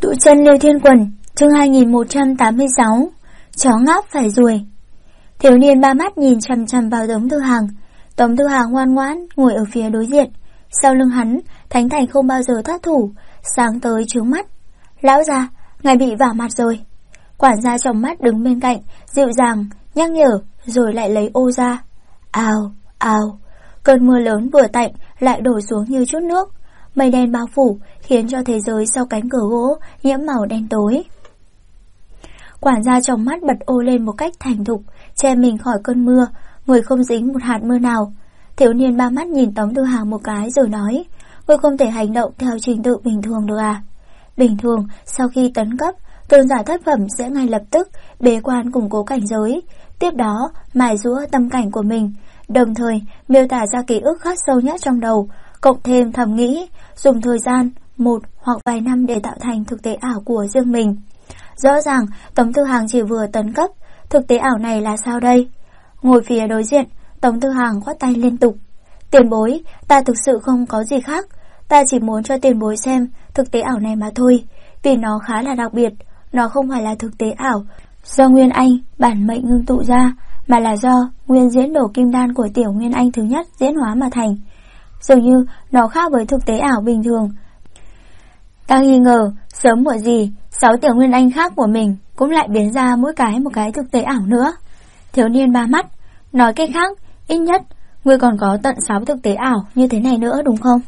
Tụ chân Lưu Thiên Quần, chương 2186, chó ngáp phải ruồi. Thiếu niên ba mắt nhìn chằm chằm vào Tống Tư Hằng. Tống Tư Hằng ngoan ngoãn ngồi ở phía đối diện. Sau lưng hắn, Thánh Thành không bao giờ thất thủ, sáng tới trướng mắt. Lão già, ngài bị vả mặt rồi. Quản gia trong mắt đứng bên cạnh, dịu dàng, nhắc nhở, rồi lại lấy ô ra. Ào, ào, cơn mưa lớn vừa tạnh lại đổ xuống như chút nước. Mây đen bao phủ khiến cho thế giới sau cánh cửa gỗ nhiễm màu đen tối. Quản gia trong mắt bật ô lên một cách thành thục, che mình khỏi cơn mưa, người không dính một hạt mưa nào. Thiếu niên ba mắt nhìn Tống Tư Hằng một cái rồi nói, ngươi không thể hành động theo trình tự bình thường được à? Bình thường, sau khi tấn cấp, tôn giả thất phẩm sẽ ngay lập tức bế quan củng cố cảnh giới, tiếp đó mài giũa tâm cảnh của mình, đồng thời miêu tả ra ký ức khắc sâu nhất trong đầu, cộng thêm thầm nghĩ, dùng thời gian một hoặc vài năm để tạo thành thực tế ảo của riêng mình. Rõ ràng Tống Tư Hằng chỉ vừa tấn cấp, thực tế ảo này là sao đây? Ngồi phía đối diện, Tống Tư Hằng khoát tay liên tục. Tiền bối, ta thực sự không có gì khác, ta chỉ muốn cho tiền bối xem thực tế ảo này mà thôi, vì nó khá là đặc biệt, nó không phải là thực tế ảo do Nguyên Anh bản mệnh ngưng tụ ra, mà là do nguyên diễn đổ kim đan của tiểu Nguyên Anh thứ nhất diễn hóa mà thành. Dường như nó khác với thực tế ảo bình thường. Ta nghi ngờ sớm muộn gì 6 tiểu Nguyên Anh khác của mình cũng lại biến ra mỗi cái một cái thực tế ảo nữa. Thiếu niên ba mắt, nói cách khác, ít nhất ngươi còn có tận 6 thực tế ảo như thế này nữa đúng không?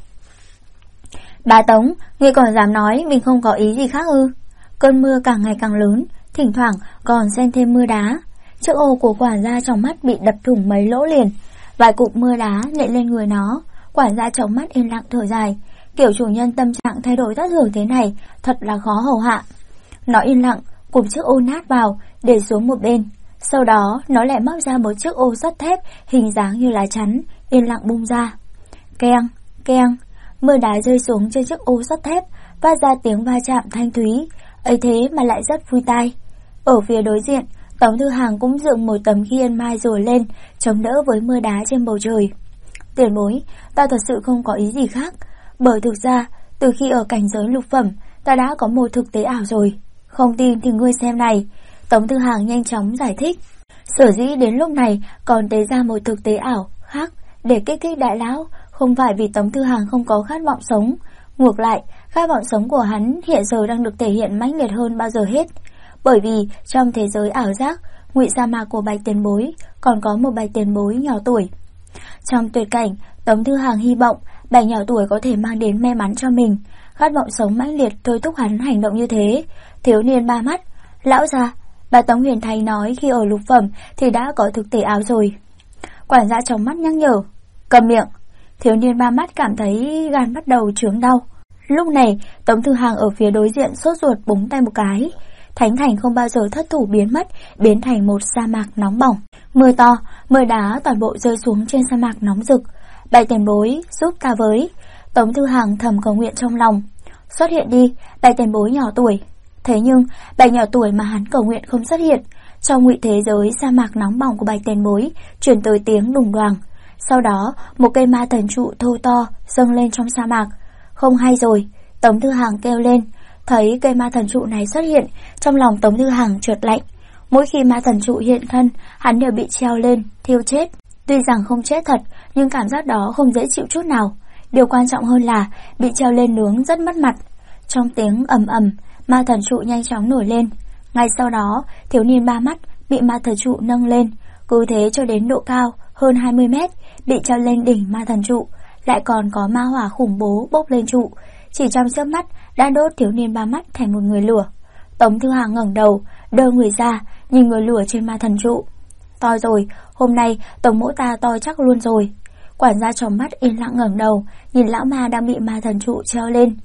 Bá Tống, ngươi còn dám nói mình không có ý gì khác ư? Cơn mưa càng ngày càng lớn, thỉnh thoảng còn xen thêm mưa đá. Chiếc ô của quản gia trong mắt bị đập thủng mấy lỗ liền, vài cục mưa đá nện lên người nó. Quản gia trong mắt yên lặng thở dài, kiểu chủ nhân tâm trạng thay đổi thất thường thế này thật là khó hầu hạ. Nó yên lặng cụp chiếc ô nát vào, để xuống một bên. Sau đó nó lại móc ra một chiếc ô sắt thép hình dáng như lá chắn, yên lặng bung ra. Keng, keng, mưa đá rơi xuống trên chiếc ô sắt thép, phát ra tiếng va chạm thanh thúy, ấy thế mà lại rất vui tai. Ở phía đối diện, Tống Tư Hằng cũng dựng một tấm khiên mai rồi lên, chống đỡ với mưa đá trên bầu trời. Tiền bối, ta thật sự không có ý gì khác, bởi thực ra, từ khi ở cảnh giới lục phẩm, ta đã có một thực tế ảo rồi. Không tin thì ngươi xem này. Tống Tư Hằng nhanh chóng giải thích. Sở dĩ đến lúc này còn tế ra một thực tế ảo khác để kích thích đại lão, không phải vì Tống Tư Hằng không có khát vọng sống. Ngược lại, khát vọng sống của hắn hiện giờ đang được thể hiện mãnh liệt hơn bao giờ hết. Bởi vì trong thế giới ảo giác, ngụy sa mạc của Bạch Tiền Bối còn có một Bạch Tiền Bối nhỏ tuổi. Trong tuyệt cảnh, Tống Tư Hằng hy vọng Bạch nhỏ tuổi có thể mang đến may mắn cho mình. Khát vọng sống mãnh liệt thôi thúc hắn hành động như thế. Thiếu niên ba mắt, lão già, bà Tống Huyền Thành nói khi ở lục phẩm thì đã có thực tế ảo rồi. Quản gia trong mắt nhắc nhở, cầm miệng. Thiếu niên ba mắt cảm thấy gan bắt đầu chướng đau. Lúc này Tống Tư Hằng ở phía đối diện sốt ruột búng tay một cái. Thánh Thành không bao giờ thất thủ biến mất, biến thành một sa mạc nóng bỏng. Mưa to, mưa đá toàn bộ rơi xuống trên sa mạc nóng rực. Bạch Tiền Bối giúp ta với. Tống Tư Hằng thầm cầu nguyện trong lòng. Xuất hiện đi, Bạch Tiền Bối nhỏ tuổi. Thế nhưng Bạch nhỏ tuổi mà hắn cầu nguyện không xuất hiện. Trong ngụy thế giới sa mạc nóng bỏng của Bạch Tiền Bối truyền tới tiếng đùng đoàng. Sau đó một cây ma thần trụ thô to dâng lên trong sa mạc. Không hay rồi, Tống Tư Hằng kêu lên. Thấy cây ma thần trụ này xuất hiện, trong lòng Tống Tư Hằng trượt lạnh. Mỗi khi ma thần trụ hiện thân, hắn đều bị treo lên, thiêu chết. Tuy rằng không chết thật, nhưng cảm giác đó không dễ chịu chút nào. Điều quan trọng hơn là bị treo lên nướng rất mất mặt. Trong tiếng ầm ầm, ma thần trụ nhanh chóng nổi lên. Ngay sau đó, thiếu niên ba mắt bị ma thần trụ nâng lên, cứ thế cho đến độ cao hơn 20 mét, bị treo lên đỉnh ma thần trụ. Lại còn có ma hỏa khủng bố bốc lên trụ, chỉ trong chớp mắt đã đốt thiếu niên ba mắt thành một người lửa. Tống Tư Hằng ngẩng đầu, đơ người ra, nhìn người lửa trên ma thần trụ. To rồi, hôm nay Tống mỗ ta to chắc luôn rồi. Quản gia trong mắt yên lặng ngẩng đầu, nhìn lão ma đang bị ma thần trụ treo lên.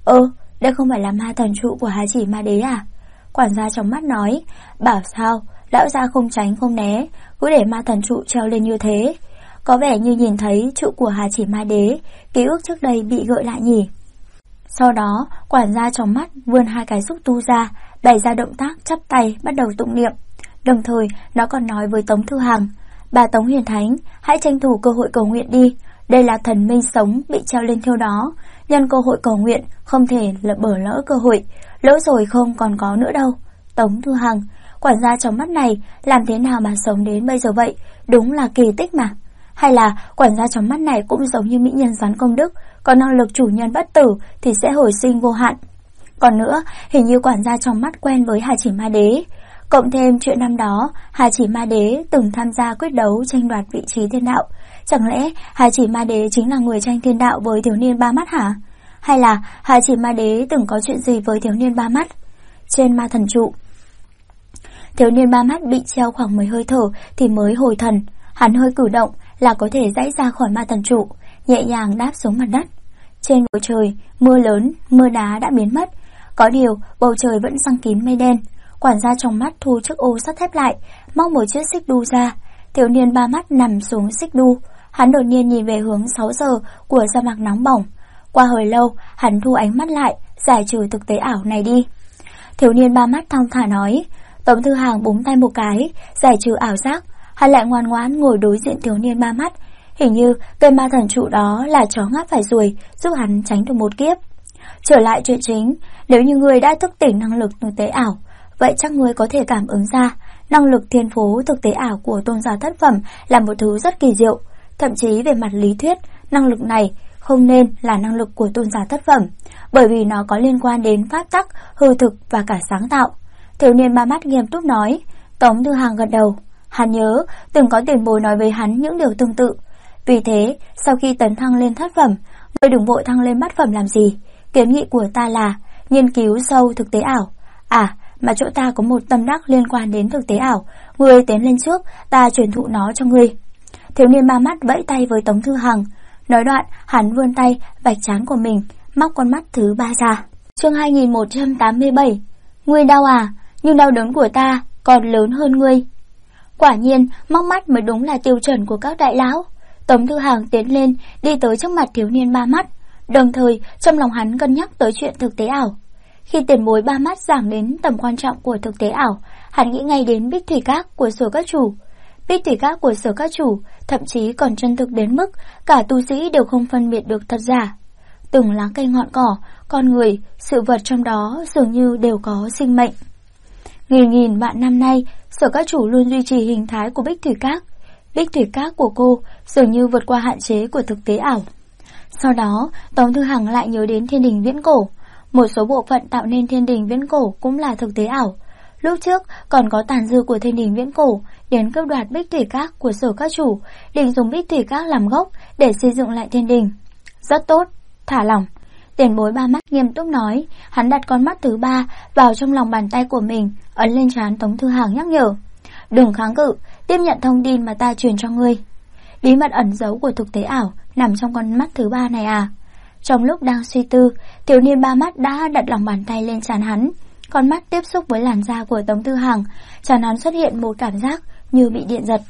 Đây không phải là ma thần trụ của Hà Chỉ Ma Đế à? Quản gia trong mắt nói, bảo sao, lão gia không tránh không né, cứ để ma thần trụ treo lên như thế. Có vẻ như nhìn thấy trụ của Hà Chỉ Ma Đế, ký ức trước đây bị gợi lại nhỉ. Sau đó, quản gia trong mắt vươn hai cái xúc tu ra, bày ra động tác chắp tay bắt đầu tụng niệm. Đồng thời, nó còn nói với Tống Tư Hằng, bà Tống Huyền Thánh, hãy tranh thủ cơ hội cầu nguyện đi, Đây là thần minh sống bị treo lên thiêu đó, nhân cơ hội cầu nguyện, không thể bỏ lỡ cơ hội, lỡ rồi không còn có nữa đâu. Tống Thư Hằng, quản gia trong mắt này làm thế nào mà sống đến bây giờ vậy, đúng là kỳ tích mà. Hay là quản gia trong mắt này cũng giống như mỹ nhân Doãn Công Đức, có năng lực chủ nhân bất tử thì sẽ hồi sinh vô hạn. Còn nữa, hình như quản gia trong mắt quen với Hà Chỉ Ma Đế. Cộng thêm chuyện năm đó, Hà Chỉ Ma Đế từng tham gia quyết đấu tranh đoạt vị trí thiên đạo. Chẳng lẽ Hà Chỉ Ma Đế chính là người tranh thiên đạo với thiếu niên ba mắt hả? Hay là Hà Chỉ Ma Đế từng có chuyện gì với thiếu niên ba mắt? Trên ma thần trụ, thiếu niên ba mắt bị treo khoảng 10 hơi thở thì mới hồi thần. Hắn hơi cử động là có thể giãy ra khỏi ma thần trụ, nhẹ nhàng đáp xuống mặt đất. Trên bầu trời, mưa lớn, mưa đá đã biến mất. Có điều, bầu trời vẫn giăng kín mây đen. Quản gia trong mắt thu chiếc ô sắt thép lại, móc một chiếc xích đu ra. Thiếu niên ba mắt nằm xuống xích đu. Hắn đột nhiên nhìn về hướng 6 giờ của sa mạc nóng bỏng. Qua hồi lâu, hắn thu ánh mắt lại, giải trừ thực tế ảo này đi. Thiếu niên ba mắt thong thả nói. Tống Thư Hàng búng tay một cái, giải trừ ảo giác. Hắn lại ngoan ngoãn ngồi đối diện thiếu niên ba mắt. Hình như cây ma thần trụ đó là chó ngáp phải ruồi, giúp hắn tránh được một kiếp. Trở lại chuyện chính, nếu như người đã thức tỉnh năng lực thực tế ảo, vậy chắc người có thể cảm ứng ra năng lực thiên phú thực tế ảo của tôn giả thất phẩm là một thứ rất kỳ diệu. Thậm chí về mặt lý thuyết, năng lực này không nên là năng lực của tôn giả thất phẩm, bởi vì nó có liên quan đến pháp tắc, hư thực và cả sáng tạo. Thiếu niên ba mắt nghiêm túc nói. Tống Thư Hàng gật đầu. Hắn nhớ từng có tiền bối nói với hắn những điều tương tự. Vì thế, sau khi tấn thăng lên thất phẩm, ngươi đừng vội thăng lên bát phẩm làm gì. Kiến nghị của ta là nghiên cứu sâu thực tế ảo. À, mà chỗ ta có một tâm đắc liên quan đến thực tế ảo, ngươi tiến lên trước, ta truyền thụ nó cho ngươi. Thiếu niên ba mắt vẫy tay với Tống Thư Hằng. Nói đoạn, hắn vươn tay vạch trán của mình, móc con mắt thứ 3 ra. Chương 2187. Ngươi đau à? Nhưng đau đớn của ta còn lớn hơn ngươi. Quả nhiên, móc mắt mới đúng là tiêu chuẩn của các đại lão. Tống Thư Hàng tiến lên, đi tới trước mặt thiếu niên ba mắt, đồng thời trong lòng hắn cân nhắc tới chuyện thực tế ảo. Khi tiền bối ba mắt giảng đến tầm quan trọng của thực tế ảo, hắn nghĩ ngay đến Bích Thủy Các của Sở Các Chủ. Bích Thủy Các của Sở Các Chủ thậm chí còn chân thực đến mức cả tu sĩ đều không phân biệt được thật giả. Từng lá cây ngọn cỏ, con người, sự vật trong đó dường như đều có sinh mệnh. Nghìn vạn năm nay, Sở Các Chủ luôn duy trì hình thái của Bích Thủy Các. Bích Thủy Các của cô dường như vượt qua hạn chế của thực tế ảo. Sau đó, Tống Thư Hằng lại nhớ đến thiên đình viễn cổ. Một số bộ phận tạo nên thiên đình viễn cổ cũng là thực tế ảo. Lúc trước còn có tàn dư của thiên đình viễn cổ đến cướp đoạt Bích Thủy Các của Sở Các Chủ, định dùng Bích Thủy Các làm gốc để xây dựng lại thiên đình. Rất tốt, thả lỏng. Tiền bối ba mắt nghiêm túc nói. Hắn đặt con mắt thứ 3 vào trong lòng bàn tay của mình, ấn lên trán Tống Thư Hằng nhắc nhở. Đừng kháng cự, tiếp nhận thông tin mà ta truyền cho ngươi. Bí mật ẩn giấu của thực tế ảo nằm trong con mắt thứ 3 này à? Trong lúc đang suy tư, thiếu niên ba mắt đã đặt lòng bàn tay lên trán hắn. Con mắt tiếp xúc với làn da của Tống Thư Hằng, trán hắn xuất hiện một cảm giác như bị điện giật.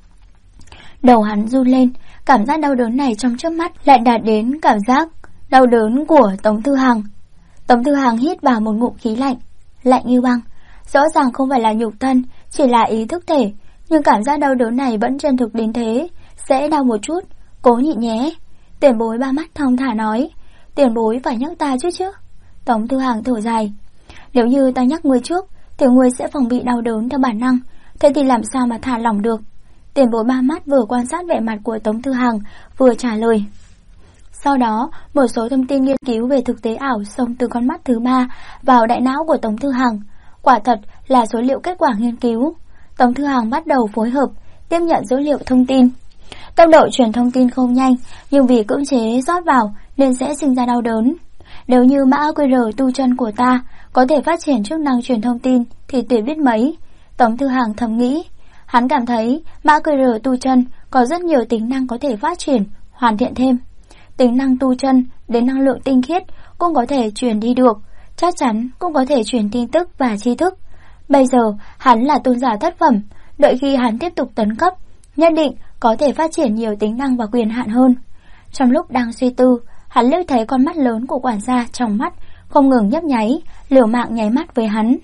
Đầu hắn run lên, cảm giác đau đớn này trong chớp mắt lại đạt đến cảm giác đau đớn của Tống Thư Hằng. Tống Thư Hằng hít vào một ngụm khí lạnh, lạnh như băng. Rõ ràng không phải là nhục thân, chỉ là ý thức thể, nhưng cảm giác đau đớn này vẫn chân thực đến thế. Sẽ đau một chút, cố nhịn nhé. Tiền bối ba mắt thong thả nói. Tiền bối phải nhắc ta chứ. Tống Thư Hằng thở dài. Nếu như ta nhắc ngươi trước thì ngươi sẽ phòng bị đau đớn theo bản năng, thế thì làm sao mà thả lỏng được. Tiền bối ba mắt vừa quan sát vẻ mặt của Tống Thư Hằng, vừa trả lời. Sau đó, một số thông tin nghiên cứu về thực tế ảo xông từ con mắt thứ 3 vào đại não của Tống Thư Hằng. Quả thật là số liệu kết quả nghiên cứu. Tống Thư Hằng bắt đầu phối hợp, tiếp nhận dữ liệu thông tin. Tốc độ truyền thông tin không nhanh, nhưng vì cưỡng chế rót vào nên sẽ sinh ra đau đớn. Nếu như mã QR tu chân của ta có thể phát triển chức năng truyền thông tin thì tuyệt biết mấy. Tống Thư Hằng thầm nghĩ. Hắn cảm thấy mã QR tu chân có rất nhiều tính năng có thể phát triển, hoàn thiện thêm. Tính năng tu chân đến năng lượng tinh khiết cũng có thể truyền đi được, chắc chắn cũng có thể truyền tin tức và tri thức. Bây giờ hắn là tôn giả thất phẩm, đợi khi hắn tiếp tục tấn cấp, nhất định có thể phát triển nhiều tính năng và quyền hạn hơn. Trong lúc đang suy tư, hắn liếc thấy con mắt lớn của quản gia trong mắt không ngừng nhấp nháy, liều mạng nháy mắt với hắn.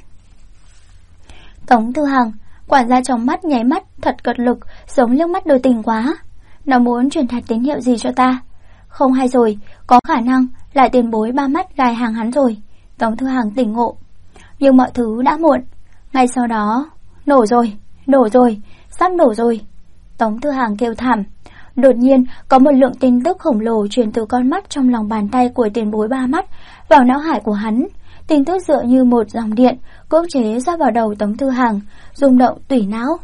Tống Thư Hằng, quản gia trong mắt nháy mắt thật cật lực, giống liếc mắt đôi tình quá. Nó muốn truyền đạt tín hiệu gì cho ta? Không hay rồi, có khả năng là tiền bối ba mắt gài hàng hắn rồi. Tống Thư Hằng tỉnh ngộ. Nhưng mọi thứ đã muộn. Ngay sau đó, nổ rồi, sắp nổ rồi. Tống Thư Hằng kêu thảm. Đột nhiên, có một lượng tin tức khổng lồ truyền từ con mắt trong lòng bàn tay của tiền bối ba mắt vào não hải của hắn. Tin tức dựa như một dòng điện, cưỡng chế rót vào đầu Tống Thư Hằng, rung động tủy não.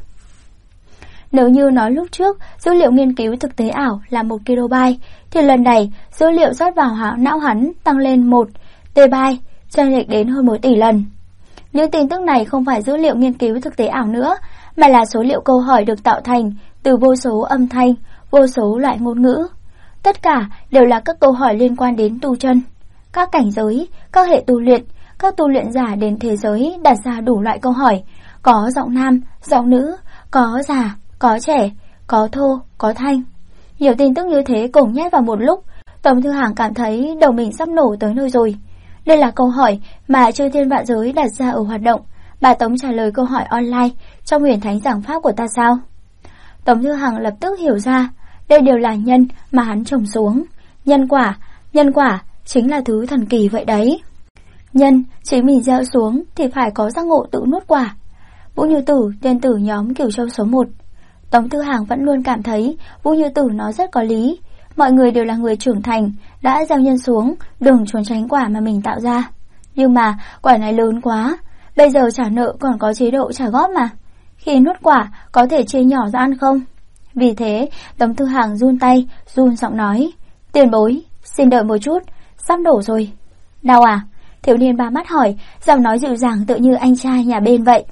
Nếu như nói lúc trước, dữ liệu nghiên cứu thực tế ảo là 1 KB, thì lần này, dữ liệu rót vào não hắn tăng lên 1 TB, chênh lệch đến hơn 1 tỷ lần. Những tin tức này không phải dữ liệu nghiên cứu thực tế ảo nữa, mà là số liệu câu hỏi được tạo thành từ vô số âm thanh, vô số loại ngôn ngữ. Tất cả đều là các câu hỏi liên quan đến tu chân, các cảnh giới, các hệ tu luyện, các tu luyện giả đến thế giới đặt ra đủ loại câu hỏi, có giọng nam, giọng nữ, có già, có trẻ, có thô, có thanh. Nhiều tin tức như thế cùng nhét vào một lúc, Tống Thư Hằng cảm thấy đầu mình sắp nổ tới nơi rồi. Đây là câu hỏi mà chư thiên vạn giới đặt ra ở hoạt động. Bà Tống trả lời câu hỏi online trong huyền thánh giảng pháp của ta sao? Tống Thư Hằng lập tức hiểu ra, đây đều là nhân mà hắn trồng xuống. Nhân quả chính là thứ thần kỳ vậy đấy. Nhân chính mình gieo xuống thì phải có giác ngộ tự nuốt quả. Vũ Như Tử, tiên tử nhóm Cửu Châu số 1. Tống Thư Hằng vẫn luôn cảm thấy Vũ Như Tử nói rất có lý. Mọi người đều là người trưởng thành, đã gieo nhân xuống, đừng trốn tránh quả mà mình tạo ra. Nhưng mà quả này lớn quá, bây giờ trả nợ còn có chế độ trả góp mà. Khi nuốt quả có thể chia nhỏ ra ăn không? Vì thế Tống Thư Hằng run tay, run giọng nói: Tiền bối, xin đợi một chút, sắp nổ rồi. Đau à? Thiếu niên ba mắt hỏi, giọng nói dịu dàng tựa như anh trai nhà bên vậy.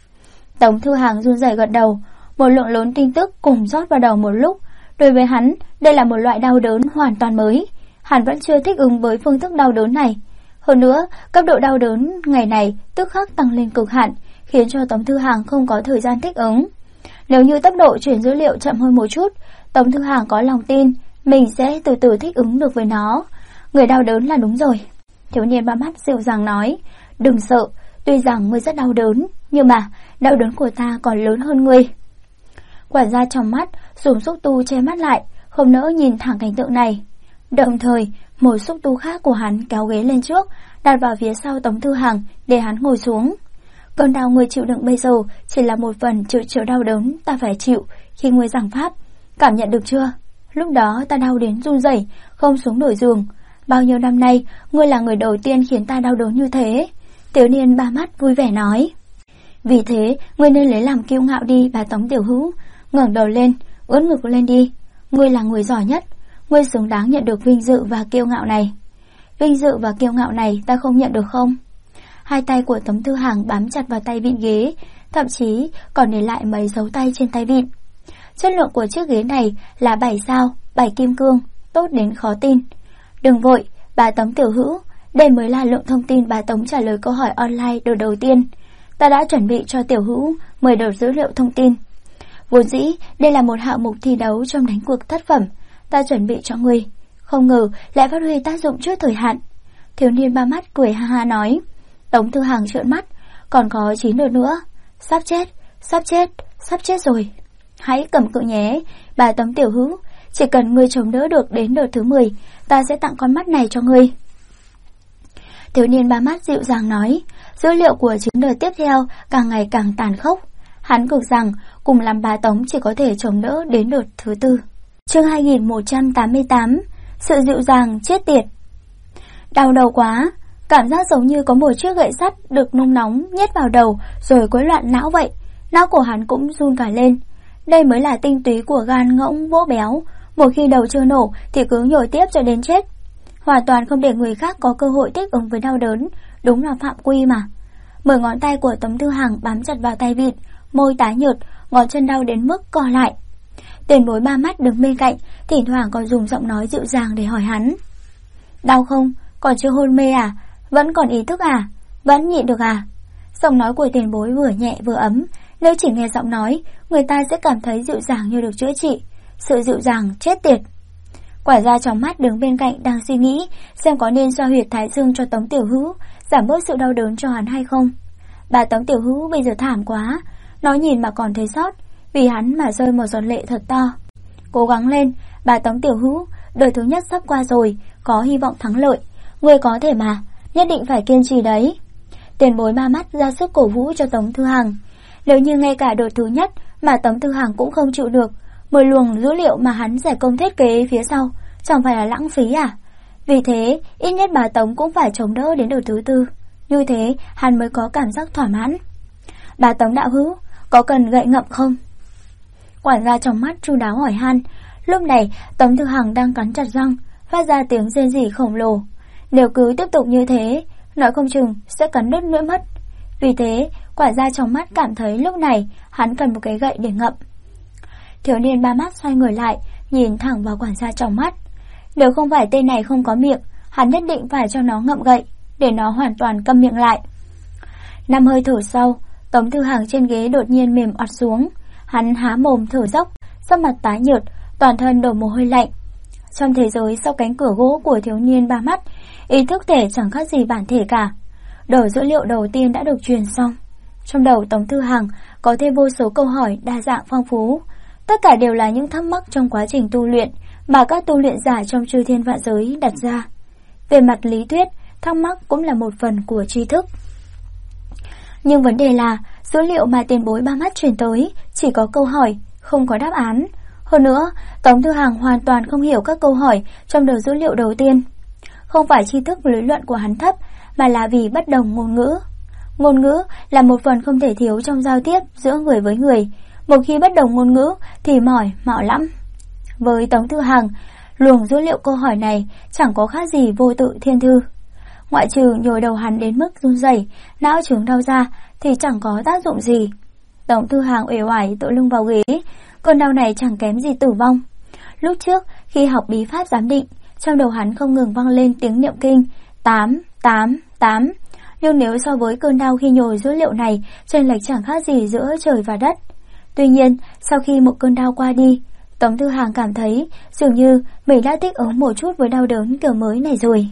Tống Thư Hằng run rẩy gật đầu. Một lượng lớn tin tức cùng rót vào đầu một lúc. Đối với hắn, đây là một loại đau đớn hoàn toàn mới. Hắn vẫn chưa thích ứng với phương thức đau đớn này. Hơn nữa, cấp độ đau đớn ngày này tức khắc tăng lên cực hạn, khiến cho Tống Thư Hằng không có thời gian thích ứng. Nếu như tốc độ chuyển dữ liệu chậm hơn một chút, Tống Thư Hằng có lòng tin mình sẽ từ từ thích ứng được với nó. Người đau đớn là đúng rồi. Thiếu niên ba mắt dịu dàng nói: Đừng sợ, tuy rằng ngươi rất đau đớn, nhưng mà đau đớn của ta còn lớn hơn ngươi. Quản gia trong mắt dùng xúc tu che mắt lại, không nỡ nhìn thẳng cảnh tượng này. Đồng thời, một xúc tu khác của hắn kéo ghế lên trước, đặt vào phía sau Tống Thư Hằng để hắn ngồi xuống. Cơn đau ngươi chịu đựng bây giờ chỉ là một phần chịu đau đớn ta phải chịu khi ngươi giảng pháp. Cảm nhận được chưa? Lúc đó ta đau đến run rẩy, không xuống nổi giường. Bao nhiêu năm nay, ngươi là người đầu tiên khiến ta đau đớn như thế. Thiếu niên ba mắt vui vẻ nói. Vì thế, ngươi nên lấy làm kiêu ngạo đi, bà Tống tiểu hữu. Ngẩng đầu lên, ưỡn ngực lên đi. Ngươi là người giỏi nhất, ngươi xứng đáng nhận được vinh dự và kiêu ngạo này. Vinh dự và kiêu ngạo này ta không nhận được không? Hai tay của Tống Thư Hằng bám chặt vào tay vịn ghế, thậm chí còn để lại mấy dấu tay trên tay vịn. Chất lượng của chiếc ghế này là 7 sao, 7 kim cương, tốt đến khó tin. Đừng vội, bà Tống tiểu hữu, đây mới là lượng thông tin bà Tống trả lời câu hỏi online đợt đầu tiên. Ta đã chuẩn bị cho tiểu hữu 10 đợt dữ liệu thông tin. Vốn dĩ, đây là một hạng mục thi đấu trong đánh cuộc thất phẩm, ta chuẩn bị cho ngươi. Không ngờ lại phát huy tác dụng trước thời hạn. Thiếu niên ba mắt cười ha ha nói. Tống Thư Hằng trợn mắt, còn có 9 đợt nữa. Sắp chết rồi. Hãy cầm cự nhé, bà Tống tiểu hữu, chỉ cần ngươi chống đỡ được đến đợt thứ 10, ta sẽ tặng con mắt này cho ngươi. Thiếu niên ba mắt dịu dàng nói. Dữ liệu của 9 đợt tiếp theo càng ngày càng tàn khốc. Hắn cực rằng cùng làm bà Tống chỉ có thể chống đỡ đến đợt thứ 4. Chương 2188. Sự dịu dàng chết tiệt. Đau đầu quá, cảm giác giống như có một chiếc gậy sắt được nung nóng nhét vào đầu rồi quấy loạn não vậy. Não của hắn cũng run cả lên. Đây mới là tinh túy của gan ngỗng vỗ béo, một khi đầu chưa nổ thì cứ nhồi tiếp cho đến chết. Hoàn toàn không để người khác có cơ hội thích ứng với đau đớn, đúng là phạm quy mà. 10 ngón tay của Tống Thư Hằng bám chặt vào tay vịt, môi tái nhợt, ngón chân đau đến mức co lại. Tiền bối ba mắt đứng bên cạnh, thỉnh thoảng còn dùng giọng nói dịu dàng để hỏi hắn. Đau không? Còn chưa hôn mê à? Vẫn còn ý thức à? Vẫn nhịn được à? Giọng nói của tiền bối vừa nhẹ vừa ấm. Nếu chỉ nghe giọng nói, người ta sẽ cảm thấy dịu dàng như được chữa trị. Sự dịu dàng chết tiệt. Quản gia trong mắt đứng bên cạnh đang suy nghĩ xem có nên xoa huyệt thái dương cho Tống tiểu hữu, giảm bớt sự đau đớn cho hắn hay không. Bà Tống tiểu hữu bây giờ thảm quá, nó nhìn mà còn thấy xót, vì hắn mà rơi một giọt lệ thật to. Cố gắng lên, bà Tống Tiểu Hữu, đời thứ nhất sắp qua rồi, có hy vọng thắng lợi. Ngươi có thể mà, nhất định phải kiên trì đấy. Tiền bối ba mắt ra sức cổ vũ cho Tống Thư Hằng. Nếu như ngay cả đợt thứ nhất mà Tống Thư Hằng cũng không chịu được, 10 luồng dữ liệu mà hắn giải công thiết kế phía sau, chẳng phải là lãng phí à? Vì thế, ít nhất bà Tống cũng phải chống đỡ đến đợt thứ tư. Như thế, hắn mới có cảm giác thỏa mãn. Bà Tống đạo hữu, có cần gậy ngậm không? Quản gia trong mắt chu đáo hỏi han. Lúc này, Tống Thư Hằng đang cắn chặt răng, phát ra tiếng rên rỉ khổng lồ. Nếu cứ tiếp tục như thế, nói không chừng sẽ cắn đứt lưỡi mất. Vì thế, quản gia trong mắt cảm thấy lúc này hắn cần một cái gậy để ngậm. Thiếu niên ba mắt xoay người lại, nhìn thẳng vào quản gia trong mắt. Nếu không phải tên này không có miệng, hắn nhất định phải cho nó ngậm gậy, để nó hoàn toàn câm miệng lại. 5 hơi thở sau, Tống Thư Hằng trên ghế đột nhiên mềm oặt xuống. Hắn há mồm thở dốc, sắc mặt tái nhợt, toàn thân đổ mồ hôi lạnh. Trong thế giới sau cánh cửa gỗ của thiếu niên ba mắt, ý thức thể chẳng khác gì bản thể cả. Đầu dữ liệu đầu tiên đã được truyền xong. Trong đầu Tống Thư Hằng có thêm vô số câu hỏi đa dạng phong phú. Tất cả đều là những thắc mắc trong quá trình tu luyện mà các tu luyện giả trong chư thiên vạn giới đặt ra. Về mặt lý thuyết, thắc mắc cũng là một phần của tri thức. Nhưng vấn đề là, dữ liệu mà tiền bối ba mắt truyền tới chỉ có câu hỏi, không có đáp án. Hơn nữa, Tống Thư Hằng hoàn toàn không hiểu các câu hỏi trong đầu dữ liệu đầu tiên. Không phải tri thức lý luận của hắn thấp, mà là vì bất đồng ngôn ngữ. Ngôn ngữ là một phần không thể thiếu trong giao tiếp giữa người với người. Một khi bất đồng ngôn ngữ thì mỏi mạo lắm. Với Tống Thư Hằng, luồng dữ liệu câu hỏi này chẳng có khác gì vô tự thiên thư. Ngoại trừ nhồi đầu hắn đến mức run rẩy, não trướng đau ra thì chẳng có tác dụng gì. Tống Thư Hằng uể oải tựa lưng vào ghế, cơn đau này chẳng kém gì tử vong. Lúc trước khi học bí pháp giám định, trong đầu hắn không ngừng vang lên tiếng niệm kinh 8, 8, 8. Nhưng nếu so với cơn đau khi nhồi dữ liệu này, chênh lệch chẳng khác gì giữa trời và đất. Tuy nhiên, sau khi một cơn đau qua đi, Tống Thư Hằng cảm thấy dường như mình đã thích ứng một chút với đau đớn kiểu mới này rồi.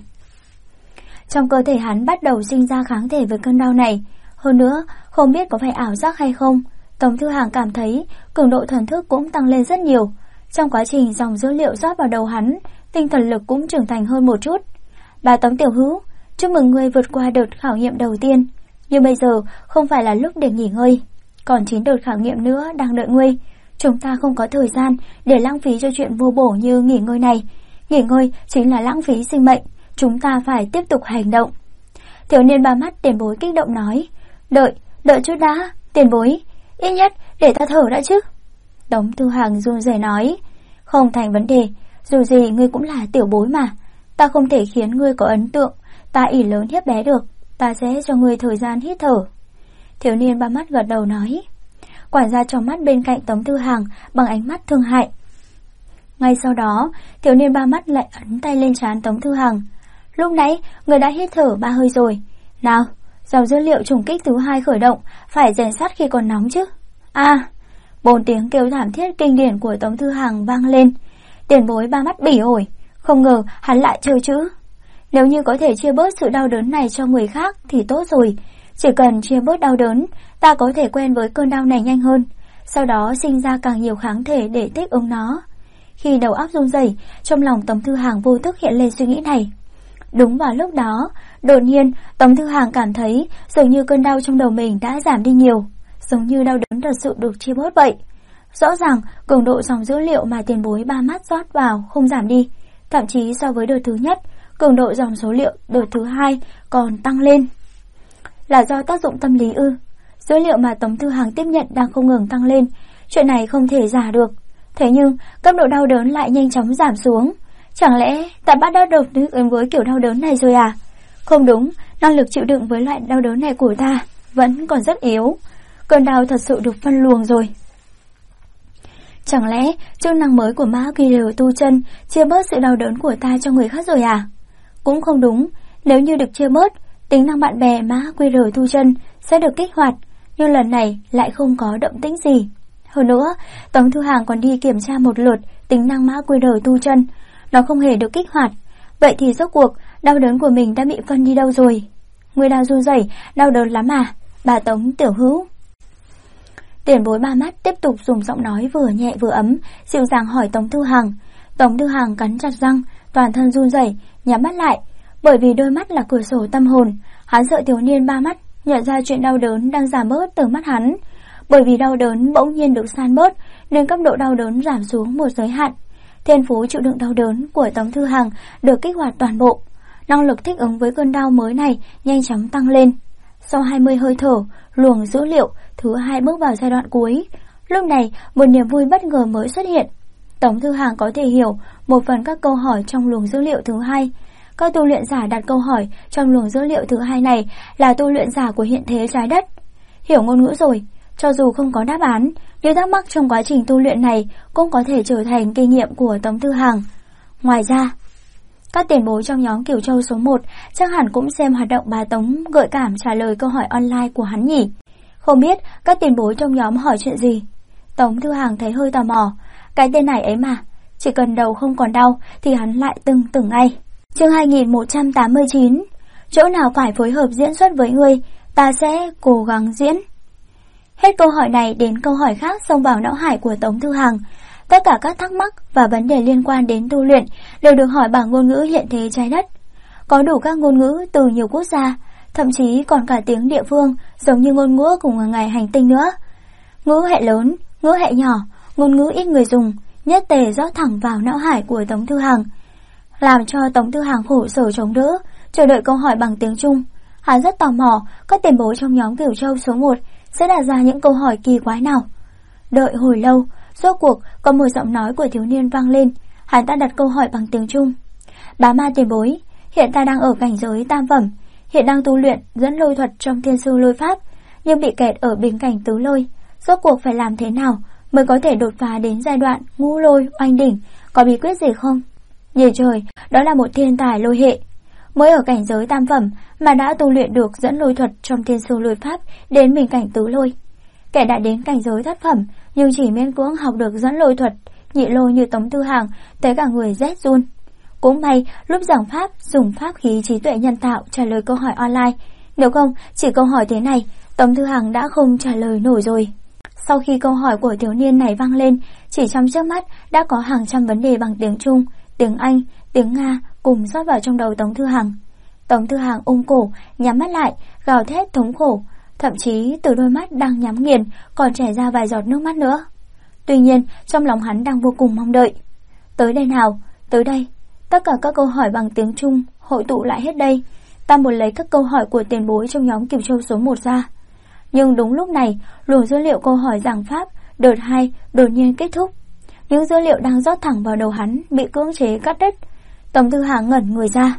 Trong cơ thể hắn bắt đầu sinh ra kháng thể với cơn đau này. Hơn nữa, không biết có phải ảo giác hay không, Tống Thư Hằng cảm thấy cường độ thần thức cũng tăng lên rất nhiều. Trong quá trình dòng dữ liệu rót vào đầu hắn, tinh thần lực cũng trưởng thành hơn một chút. Bà Tống Tiểu Hữu, chúc mừng ngươi vượt qua đợt khảo nghiệm đầu tiên. Nhưng bây giờ không phải là lúc để nghỉ ngơi. Còn 9 đợt khảo nghiệm nữa đang đợi ngươi. Chúng ta không có thời gian để lãng phí cho chuyện vô bổ như nghỉ ngơi này. Nghỉ ngơi chính là lãng phí sinh mệnh. Chúng ta phải tiếp tục hành động. Thiếu niên ba mắt tiền bối kích động nói. Đợi chút đã, tiền bối. Ít nhất để ta thở đã chứ. Tống Thư Hằng run rẩy nói. Không thành vấn đề. Dù gì ngươi cũng là tiểu bối mà. Ta không thể khiến ngươi có ấn tượng. Ta ỷ lớn hiếp bé được. Ta sẽ cho ngươi thời gian hít thở. Thiếu niên ba mắt gật đầu nói. Quản gia trong mắt bên cạnh Tống Thư Hằng bằng ánh mắt thương hại. Ngay sau đó, thiếu niên ba mắt lại ấn tay lên trán Tống Thư Hằng. Lúc nãy, người đã hít thở 3 hơi rồi. Nào, dòng dữ liệu trùng kích thứ 2 khởi động, phải rèn sắt khi còn nóng chứ. 4 tiếng kêu thảm thiết kinh điển của Tống Thư Hằng vang lên. Tiền bối ba mắt bỉ ổi, không ngờ hắn lại chơi chữ. Nếu như có thể chia bớt sự đau đớn này cho người khác thì tốt rồi. Chỉ cần chia bớt đau đớn, ta có thể quen với cơn đau này nhanh hơn, sau đó sinh ra càng nhiều kháng thể để thích ứng nó. Khi đầu óc run rẩy, trong lòng Tống Thư Hằng vô thức hiện lên suy nghĩ này. Đúng vào lúc đó, đột nhiên Tống Thư Hằng cảm thấy dường như cơn đau trong đầu mình đã giảm đi nhiều, giống như đau đớn thật sự được chia bớt vậy. Rõ ràng cường độ dòng dữ liệu mà tiền bối ba mắt rót vào không giảm đi, thậm chí so với đợt thứ nhất, cường độ dòng số liệu đợt thứ 2 còn tăng lên. Là do tác dụng tâm lý ư? Dữ liệu mà Tống Thư Hằng tiếp nhận đang không ngừng tăng lên, chuyện này không thể giả được. Thế nhưng cấp độ đau đớn lại nhanh chóng giảm xuống. Chẳng lẽ ta bắt đầu thích ứng với kiểu đau đớn này rồi à? Không đúng, năng lực chịu đựng với loại đau đớn này của ta vẫn còn rất yếu. Cơn đau thật sự được phân luồng rồi. Chẳng lẽ chức năng mới của mã QR tu chân chia bớt sự đau đớn của ta cho người khác rồi à? Cũng không đúng, nếu như được chia bớt, tính năng bạn bè mã QR tu chân sẽ được kích hoạt, nhưng lần này lại không có động tĩnh gì. Hơn nữa, Tống Thư Hằng còn đi kiểm tra một lượt tính năng mã QR tu chân, nó không hề được kích hoạt. Vậy thì rốt cuộc đau đớn của mình đã bị phân đi đâu rồi? Người đau run rẩy, đau đớn lắm à, bà Tống Tiểu Hữu? Tiền bối ba mắt tiếp tục dùng giọng nói vừa nhẹ vừa ấm, dịu dàng hỏi Tống Thư Hằng. Tống Thư Hằng cắn chặt răng, toàn thân run rẩy, nhắm mắt lại, bởi vì đôi mắt là cửa sổ tâm hồn. Hắn sợ thiếu niên ba mắt nhận ra chuyện đau đớn đang giảm bớt từ mắt hắn. Bởi vì đau đớn bỗng nhiên được san bớt, nên cấp độ đau đớn giảm xuống một giới hạn. Thiên phú chịu đựng đau đớn của Tống Thư Hằng được kích hoạt toàn bộ. Năng lực thích ứng với cơn đau mới này nhanh chóng tăng lên. Sau 20 hơi thở, luồng dữ liệu thứ 2 bước vào giai đoạn cuối. Lúc này, một niềm vui bất ngờ mới xuất hiện. Tống Thư Hằng có thể hiểu một phần các câu hỏi trong luồng dữ liệu thứ 2. Các tu luyện giả đặt câu hỏi trong luồng dữ liệu thứ 2 này là tu luyện giả của hiện thế trái đất. Hiểu ngôn ngữ rồi, cho dù không có đáp án, nhưng thắc mắc trong quá trình tu luyện này cũng có thể trở thành kinh nghiệm của Tống Thư Hằng. Ngoài ra, các tiền bối trong nhóm Cửu Châu số 1 chắc hẳn cũng xem hoạt động bà Tống gợi cảm trả lời câu hỏi online của hắn nhỉ. Không biết các tiền bối trong nhóm hỏi chuyện gì. Tống Thư Hằng thấy hơi tò mò. Cái tên này ấy mà, chỉ cần đầu không còn đau thì hắn lại từng ngay. Chương 2189. Chỗ nào phải phối hợp diễn xuất với ngươi, ta sẽ cố gắng diễn. Hết câu hỏi này đến câu hỏi khác xông vào não hải của Tống Thư Hằng. Tất cả các thắc mắc và vấn đề liên quan đến tu luyện đều được hỏi bằng ngôn ngữ hiện thế trái đất. Có đủ các ngôn ngữ từ nhiều quốc gia, thậm chí còn cả tiếng địa phương giống như ngôn ngữ của ngày hành tinh nữa. Ngữ hệ lớn, ngữ hệ nhỏ, ngôn ngữ ít người dùng, nhất tề rót thẳng vào não hải của Tống Thư Hằng, làm cho Tống Thư Hằng khổ sở chống đỡ, chờ đợi câu hỏi bằng tiếng Trung. Hắn rất tò mò các tiền bối trong nhóm Cửu Châu số 1 sẽ đặt ra những câu hỏi kỳ quái nào. Đợi hồi lâu, rốt cuộc có một giọng nói của thiếu niên vang lên. Hắn ta đặt câu hỏi bằng tiếng Trung. Bá Ma tiền bối, hiện ta đang ở cảnh giới tam phẩm, hiện đang tu luyện dẫn lôi thuật trong Thiên Sư Lôi Pháp, nhưng bị kẹt ở bình cảnh tứ lôi. Rốt cuộc phải làm thế nào mới có thể đột phá đến giai đoạn ngũ lôi oanh đỉnh, có bí quyết gì không? Nhờ trời, đó là một thiên tài lôi hệ, mới ở cảnh giới tam phẩm mà đã tu luyện được dẫn lôi thuật trong Thiên Sư Lôi Pháp đến bình cảnh tứ lôi. Kẻ đã đến cảnh giới thất phẩm nhưng chỉ miễn cưỡng học được dẫn lôi thuật nhị lôi như Tống Thư Hằng thấy cả người rét run. Cũng may lúc giảng pháp dùng pháp khí trí tuệ nhân tạo trả lời câu hỏi online, nếu không chỉ câu hỏi thế này Tống Thư Hằng đã không trả lời nổi rồi. Sau khi câu hỏi của thiếu niên này vang lên, chỉ trong chớp mắt đã có hàng trăm vấn đề bằng tiếng Trung, tiếng Anh, tiếng Nga cùng rót vào trong đầu Tống Thư Hằng. Tống Thư Hằng ôm cổ, nhắm mắt lại, gào thét thống khổ, thậm chí từ đôi mắt đang nhắm nghiền còn chảy ra vài giọt nước mắt nữa. Tuy nhiên, trong lòng hắn đang vô cùng mong đợi. Tới đây nào, tới đây. Tất cả các câu hỏi bằng tiếng Trung hội tụ lại hết đây. Ta muốn lấy các câu hỏi của tiền bối trong nhóm Cửu Châu số 1 ra. Nhưng đúng lúc này, luồng dữ liệu câu hỏi giảng pháp đợt 2 đột nhiên kết thúc. Những dữ liệu đang rót thẳng vào đầu hắn bị cưỡng chế cắt đứt. Tống Thư Hằng ngẩn người ra.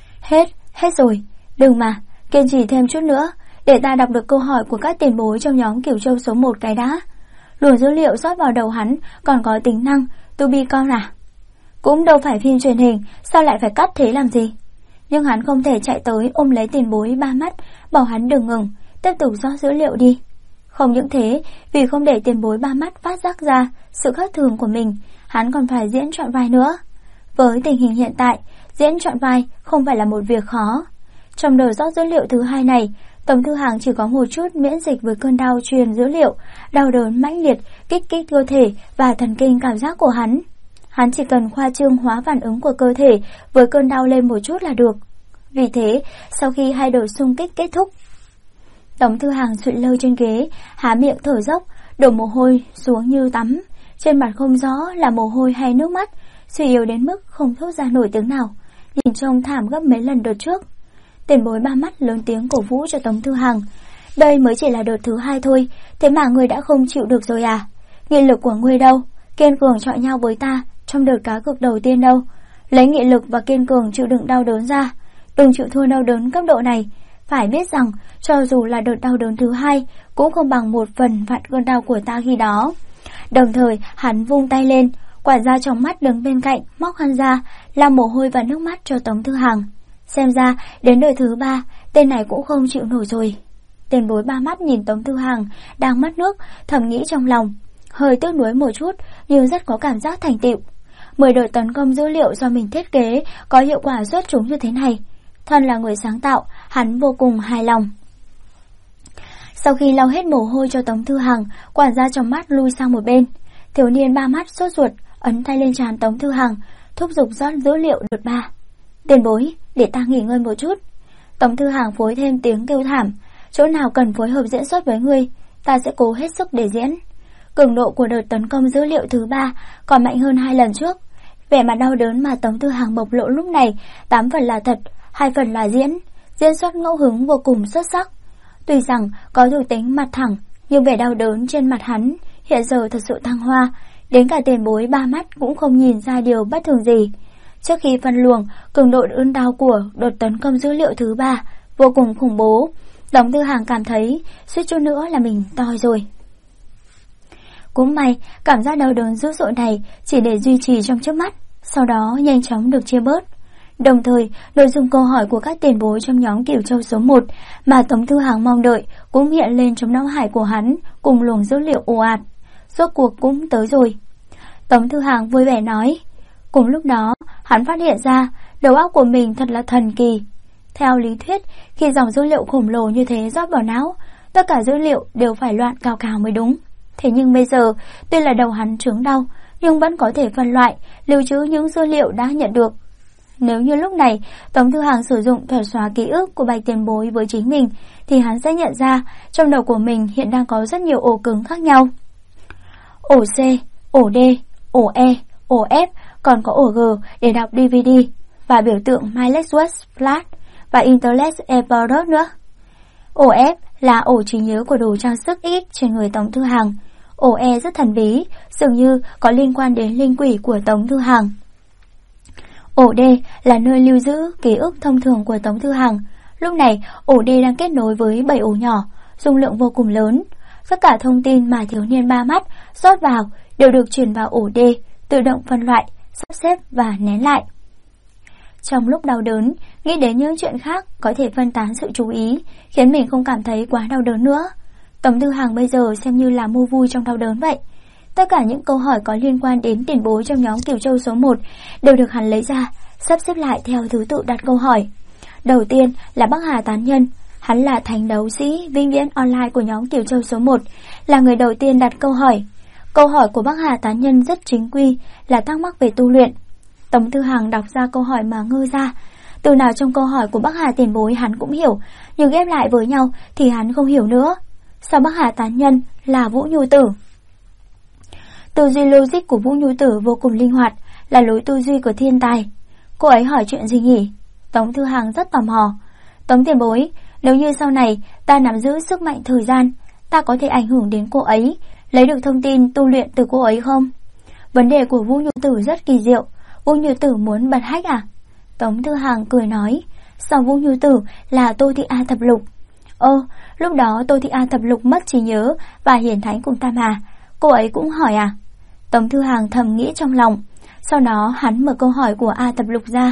Hết rồi, đừng mà, kiên trì thêm chút nữa, để ta đọc được câu hỏi của các tiền bối trong nhóm Cửu Châu số 1 cái đã. Luồng dữ liệu rót vào đầu hắn còn có tính năng to be con à? Cũng đâu phải phim truyền hình, sao lại phải cắt thế làm gì? Nhưng hắn không thể chạy tới ôm lấy tiền bối ba mắt, bảo hắn đừng ngừng, tiếp tục rót dữ liệu đi. Không những thế, vì không để tiền bối ba mắt phát giác ra sự khác thường của mình, hắn còn phải diễn trọn vai nữa. Với tình hình hiện tại, diễn trọn vai không phải là một việc khó. Trong đợt rót dữ liệu thứ 2 này, Tống Thư Hằng chỉ có một chút miễn dịch với cơn đau truyền dữ liệu, đau đớn mãnh liệt, kích cơ thể và thần kinh cảm giác của hắn. Hắn chỉ cần khoa trương hóa phản ứng của cơ thể với cơn đau lên một chút là được. Vì thế, sau khi hai đợt xung kích kết thúc, Tống Thư Hằng sụi lơ trên ghế, há miệng thở dốc, đổ mồ hôi xuống như tắm. Trên mặt không rõ là mồ hôi hay nước mắt, suy yếu đến mức không thốt ra nổi tiếng nào, nhìn trông thảm gấp mấy lần đợt trước. Tiền bối ba mắt lớn tiếng cổ vũ cho Tống Thư Hằng. Đây mới chỉ là đợt thứ 2 thôi, thế mà ngươi đã không chịu được rồi à? Nghị lực của ngươi đâu? Kiên cường chọi nhau với ta trong đợt cá cược đầu tiên đâu? Lấy nghị lực và kiên cường chịu đựng đau đớn ra, đừng chịu thua đau đớn cấp độ này. Phải biết rằng cho dù là đợt đau đớn thứ 2 cũng không bằng một phần vạn cơn đau của ta khi đó. Đồng thời hắn vung tay lên, quản gia trong mắt đứng bên cạnh móc khăn ra, lau mồ hôi và nước mắt cho Tống Thư Hằng. Xem ra đến đời thứ 3 tên này cũng không chịu nổi rồi. Tiền bối ba mắt nhìn Tống Thư Hằng đang mất nước, thầm nghĩ trong lòng, hơi tiếc nuối một chút nhưng rất có cảm giác thành tựu. 10 đợt tấn công dữ liệu do mình thiết kế có hiệu quả xuất chúng như thế này, thân là người sáng tạo, hắn vô cùng hài lòng. Sau khi lau hết mồ hôi cho Tống Thư Hằng, quản gia trong mắt lui sang một bên. Thiếu niên ba mắt sốt ruột, ấn tay lên trán Tống Thư Hằng, thúc giục rót dữ liệu đột ba. Tiền bối, để ta nghỉ ngơi một chút. Tống Thư Hằng phối thêm tiếng kêu thảm. Chỗ nào cần phối hợp diễn xuất với ngươi, ta sẽ cố hết sức để diễn. Cường độ của đợt tấn công dữ liệu thứ 3 còn mạnh hơn 2 lần trước. Vẻ mặt đau đớn mà Tống Thư Hằng bộc lộ lúc này 8 phần là thật, 2 phần là diễn xuất ngẫu hứng vô cùng xuất sắc. Tuy rằng có thuộc tính mặt thẳng, nhưng vẻ đau đớn trên mặt hắn hiện giờ thật sự thăng hoa, đến cả tiền bối ba mắt cũng không nhìn ra điều bất thường gì. Trước khi phân luồng, cường độ ươn đau của đợt tấn công dữ liệu thứ 3 vô cùng khủng bố. Tống Thư Hằng cảm thấy suýt chút nữa là mình toi rồi. Cũng may, cảm giác đau đớn dữ dội này chỉ để duy trì trong chớp mắt, sau đó nhanh chóng được chia bớt. Đồng thời, nội dung câu hỏi của các tiền bối trong nhóm Cửu Châu số 1 mà Tống Thư Hằng mong đợi cũng hiện lên trong não hải của hắn cùng luồng dữ liệu ồ ạt. Rốt cuộc cũng tới rồi. Tống Thư Hằng vui vẻ nói. Cùng lúc đó, hắn phát hiện ra đầu óc của mình thật là thần kỳ. Theo lý thuyết, khi dòng dữ liệu khổng lồ như thế rót vào não, tất cả dữ liệu đều phải loạn cào cào mới đúng. Thế nhưng bây giờ, tuy là đầu hắn chứng đau, nhưng vẫn có thể phân loại, lưu trữ những dữ liệu đã nhận được. Nếu như lúc này Tống Thư Hằng sử dụng thuật xóa ký ức của Bạch tiền bối với chính mình, thì hắn sẽ nhận ra trong đầu của mình hiện đang có rất nhiều ổ cứng khác nhau. Ổ C, ổ D, ổ E, ổ F, còn có ổ G để đọc DVD và biểu tượng My Lexus Flash và Internet Explorer nữa. Ổ F là ổ trí nhớ của đồ trang sức X trên người Tống Thư Hằng. Ổ E rất thần bí, dường như có liên quan đến linh quỷ của Tống Thư Hằng. Ổ D là nơi lưu giữ ký ức thông thường của Tống Thư Hằng. Lúc này, ổ D đang kết nối với 7 ổ nhỏ, dung lượng vô cùng lớn. Tất cả thông tin mà thiếu niên ba mắt rót vào đều được chuyển vào ổ D, tự động phân loại, sắp xếp và nén lại. Trong lúc đau đớn, nghĩ đến những chuyện khác có thể phân tán sự chú ý, khiến mình không cảm thấy quá đau đớn nữa. Tống Thư Hằng bây giờ xem như là mua vui trong đau đớn vậy. Tất cả những câu hỏi có liên quan đến tiền bối trong nhóm Cửu Châu số 1 đều được hắn lấy ra, sắp xếp lại theo thứ tự đặt câu hỏi. Đầu tiên là Bắc Hà Tán Nhân. Hắn là thành đấu sĩ vĩnh viễn online của nhóm Cửu Châu số 1, là người đầu tiên đặt câu hỏi. Câu hỏi của Bắc Hà Tán Nhân rất chính quy, là thắc mắc về tu luyện. Tống Thư Hằng đọc ra câu hỏi mà ngơ ra. Từ nào trong câu hỏi của Bắc Hà tiền bối hắn cũng hiểu, nhưng ghép lại với nhau thì hắn không hiểu nữa. Sao Bắc Hà Tán Nhân là Vũ Nhu Tử? Tư duy logic của Vũ Nhu Tử vô cùng linh hoạt, là lối tư duy của thiên tài. Cô ấy hỏi chuyện gì nhỉ? Tống Thư Hằng rất tò mò. Tống tiền bối, nếu như sau này ta nắm giữ sức mạnh thời gian, ta có thể ảnh hưởng đến cô ấy, lấy được thông tin tu luyện từ cô ấy không? Vấn đề của Vũ Nhu Tử rất kỳ diệu. Vũ Nhu Tử muốn bật hách à? Tống Thư Hằng cười nói. Sau Vũ Nhu Tử là Tô Thị A Thập Lục. Lúc đó Tô Thị A Thập Lục mất trí nhớ và hiển thánh cùng ta mà. Cô ấy cũng hỏi à? Tống Thư Hằng thầm nghĩ trong lòng. Sau đó hắn mở câu hỏi của A Thập Lục ra.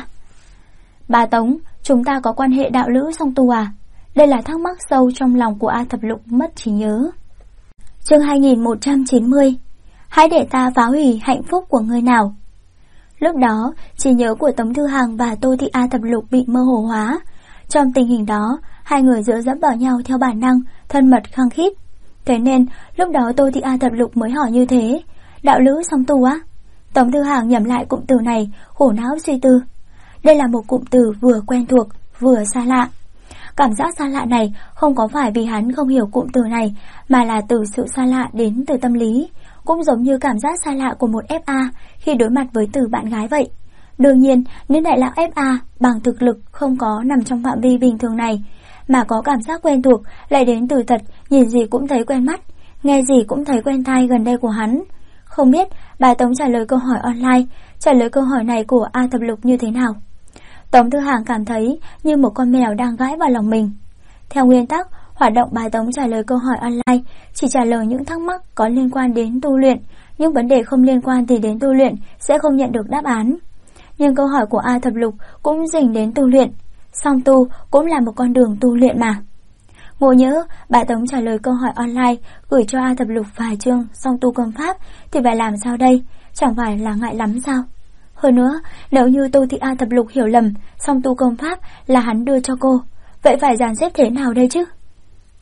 Bà Tống, chúng ta có quan hệ đạo lữ song tu à? Đây là thắc mắc sâu trong lòng của A Thập Lục mất trí nhớ. Chương 2190. Hãy để ta phá hủy hạnh phúc của người nào. Lúc đó, trí nhớ của Tống Thư Hằng và Tô Thị A Thập Lục bị mơ hồ hóa. Trong tình hình đó, hai người dựa dẫm vào nhau theo bản năng, thân mật khăng khít. Thế nên, lúc đó Tô Thị A Thập Lục mới hỏi như thế. Đạo lữ song tu á? Tống Thư Hằng nhẩm lại cụm từ này, khổ não suy tư. Đây là một cụm từ vừa quen thuộc, vừa xa lạ. Cảm giác xa lạ này không có phải vì hắn không hiểu cụm từ này, mà là từ sự xa lạ đến từ tâm lý. Cũng giống như cảm giác xa lạ của một FA khi đối mặt với từ bạn gái vậy. Đương nhiên, những đại lão FA bằng thực lực không có nằm trong phạm vi bình thường này, mà có cảm giác quen thuộc lại đến từ thật, nhìn gì cũng thấy quen mắt, nghe gì cũng thấy quen tai gần đây của hắn. Không biết bà Tống trả lời câu hỏi online, trả lời câu hỏi này của A Thập Lục như thế nào? Tống Thư Hằng cảm thấy như một con mèo đang gãi vào lòng mình. Theo nguyên tắc, hoạt động bà Tống trả lời câu hỏi online chỉ trả lời những thắc mắc có liên quan đến tu luyện, nhưng vấn đề không liên quan thì đến tu luyện sẽ không nhận được đáp án. Nhưng câu hỏi của A Thập Lục cũng dính đến tu luyện, song tu cũng là một con đường tu luyện mà. Ngộ nhỡ bà Tống trả lời câu hỏi online gửi cho A Thập Lục vài chương song tu công pháp thì phải làm sao đây? Chẳng phải là ngại lắm sao? Hơn nữa, nếu như Tô Thị A Thập Lục hiểu lầm song tu công pháp là hắn đưa cho cô, vậy phải dàn xếp thế nào đây chứ?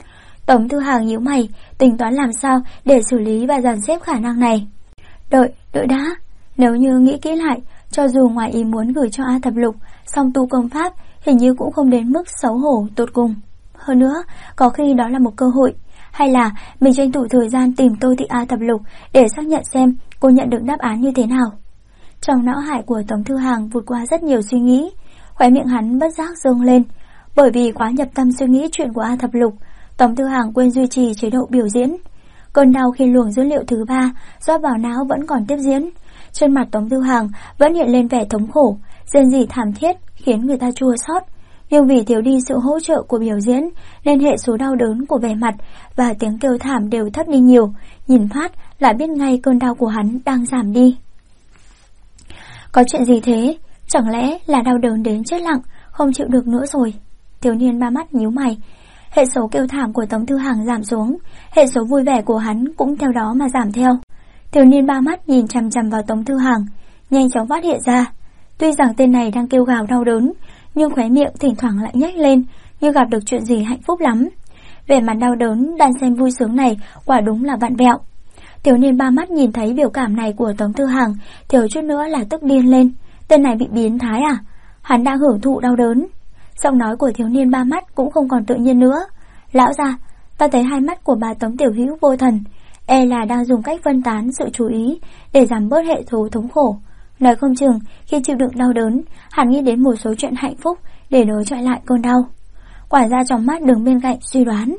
Tống Thư Hàng nhíu mày, tính toán làm sao để xử lý và dàn xếp khả năng này. Đợi đã. Nếu như nghĩ kỹ lại, cho dù ngoài ý muốn gửi cho A Thập Lục song tu công pháp, hình như cũng không đến mức xấu hổ tột cùng. Hơn nữa, có khi đó là một cơ hội. Hay là mình tranh thủ thời gian tìm Tô Thị A Thập Lục để xác nhận xem cô nhận được đáp án như thế nào. Trong não hải của Tống Thư Hàng vụt qua rất nhiều suy nghĩ, khóe miệng hắn bất giác dương lên. Bởi vì quá nhập tâm suy nghĩ chuyện của A Thập Lục, Tống Thư Hàng quên duy trì chế độ biểu diễn. Cơn đau khi luồng dữ liệu thứ 3 rót vào não vẫn còn tiếp diễn. Trên mặt Tống Thư Hàng vẫn hiện lên vẻ thống khổ, rên rỉ thảm thiết khiến người ta chua xót. Nhưng vì thiếu đi sự hỗ trợ của biểu diễn nên hệ số đau đớn của vẻ mặt và tiếng kêu thảm đều thấp đi nhiều. Nhìn phát lại biết ngay cơn đau của hắn đang giảm đi. Có chuyện gì thế? Chẳng lẽ là đau đớn đến chết lặng, không chịu được nữa rồi? Thiếu niên ba mắt nhíu mày. Hệ số kêu thảm của Tống Thư Hàng giảm xuống, hệ số vui vẻ của hắn cũng theo đó mà giảm theo. Thiếu niên ba mắt nhìn chằm chằm vào Tống Thư Hàng, nhanh chóng phát hiện ra. Tuy rằng tên này đang kêu gào đau đớn, nhưng khóe miệng thỉnh thoảng lại nhếch lên, như gặp được chuyện gì hạnh phúc lắm. Vẻ mặt đau đớn đan xen vui sướng này quả đúng là vặn vẹo. Thiếu niên ba mắt nhìn thấy biểu cảm này của Tống Thư Hàng, thiếu chút nữa là tức điên lên. Tên này bị biến thái à? Hắn đang hưởng thụ đau đớn. Giọng nói của thiếu niên ba mắt cũng không còn tự nhiên nữa. Lão gia, ta thấy hai mắt của bà Tống Tiểu Hữu vô thần, e là đang dùng cách phân tán sự chú ý để giảm bớt hệ số thống khổ. Nói không chừng khi chịu đựng đau đớn, hắn nghĩ đến một số chuyện hạnh phúc để đối chọi lại cơn đau. Quản gia trong mắt đứng bên cạnh suy đoán.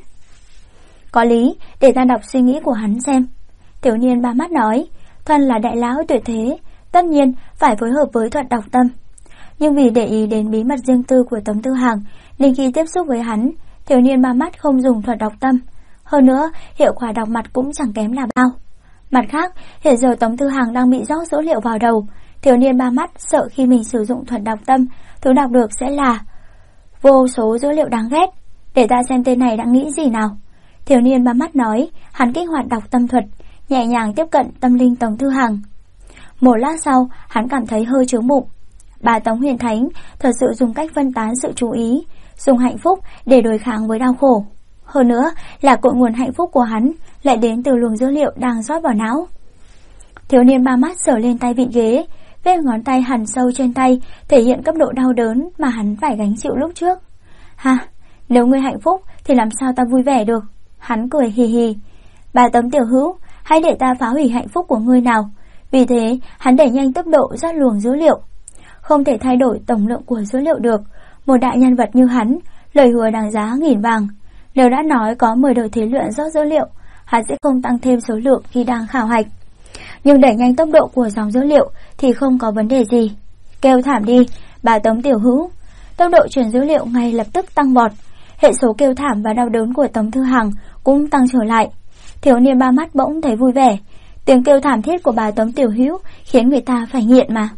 Có lý, để ta đọc suy nghĩ của hắn xem. Thiếu niên ba mắt nói, thân là đại lão tuyệt thế, tất nhiên phải phối hợp với thuật đọc tâm. Nhưng vì để ý đến bí mật riêng tư của Tống Thư Hàng, nên khi tiếp xúc với hắn, thiếu niên ba mắt không dùng thuật đọc tâm. Hơn nữa, hiệu quả đọc mặt cũng chẳng kém là bao. Mặt khác, hiện giờ Tống Thư Hàng đang bị rót dữ liệu vào đầu. Thiếu niên ba mắt sợ khi mình sử dụng thuật đọc tâm, thứ đọc được sẽ là vô số dữ liệu đáng ghét. Để ta xem tên này đã nghĩ gì nào. Thiếu niên ba mắt nói, hắn kích hoạt đọc tâm thuật, nhẹ nhàng tiếp cận tâm linh Tống Thư Hàng. Một lát sau, hắn cảm thấy hơi chướng bụng. Bà Tống Huyền Thánh thật sự dùng cách phân tán sự chú ý, dùng hạnh phúc để đối kháng với đau khổ. Hơn nữa là cội nguồn hạnh phúc của hắn lại đến từ luồng dữ liệu đang rót vào não. Thiếu niên ba mắt sờ lên tay vịn ghế, vết ngón tay hằn sâu trên tay thể hiện cấp độ đau đớn mà hắn phải gánh chịu lúc trước. Ha, nếu ngươi hạnh phúc thì làm sao ta vui vẻ được? Hắn cười hì hì. Bà Tống Tiểu Hữu, hãy để ta phá hủy hạnh phúc của ngươi nào. Vì thế hắn đẩy nhanh tốc độ rót luồng dữ liệu. Không thể thay đổi tổng lượng của dữ liệu được. Một đại nhân vật như hắn, lời hứa đáng giá nghìn vàng. Nếu đã nói có 10 đời thí luyện rót dữ liệu, hắn sẽ không tăng thêm số lượng khi đang khảo hạch. Nhưng đẩy nhanh tốc độ của dòng dữ liệu thì không có vấn đề gì. Kêu thảm đi, bà Tống Tiểu Hữu. Tốc độ truyền dữ liệu ngay lập tức tăng vọt. Hệ số kêu thảm và đau đớn của Tống Thư Hàng cũng tăng trở lại. Thiếu niên ba mắt bỗng thấy vui vẻ. Tiếng kêu thảm thiết của bà Tống Tiểu Hữu khiến người ta phải nghiện mà.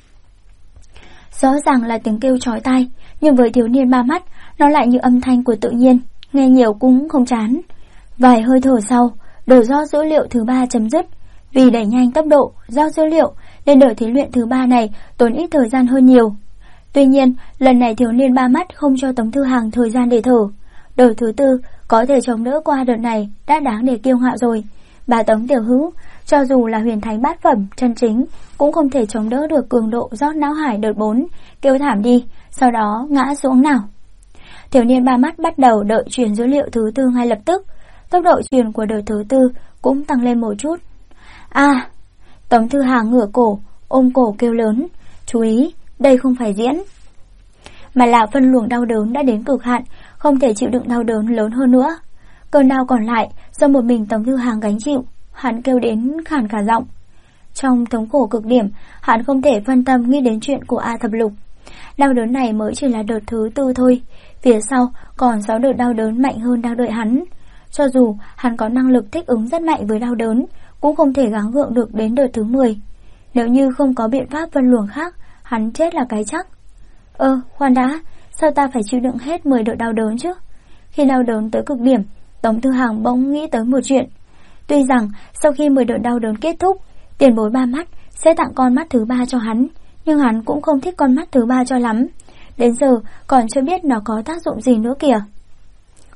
Rõ ràng là tiếng kêu chói tai, nhưng với thiếu niên ba mắt, nó lại như âm thanh của tự nhiên, nghe nhiều cũng không chán. Vài hơi thở sau, đợt rót dữ liệu thứ 3 chấm dứt. Vì đẩy nhanh tốc độ rót dữ liệu nên đợt thí luyện thứ 3 này tốn ít thời gian hơn nhiều. Tuy nhiên, lần này thiếu niên ba mắt không cho Tống Thư Hàng thời gian để thở. Đợt thứ 4 có thể chống đỡ qua đợt này đã đáng để kiêu ngạo rồi. Bà Tống Tiểu Hữu, cho dù là huyền thánh bát phẩm chân chính cũng không thể chống đỡ được cường độ rót não hải đợt 4. Kêu thảm đi, sau đó ngã xuống nào. Thiếu niên ba mắt bắt đầu đợi truyền dữ liệu thứ 4 ngay lập tức. Tốc độ truyền của đợt thứ 4 cũng tăng lên một chút. Tống Thư Hàng ngửa cổ, ôm cổ kêu lớn. Chú ý, đây không phải diễn, mà là phân luồng đau đớn đã đến cực hạn, không thể chịu đựng đau đớn lớn hơn nữa. Cơn đau còn lại do một mình Tống Thư Hàng gánh chịu. Hắn kêu đến khàn cả giọng. Trong thống khổ cực điểm, hắn không thể phân tâm nghĩ đến chuyện của A Thập Lục. Đau đớn này mới chỉ là đợt thứ 4 thôi, phía sau còn 6 đợt đau đớn mạnh hơn đang đợi hắn. Cho dù hắn có năng lực thích ứng rất mạnh với đau đớn, cũng không thể gắng gượng được đến đợt thứ 10. Nếu như không có biện pháp phân luồng khác, hắn chết là cái chắc. Khoan đã, sao ta phải chịu đựng hết 10 đợt đau đớn chứ? Khi đau đớn tới cực điểm, Tống Thư Hàng bỗng nghĩ tới một chuyện. Tuy rằng sau khi 10 đợt đau đớn kết thúc, tiền bối ba mắt sẽ tặng con mắt thứ 3 cho hắn, nhưng hắn cũng không thích con mắt thứ 3 cho lắm. Đến giờ còn chưa biết nó có tác dụng gì nữa kìa.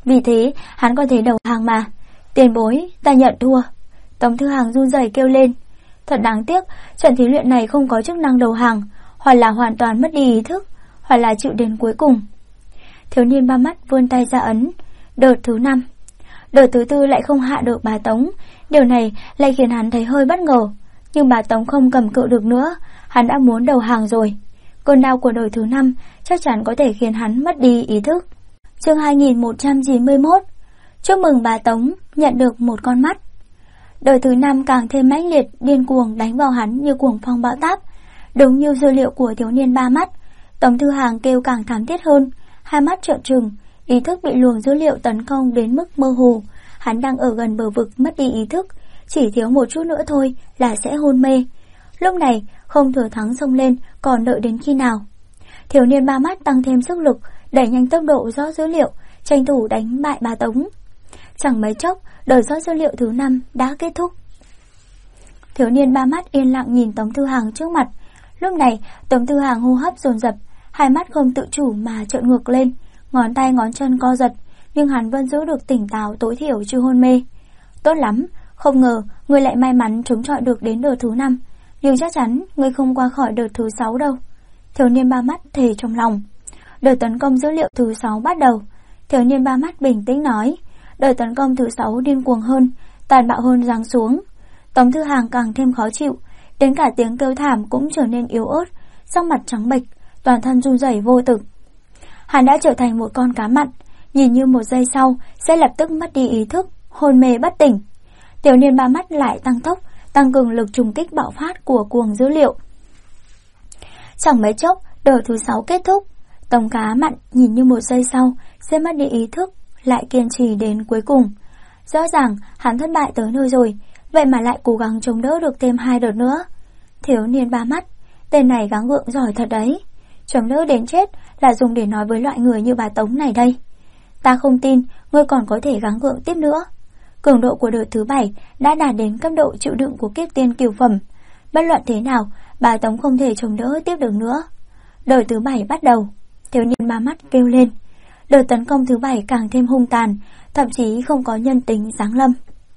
Vì thế, hắn có thể đầu hàng mà. Tiền bối, ta nhận thua. Tống Thư Hàng run rẩy kêu lên. Thật đáng tiếc, trận thí luyện này không có chức năng đầu hàng, hoặc là hoàn toàn mất đi ý thức, hoặc là chịu đến cuối cùng. Thiếu niên ba mắt vươn tay ra ấn. Đợt thứ 5. Đợt thứ 4 lại không hạ được bà Tống. Điều này lại khiến hắn thấy hơi bất ngờ. Nhưng bà Tống không cầm cự được nữa, hắn đã muốn đầu hàng rồi. Cơn đau của đợt thứ 5 chắc chắn có thể khiến hắn mất đi ý thức. Chương 2191. Chúc mừng bà Tống nhận được một con mắt. Đợt thứ 5 càng thêm mãnh liệt, điên cuồng đánh vào hắn như cuồng phong bão táp. Đúng như dữ liệu của thiếu niên ba mắt, Tống Thư Hàng kêu càng thảm thiết hơn, hai mắt trợn trừng, ý thức bị luồng dữ liệu tấn công đến mức mơ hồ. Hắn đang ở gần bờ vực mất đi ý thức, chỉ thiếu một chút nữa thôi là sẽ hôn mê. Lúc này không thừa thắng xông lên, còn đợi đến khi nào? Thiếu niên ba mắt tăng thêm sức lực, đẩy nhanh tốc độ dõi dữ liệu, tranh thủ đánh bại bà Tống. Chẳng mấy chốc, đợt dõi dữ liệu thứ 5 đã kết thúc. Thiếu niên ba mắt yên lặng nhìn Tống Thư Hàng trước mặt. Lúc này, Tống Thư Hàng hô hấp dồn dập, hai mắt không tự chủ mà trợn ngược lên, ngón tay ngón chân co giật, nhưng hắn vẫn giữ được tỉnh táo tối thiểu chưa hôn mê. Tốt lắm, không ngờ ngươi lại may mắn chống chọi được đến đợt thứ 5, nhưng chắc chắn ngươi không qua khỏi đợt thứ 6 đâu. Thiếu niên ba mắt thề trong lòng. Đợt tấn công dữ liệu thứ 6 bắt đầu. Thiếu niên ba mắt bình tĩnh nói. Đợt tấn công thứ 6 điên cuồng hơn, tàn bạo hơn giáng xuống. Tống Thư Hàng càng thêm khó chịu, đến cả tiếng kêu thảm cũng trở nên yếu ớt, sắc mặt trắng bệch, toàn thân run rẩy vô lực. Hắn đã trở thành một con cá mặn, nhìn như một giây sau sẽ lập tức mất đi ý thức, hôn mê bất tỉnh. Thiếu niên ba mắt lại tăng tốc, tăng cường lực trùng kích bạo phát của cuồng dữ liệu. Chẳng mấy chốc, đợt thứ 6 kết thúc. Tống cá mặn nhìn như một giây sau sẽ mất đi ý thức, lại kiên trì đến cuối cùng. Rõ ràng hắn thất bại tới nơi rồi, vậy mà lại cố gắng chống đỡ được thêm 2 đợt nữa. Thiếu niên ba mắt, tên này gắng gượng giỏi thật đấy. Chống đỡ đến chết là dùng để nói với loại người như bà Tống này đây. Ta không tin ngươi còn có thể gắng gượng tiếp nữa. Cường độ của đợt thứ 7 đã đạt đến cấp độ chịu đựng của kiếp tiên cửu phẩm. Bất luận thế nào, bà Tống không thể chống đỡ tiếp được nữa. Đợt thứ 7 bắt đầu. Thiếu niên ba mắt kêu lên. Đợt tấn công thứ 7 càng thêm hung tàn, thậm chí không có nhân tính giáng lâm.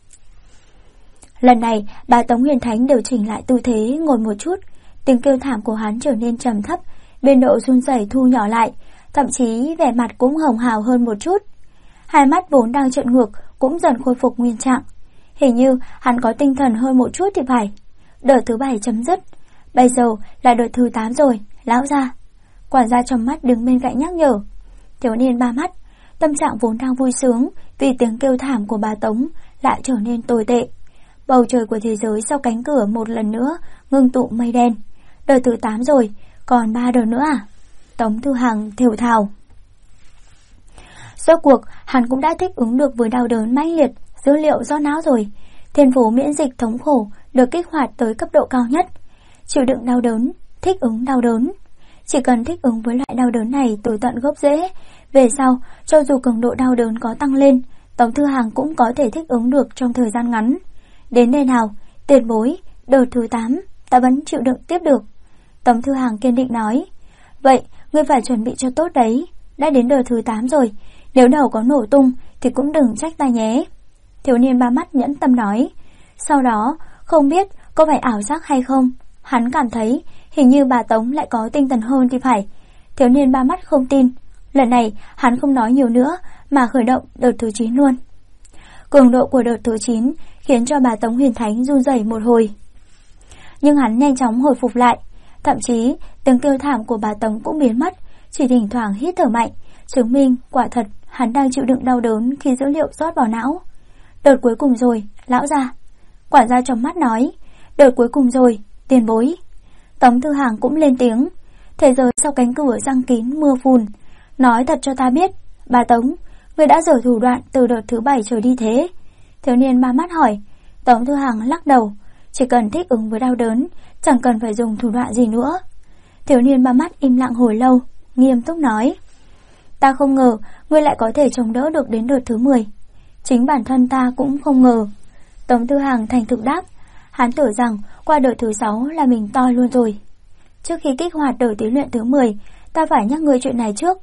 Lần này, bà Tống Huyền Thánh điều chỉnh lại tư thế ngồi một chút, tiếng kêu thảm của hắn trở nên trầm thấp, biên độ run rẩy thu nhỏ lại, thậm chí vẻ mặt cũng hồng hào hơn một chút. Hai mắt vốn đang trợn ngược cũng dần khôi phục nguyên trạng. Hình như hắn có tinh thần hơn một chút thì phải. Đợt thứ 7 chấm dứt. Bây giờ là đợt thứ 8 rồi, lão gia. Quản gia trong mắt đứng bên cạnh nhắc nhở. Thiếu niên ba mắt, tâm trạng vốn đang vui sướng vì tiếng kêu thảm của bà Tống lại trở nên tồi tệ. Bầu trời của thế giới sau cánh cửa một lần nữa ngưng tụ mây đen. Đợt thứ 8 rồi, còn 3 đợt nữa à? Tống Thư Hàng thều thào. Rốt cuộc, hắn cũng đã thích ứng được với đau đớn mãnh liệt, dữ liệu do não rồi. Thiên phú miễn dịch thống khổ được kích hoạt tới cấp độ cao nhất. Chịu đựng đau đớn, thích ứng đau đớn. Chỉ cần thích ứng với loại đau đớn này từ tận gốc rễ, về sau, cho dù cường độ đau đớn có tăng lên, Tống Thư Hàng cũng có thể thích ứng được trong thời gian ngắn. Đến đây nào, tiền bối, đợt thứ 8, ta vẫn chịu đựng tiếp được. Tống Thư Hàng kiên định nói. Vậy, ngươi phải chuẩn bị cho tốt đấy. Đã đến đợt thứ 8 rồi, nếu đầu có nổ tung thì cũng đừng trách ta nhé. Thiếu niên ba mắt nhẫn tâm nói. Sau đó, không biết có phải ảo giác hay không, hắn cảm thấy hình như bà Tống lại có tinh thần hơn thì phải. Thiếu niên ba mắt không tin. Lần này hắn không nói nhiều nữa mà khởi động đợt thứ 9 luôn. Cường độ của đợt thứ 9 khiến cho bà Tống Huyền Thánh run rẩy một hồi. Nhưng hắn nhanh chóng hồi phục lại. Thậm chí tiếng kêu thảm của bà Tống cũng biến mất, chỉ thỉnh thoảng hít thở mạnh, chứng minh quả thật hắn đang chịu đựng đau đớn khi dữ liệu rót vào não. Đợt cuối cùng rồi, lão gia. Quản gia trong mắt nói. Đợt cuối cùng rồi, tiền bối. Tống Thư Hàng cũng lên tiếng. Thế giới sau cánh cửa răng kín mưa phùn. Nói thật cho ta biết, bà Tống, người đã dở thủ đoạn từ đợt thứ 7 trở đi thế. Thiếu niên ba mắt hỏi. Tống Thư Hàng lắc đầu. Chỉ cần thích ứng với đau đớn, chẳng cần phải dùng thủ đoạn gì nữa. Thiếu niên ba mắt im lặng hồi lâu, nghiêm túc nói. Ta không ngờ ngươi lại có thể chống đỡ được đến đợt thứ 10. Chính bản thân ta cũng không ngờ. Tống Thư Hàng thành thực đáp. Hắn tưởng rằng qua đợt thứ 6 là mình toi luôn rồi. Trước khi kích hoạt đợt thí luyện thứ 10, ta phải nhắc ngươi chuyện này trước.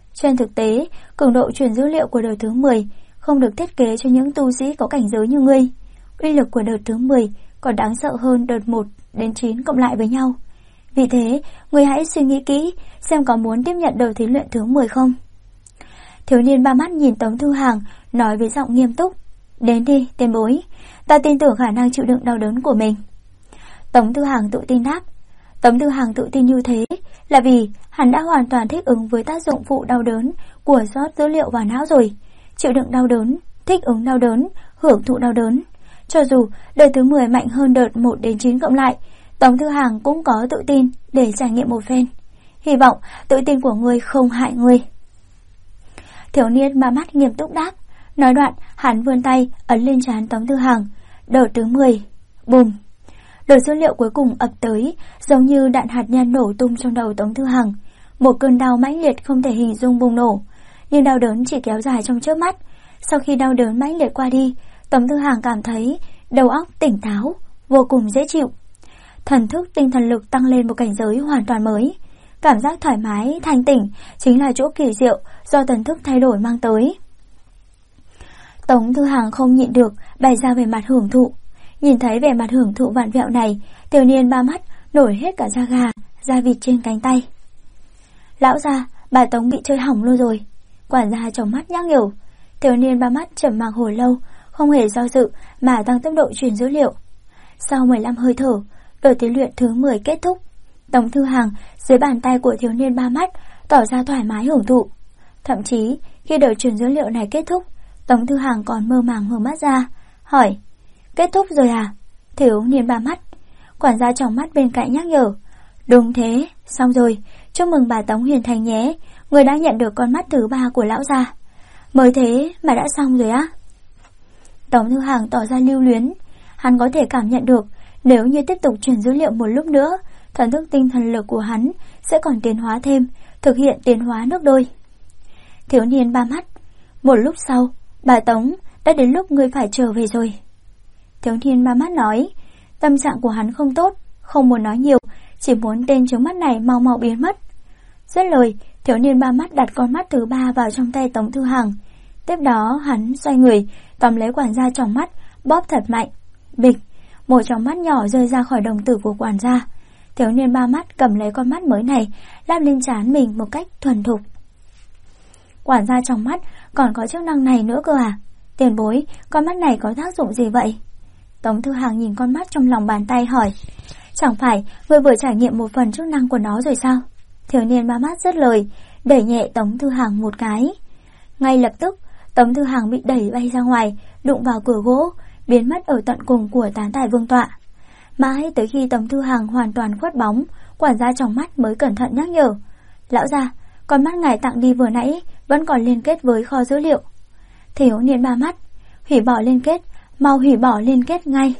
Trên thực tế, cường độ truyền dữ liệu của đợt thứ 10 không được thiết kế cho những tu sĩ có cảnh giới như ngươi. Uy lực của đợt thứ 10 còn đáng sợ hơn đợt 1 đến 9 cộng lại với nhau. Vì thế, ngươi hãy suy nghĩ kỹ xem có muốn tiếp nhận đợt thí luyện thứ 10 không. Thiếu niên ba mắt nhìn Tống Thư Hàng, nói với giọng nghiêm túc. Đến đi, tiền bối, ta tin tưởng khả năng chịu đựng đau đớn của mình. Tống Thư Hàng tự tin đáp. Tống Thư Hàng tự tin như thế là vì hắn đã hoàn toàn thích ứng với tác dụng phụ đau đớn của rót dữ liệu vào não rồi. Chịu đựng đau đớn, thích ứng đau đớn, hưởng thụ đau đớn. Cho dù đợt thứ 10 mạnh hơn đợt 1 đến 9 cộng lại, Tống Thư Hàng cũng có tự tin để trải nghiệm một phen. Hy vọng tự tin của ngươi không hại ngươi. Thiếu niên ba mắt nghiêm túc đáp. Nói đoạn, hắn vươn tay ấn lên trán Tống Thư Hàng. Đợt thứ 10, bùm. Đợt dữ liệu cuối cùng ập tới, giống như đạn hạt nhân nổ tung trong đầu Tống Thư Hàng. Một cơn đau mãnh liệt không thể hình dung bùng nổ, nhưng đau đớn chỉ kéo dài trong chớp mắt. Sau khi đau đớn mãnh liệt qua đi, Tống Thư Hàng cảm thấy đầu óc tỉnh táo, vô cùng dễ chịu. Thần thức tinh thần lực tăng lên một cảnh giới hoàn toàn mới. Cảm giác thoải mái, thanh tỉnh chính là chỗ kỳ diệu do thần thức thay đổi mang tới. Tống Thư Hàng không nhịn được bày ra về mặt hưởng thụ. Nhìn thấy vẻ mặt hưởng thụ vặn vẹo này, tiểu niên ba mắt nổi hết cả da gà, da vịt trên cánh tay. Lão gia, bà Tống bị chơi hỏng luôn rồi. Quản gia trong mắt nhắc nhở. Tiểu niên ba mắt trầm mặc hồi lâu, không hề do dự mà tăng tốc độ truyền dữ liệu. Sau 15 hơi thở, đợt thí luyện thứ 10 kết thúc. Tống Thư Hàng dưới bàn tay của thiếu niên ba mắt tỏ ra thoải mái hưởng thụ. Thậm chí khi đợt truyền dữ liệu này kết thúc, Tống Thư Hàng còn mơ màng mở mắt ra, hỏi: kết thúc rồi à? Thiếu niên ba mắt. Quản gia trong mắt bên cạnh nhắc nhở. Đúng thế, xong rồi, chúc mừng bà Tống Huyền Thành nhé, người đã nhận được con mắt thứ 3 của lão gia. Mới thế mà đã xong rồi á? Tống Thư Hàng tỏ ra lưu luyến. Hắn có thể cảm nhận được nếu như tiếp tục truyền dữ liệu một lúc nữa, thần thức tinh thần lực của hắn sẽ còn tiến hóa thêm, thực hiện tiến hóa nước đôi. Thiếu niên ba mắt. Một lúc sau, bà Tống, đã đến lúc ngươi phải trở về rồi. Thiếu niên ba mắt nói. Tâm trạng của hắn không tốt, không muốn nói nhiều, chỉ muốn tên chướng mắt này mau mau biến mất. Dứt lời, thiếu niên ba mắt đặt con mắt thứ 3 vào trong tay Tống Thư Hàng. Tiếp đó hắn xoay người, tóm lấy quản gia tròng mắt, bóp thật mạnh. Bịch, một tròng mắt nhỏ rơi ra khỏi đồng tử của quản gia. Thiếu niên ba mắt cầm lấy con mắt mới này, lắp lên trán mình một cách thuần thục. Quản gia tròng mắt còn có chức năng này nữa cơ à? Tiền bối, con mắt này có tác dụng gì vậy? Tống Thư Hàng nhìn con mắt trong lòng bàn tay hỏi. Chẳng phải người vừa trải nghiệm một phần chức năng của nó rồi sao? Thiếu niên ba mắt dứt lời, đẩy nhẹ Tống Thư Hàng một cái. Ngay lập tức, Tống Thư Hàng bị đẩy bay ra ngoài, đụng vào cửa gỗ, biến mất ở tận cùng của tán tài vương tọa. Mãi tới khi Tống Thư Hàng hoàn toàn khuất bóng, quản gia trong mắt mới cẩn thận nhắc nhở. Lão gia, con mắt ngài tặng đi vừa nãy vẫn còn liên kết với kho dữ liệu. Thiếu niên ba mắt. Hủy bỏ liên kết, mau hủy bỏ liên kết ngay.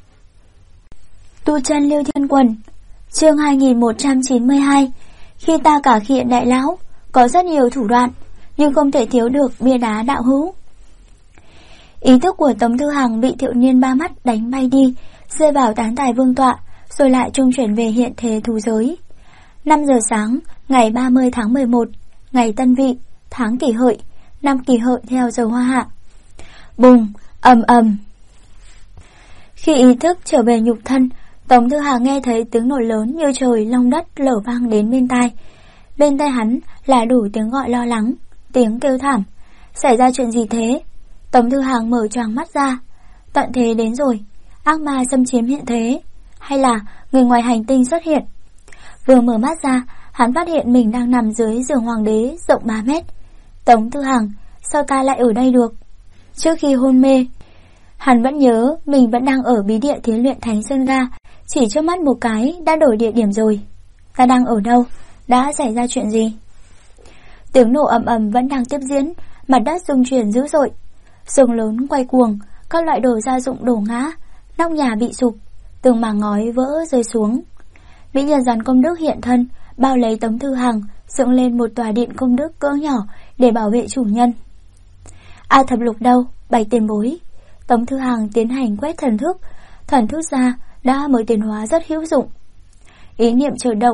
Tu chân Liêu Thiên Quần. Chương 2192. Khi ta cả khiện đại lão, có rất nhiều thủ đoạn, nhưng không thể thiếu được bia đá đạo hữu. Ý thức của Tống Thư Hàng bị thiếu niên ba mắt đánh bay đi, rơi vào tán tài vương tọa, rồi lại trung chuyển về hiện thế thú giới. 5 giờ sáng, ngày 30 tháng 11, ngày Tân Vị, tháng Kỷ Hợi, năm Kỷ Hợi theo giờ Hoa Hạ. Bùng, ầm ầm. Khi ý thức trở về nhục thân, Tống Thư Hàng nghe thấy tiếng nổ lớn như trời long đất lở vang đến bên tai. Bên tai hắn là đủ tiếng gọi lo lắng, tiếng kêu thảm. Xảy ra chuyện gì thế? Tống Thư Hàng mở choàng mắt ra. Tận thế đến rồi, ác ma xâm chiếm hiện thế, hay là người ngoài hành tinh xuất hiện? Vừa mở mắt ra, hắn phát hiện mình đang nằm dưới giường hoàng đế rộng 3 mét. Tống Thư Hàng, sao ta lại ở đây được? Trước khi hôn mê, hắn vẫn nhớ mình vẫn đang ở bí địa thí luyện Thánh Sơn Ga, chỉ trước mắt một cái đã đổi địa điểm rồi. Ta đang ở đâu? Đã xảy ra chuyện gì? Tiếng nổ ầm ầm vẫn đang tiếp diễn, mặt đất rung chuyển dữ dội, giường lớn quay cuồng, các loại đồ gia dụng đổ ngã, nóc nhà bị sụp, tường màng ngói vỡ rơi xuống. Mỹ nhân rắn công đức hiện thân, bao lấy Tống Thư Hàng, dựng lên một tòa điện công đức cỡ nhỏ để bảo vệ chủ nhân. A thập lục đâu? Bày tiền bối. Tống Thư Hàng tiến hành quét thần thức ra đã mới tiến hóa rất hữu dụng. Ý niệm chợt động,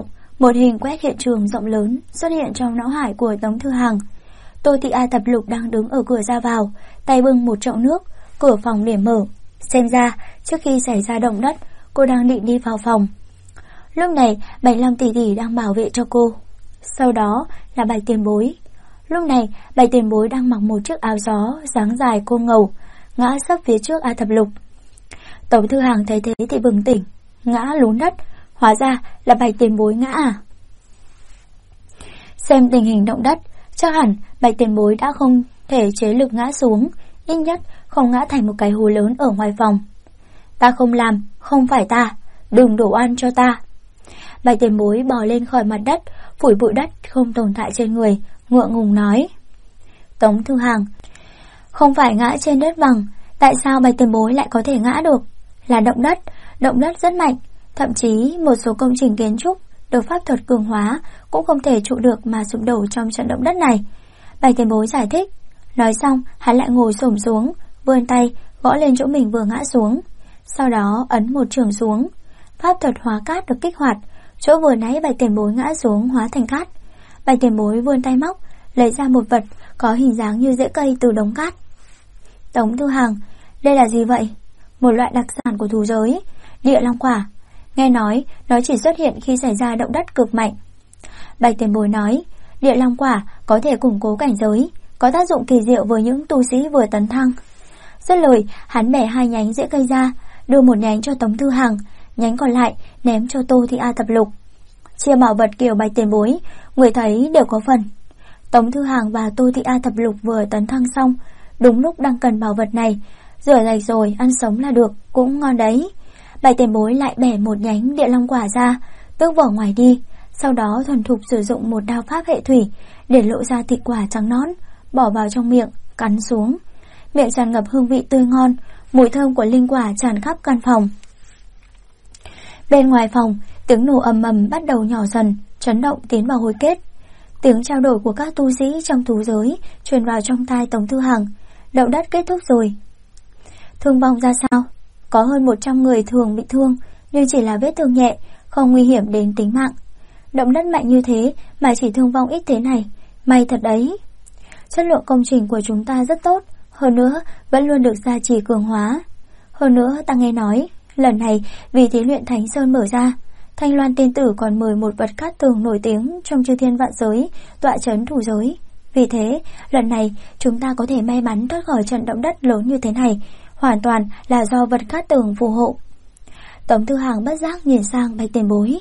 Một hình quét hiện trường rộng lớn xuất hiện trong não hải của Tống Thư Hằng. Tô Thị A Thập Lục đang đứng ở cửa ra vào, tay bưng một chậu nước, cửa phòng để mở. Xem ra, trước khi xảy ra động đất, cô đang định đi vào phòng. Lúc này, Bạch Long tỷ tỷ đang bảo vệ cho cô. Sau đó là Bạch Tiền Bối. Lúc này, Bạch Tiền Bối đang mặc một chiếc áo gió, dáng dài cô ngầu, ngã sấp phía trước A Thập Lục. Tống Thư Hằng thấy thế thì bừng tỉnh, ngã lún đất. Hóa ra là Bạch Tiền Bối ngã à? Xem tình hình động đất, chắc hẳn Bạch Tiền Bối đã không thể chế lực ngã xuống, ít nhất không ngã thành một cái hố lớn ở ngoài phòng. Ta không làm, không phải ta, đừng đổ oan cho ta. Bạch Tiền Bối bò lên khỏi mặt đất, phủi bụi đất không tồn tại trên người, ngượng ngùng nói. Tống Thư Hằng, không phải ngã trên đất bằng, tại sao Bạch Tiền Bối lại có thể ngã được? Là động đất rất mạnh, thậm chí một số công trình kiến trúc được pháp thuật cường hóa cũng không thể trụ được mà sụp đổ trong trận động đất này. Bạch Tiền Bối giải thích. Nói xong, hắn lại ngồi xổm xuống, vươn tay gõ lên chỗ mình vừa ngã xuống, sau đó ấn một chưởng xuống. Pháp thuật hóa cát được kích hoạt, chỗ vừa nãy Bạch Tiền Bối ngã xuống hóa thành cát. Bạch Tiền Bối vươn tay móc, lấy ra một vật có hình dáng như rễ cây từ đống cát. Tống Thư Hằng, đây là gì vậy? Một loại đặc sản của thú giới, địa long quả. Nghe nói nó chỉ xuất hiện khi xảy ra động đất cực mạnh. Bạch Tiền Bối nói, địa long quả có thể củng cố cảnh giới, có tác dụng kỳ diệu với những tu sĩ vừa tấn thăng. Dứt lời, hắn bẻ 2 nhánh rễ cây ra, đưa một nhánh cho Tống Thư Hằng, nhánh còn lại ném cho Tô Thị A Thập Lục. Chia bảo vật kiểu Bạch Tiền Bối, người thấy đều có phần. Tống Thư Hằng và Tô Thị A Thập Lục vừa tấn thăng xong, đúng lúc đang cần bảo vật này, rửa sạch rồi ăn sống là được, cũng ngon đấy. Bạch Tiền Bối lại bẻ một nhánh địa long quả ra, tước vỏ ngoài đi, sau đó thuần thục sử dụng một đao pháp hệ thủy để lộ ra thịt quả trắng nõn, bỏ vào trong miệng, cắn xuống. Miệng tràn ngập hương vị tươi ngon, mùi thơm của linh quả tràn khắp căn phòng. Bên ngoài phòng, tiếng nổ ầm ầm bắt đầu nhỏ dần, chấn động tiến vào hồi kết. Tiếng trao đổi của các tu sĩ trong thú giới truyền vào trong tai Tống Thư Hằng. Động đất kết thúc rồi. Thương vong ra sao? Có hơn 100 người thường bị thương, nhưng chỉ là vết thương nhẹ, không nguy hiểm đến tính mạng. Động đất mạnh như thế mà chỉ thương vong ít thế này, may thật đấy. Chất lượng công trình của chúng ta rất tốt, hơn nữa vẫn luôn được gia trì cường hóa. Hơn nữa ta nghe nói, lần này vì thí luyện Thánh Sơn mở ra, Thanh Loan tiên tử còn mời một vật cát tường nổi tiếng trong chư thiên vạn giới tọa trấn thủ giới. Vì thế, lần này chúng ta có thể may mắn thoát khỏi trận động đất lớn như thế này, hoàn toàn là do vật cát tường phù hộ. Tống Thư Hằng bất giác nhìn sang Bạch Tiền Bối.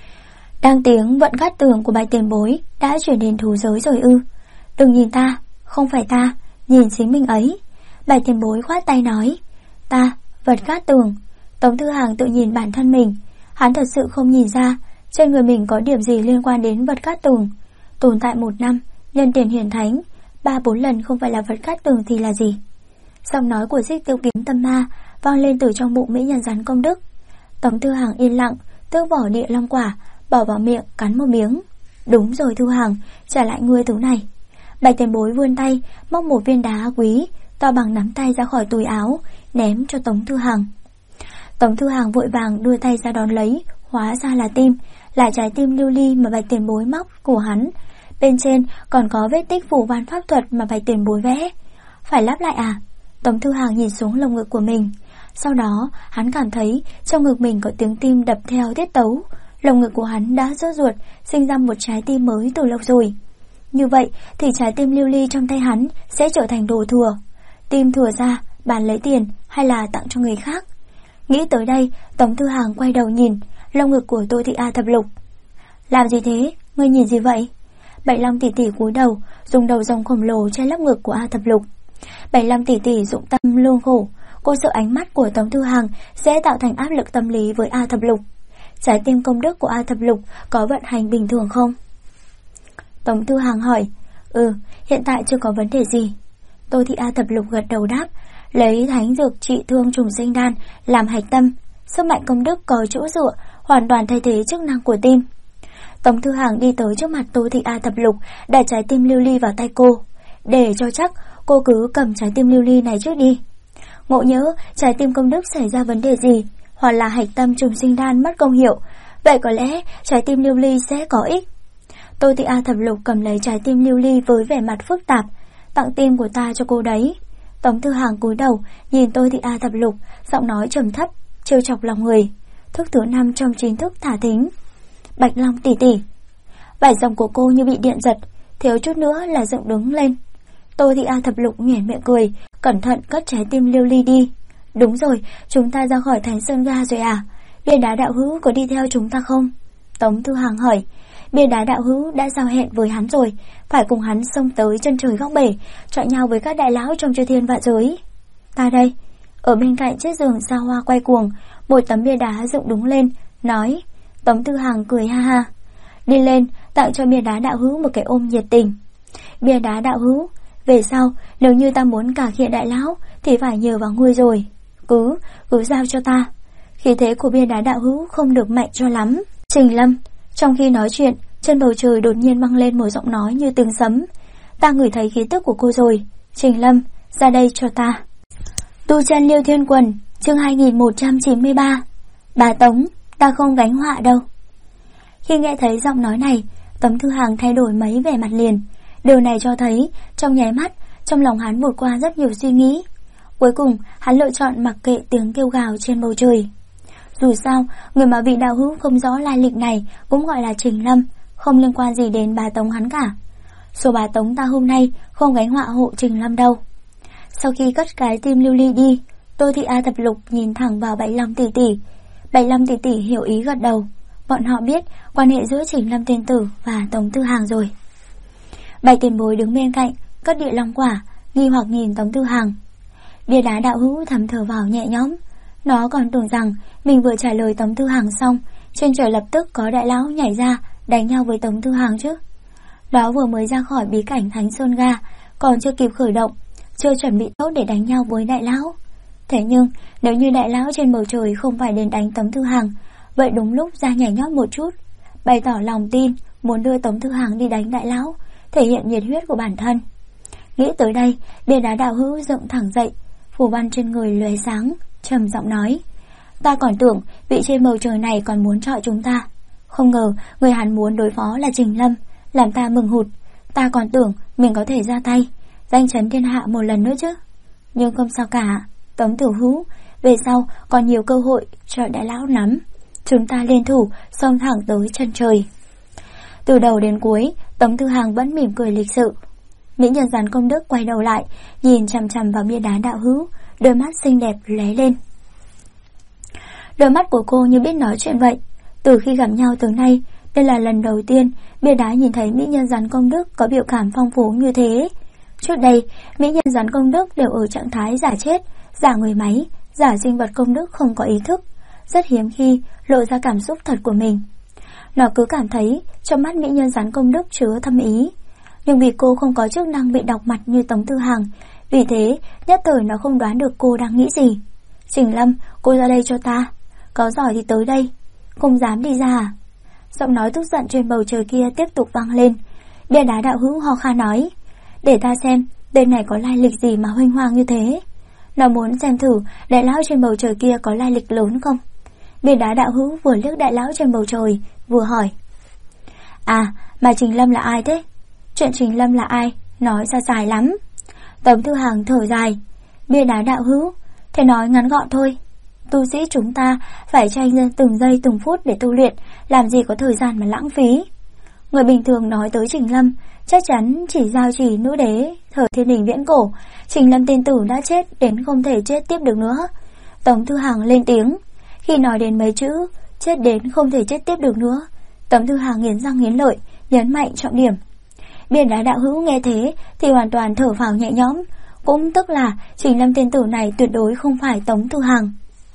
Đang tiếng vận cát tường của Bạch Tiền Bối đã chuyển đến thú giới rồi ư? Đừng nhìn ta, không phải ta, nhìn chính mình ấy. Bạch Tiền Bối khoát tay nói, ta, vật cát tường. Tống Thư Hằng tự nhìn bản thân mình, hắn thật sự không nhìn ra trên người mình có điểm gì liên quan đến vật cát tường. Tồn tại 1 năm, nhân tiền hiển thánh, 3-4 lần không phải là vật cát tường thì là gì? Giọng nói của Xích Tiêu Kiếm Tâm Ma vang lên từ trong bụng mỹ nhân rắn công đức. Tống Thư Hằng yên lặng, tước vỏ địa long quả, bỏ vào miệng cắn một miếng. Đúng rồi Thư Hằng, trả lại ngươi thứ này. Bạch Tiền Bối vươn tay, móc một viên đá quý to bằng nắm tay ra khỏi túi áo, ném cho Tống Thư Hằng. Tống Thư Hằng vội vàng đưa tay ra đón lấy, hóa ra là tim, là trái tim lưu ly mà Bạch Tiền Bối móc của hắn. Bên trên còn có vết tích phù văn pháp thuật mà Bạch Tiền Bối vẽ. Phải lắp lại à? Tống Thư Hằng nhìn xuống lồng ngực của mình. Sau đó hắn cảm thấy trong ngực mình có tiếng tim đập theo tiết tấu. Lồng ngực của hắn đã rớt ruột, sinh ra một trái tim mới từ lâu rồi. Như vậy thì trái tim lưu ly trong tay hắn sẽ trở thành đồ thừa. Tim thừa ra bán lấy tiền hay là tặng cho người khác? Nghĩ tới đây, Tống Thư Hằng quay đầu nhìn lồng ngực của Tô Thị A Thập Lục. Làm gì thế? Ngươi nhìn gì vậy? Bạch Long tỷ tỷ cúi đầu, dùng đầu rồng khổng lồ che lấp ngực của A Thập Lục. Bạch Long tỷ tỷ dụng tâm lương khổ, cô sợ ánh mắt của Tống Thư Hằng sẽ tạo thành áp lực tâm lý với A Thập Lục. Trái tim công đức của A Thập Lục có vận hành bình thường không? Tống Thư Hằng hỏi. Hiện tại chưa có vấn đề gì. Tô Thị A Thập Lục gật đầu đáp, lấy thánh dược trị thương trùng sinh đan làm hạch tâm. Sức mạnh công đức có chỗ dựa, hoàn toàn thay thế chức năng của tim. Tống Thư Hằng đi tới trước mặt Tô Thị A Thập Lục, đặt trái tim lưu ly vào tay cô. Để cho chắc, cô cứ cầm trái tim lưu ly này trước đi. Ngộ nhỡ trái tim công đức xảy ra vấn đề gì, hoặc là hạch tâm trùng sinh đan mất công hiệu, Vậy có lẽ trái tim lưu ly sẽ có ích. Tô Thị A Thập Lục cầm lấy trái tim lưu ly với vẻ mặt phức tạp. Tặng tim của ta cho cô đấy. Tống Thư Hàng cúi đầu nhìn Tô Thị A Thập Lục, giọng nói trầm thấp, trêu chọc lòng người. Thức thứ 5 trong 9 thức thả thính. Bạch Long tỷ tỷ. Vải rồng của cô như bị điện giật, thiếu chút nữa là dựng đứng lên. Tô Thị A Thập Lục nhoẻn miệng cười, cẩn thận cất trái tim lưu ly đi. Đúng rồi, chúng ta ra khỏi Thánh Sơn Ga rồi à? Bia đá đạo hữu có đi theo chúng ta không? Tống Thư Hàng hỏi. Bia đá đạo hữu đã giao hẹn với hắn rồi, phải cùng hắn xông tới chân trời góc bể, chọi nhau với các đại lão trong chư thiên vạn giới. Ta đây. Ở bên cạnh chiếc giường xa hoa quay cuồng, một tấm bia đá dựng đứng lên, nói. Tống Thư Hàng cười ha ha. Đi lên, tặng cho bia đá đạo hữu một cái ôm nhiệt tình. Bia đá đạo hữu, về sau nếu như ta muốn cà khịa đại lão thì phải nhờ vào ngươi rồi. Cứ giao cho ta. Khí thế của bia đá đạo hữu không được mạnh cho lắm. Trình Lâm. Trong khi nói chuyện, trên bầu trời đột nhiên vang lên một giọng nói như tiếng sấm. Ta ngửi thấy khí tức của cô rồi. Trình Lâm, ra đây cho ta. Tu chân Liêu Thiên Quần, chương 2193. Bà Tống, ta không gánh họa đâu. Khi nghe thấy giọng nói này, Tống Thư Hàng thay đổi mấy vẻ mặt liền. Điều này cho thấy, trong nháy mắt, trong lòng hắn vụt qua rất nhiều suy nghĩ. Cuối cùng, hắn lựa chọn mặc kệ tiếng kêu gào trên bầu trời. Dù sao, người mà vị đạo hữu không rõ lai lịch này cũng gọi là Trình Lâm, không liên quan gì đến bà Tống hắn cả. Số bà Tống ta hôm nay không gánh họa hộ Trình Lâm đâu. Sau khi cất cái tim lưu ly đi, Tô Thị A Thập Lục nhìn thẳng vào Bạch Long tỷ tỷ. Bạch Long tỷ tỷ hiểu ý gật đầu. Bọn họ biết quan hệ giữa Trình Lâm tiên tử và Tống Thư Hàng rồi. Bạch tiền bối đứng bên cạnh, cất địa long quả, nghi hoặc nhìn Tống Thư Hàng. Bia đá đạo hữu thầm thở vào nhẹ nhõm. Nó còn tưởng rằng mình vừa trả lời Tống Thư Hàng xong, trên trời lập tức có đại lão nhảy ra đánh nhau với Tống Thư Hàng chứ. Đó vừa mới ra khỏi bí cảnh Thánh Sơn Ga, còn chưa kịp khởi động, chưa chuẩn bị tốt để đánh nhau với đại lão. Thế nhưng nếu như đại lão trên bầu trời không phải đến đánh Tống Thư Hàng, vậy đúng lúc ra nhảy nhót một chút, bày tỏ lòng tin muốn đưa Tống Thư Hàng đi đánh đại lão, thể hiện nhiệt huyết của bản thân. Nghĩ tới đây, bia đá đạo hữu dựng thẳng dậy, phù văn trên người lóe sáng, trầm giọng nói. Ta còn tưởng vị trên bầu trời này còn muốn chọi chúng ta, không ngờ người hắn muốn đối phó là Trình Lâm, làm ta mừng hụt. Ta còn tưởng mình có thể ra tay danh chấn thiên hạ một lần nữa chứ. Nhưng không sao cả, Tống tiểu hữu, về sau còn nhiều cơ hội cho đại lão nắm. Chúng ta liên thủ xông thẳng tới chân trời. Từ đầu đến cuối, Tống Thư Hàng vẫn mỉm cười lịch sự. Mỹ nhân rắn công đức quay đầu lại, nhìn chằm chằm vào bia đá đạo hữu, đôi mắt xinh đẹp lóe lên. Đôi mắt của cô như biết nói chuyện vậy. Từ khi gặp nhau từ nay, đây là lần đầu tiên bia đá nhìn thấy mỹ nhân rắn công đức có biểu cảm phong phú như thế. Trước đây, mỹ nhân rắn công đức đều ở trạng thái giả chết, giả người máy, giả sinh vật công đức không có ý thức, rất hiếm khi lộ ra cảm xúc thật của mình. Nó cứ cảm thấy trong mắt mỹ nhân rắn công đức chứa thâm ý. Nhưng vì cô không có chức năng bị đọc mặt như Tống Thư Hàng, vì thế nhất thời nó không đoán được cô đang nghĩ gì. Trình Lâm, cô ra đây cho ta. Có giỏi thì tới đây. Không dám đi ra à? Giọng nói tức giận trên bầu trời kia tiếp tục vang lên. Bia đá đạo hữu ho kha nói. Để ta xem tên này có lai lịch gì mà huênh hoang như thế. Nó muốn xem thử đại lão trên bầu trời kia có lai lịch lớn không. Bia đá đạo hữu vừa liếc đại lão trên bầu trời, vừa hỏi. À, mà Trình Lâm là ai thế? Chuyện Trình Lâm là ai, nói ra dài lắm. Tống Thư Hàng thở dài. Bia đá đạo hữu, thế nói ngắn gọn thôi. Tu sĩ chúng ta phải tranh từng giây từng phút để tu luyện, làm gì có thời gian mà lãng phí. Người bình thường nói tới Trình Lâm chắc chắn chỉ giao chỉ nữ đế thời thiên đình viễn cổ. Trình Lâm tiên tử đã chết đến không thể chết tiếp được nữa. Tống Thư Hàng lên tiếng. Khi nói đến mấy chữ chết đến không thể chết tiếp được nữa, Tống Thư Hàng nghiến răng nghiến lợi, nhấn mạnh trọng điểm. Bia đá đạo hữu nghe thế thì hoàn toàn thở phào nhẹ nhõm, cũng tức là Trình Lâm tiên tử này tuyệt đối không phải Tống Thư Hàng.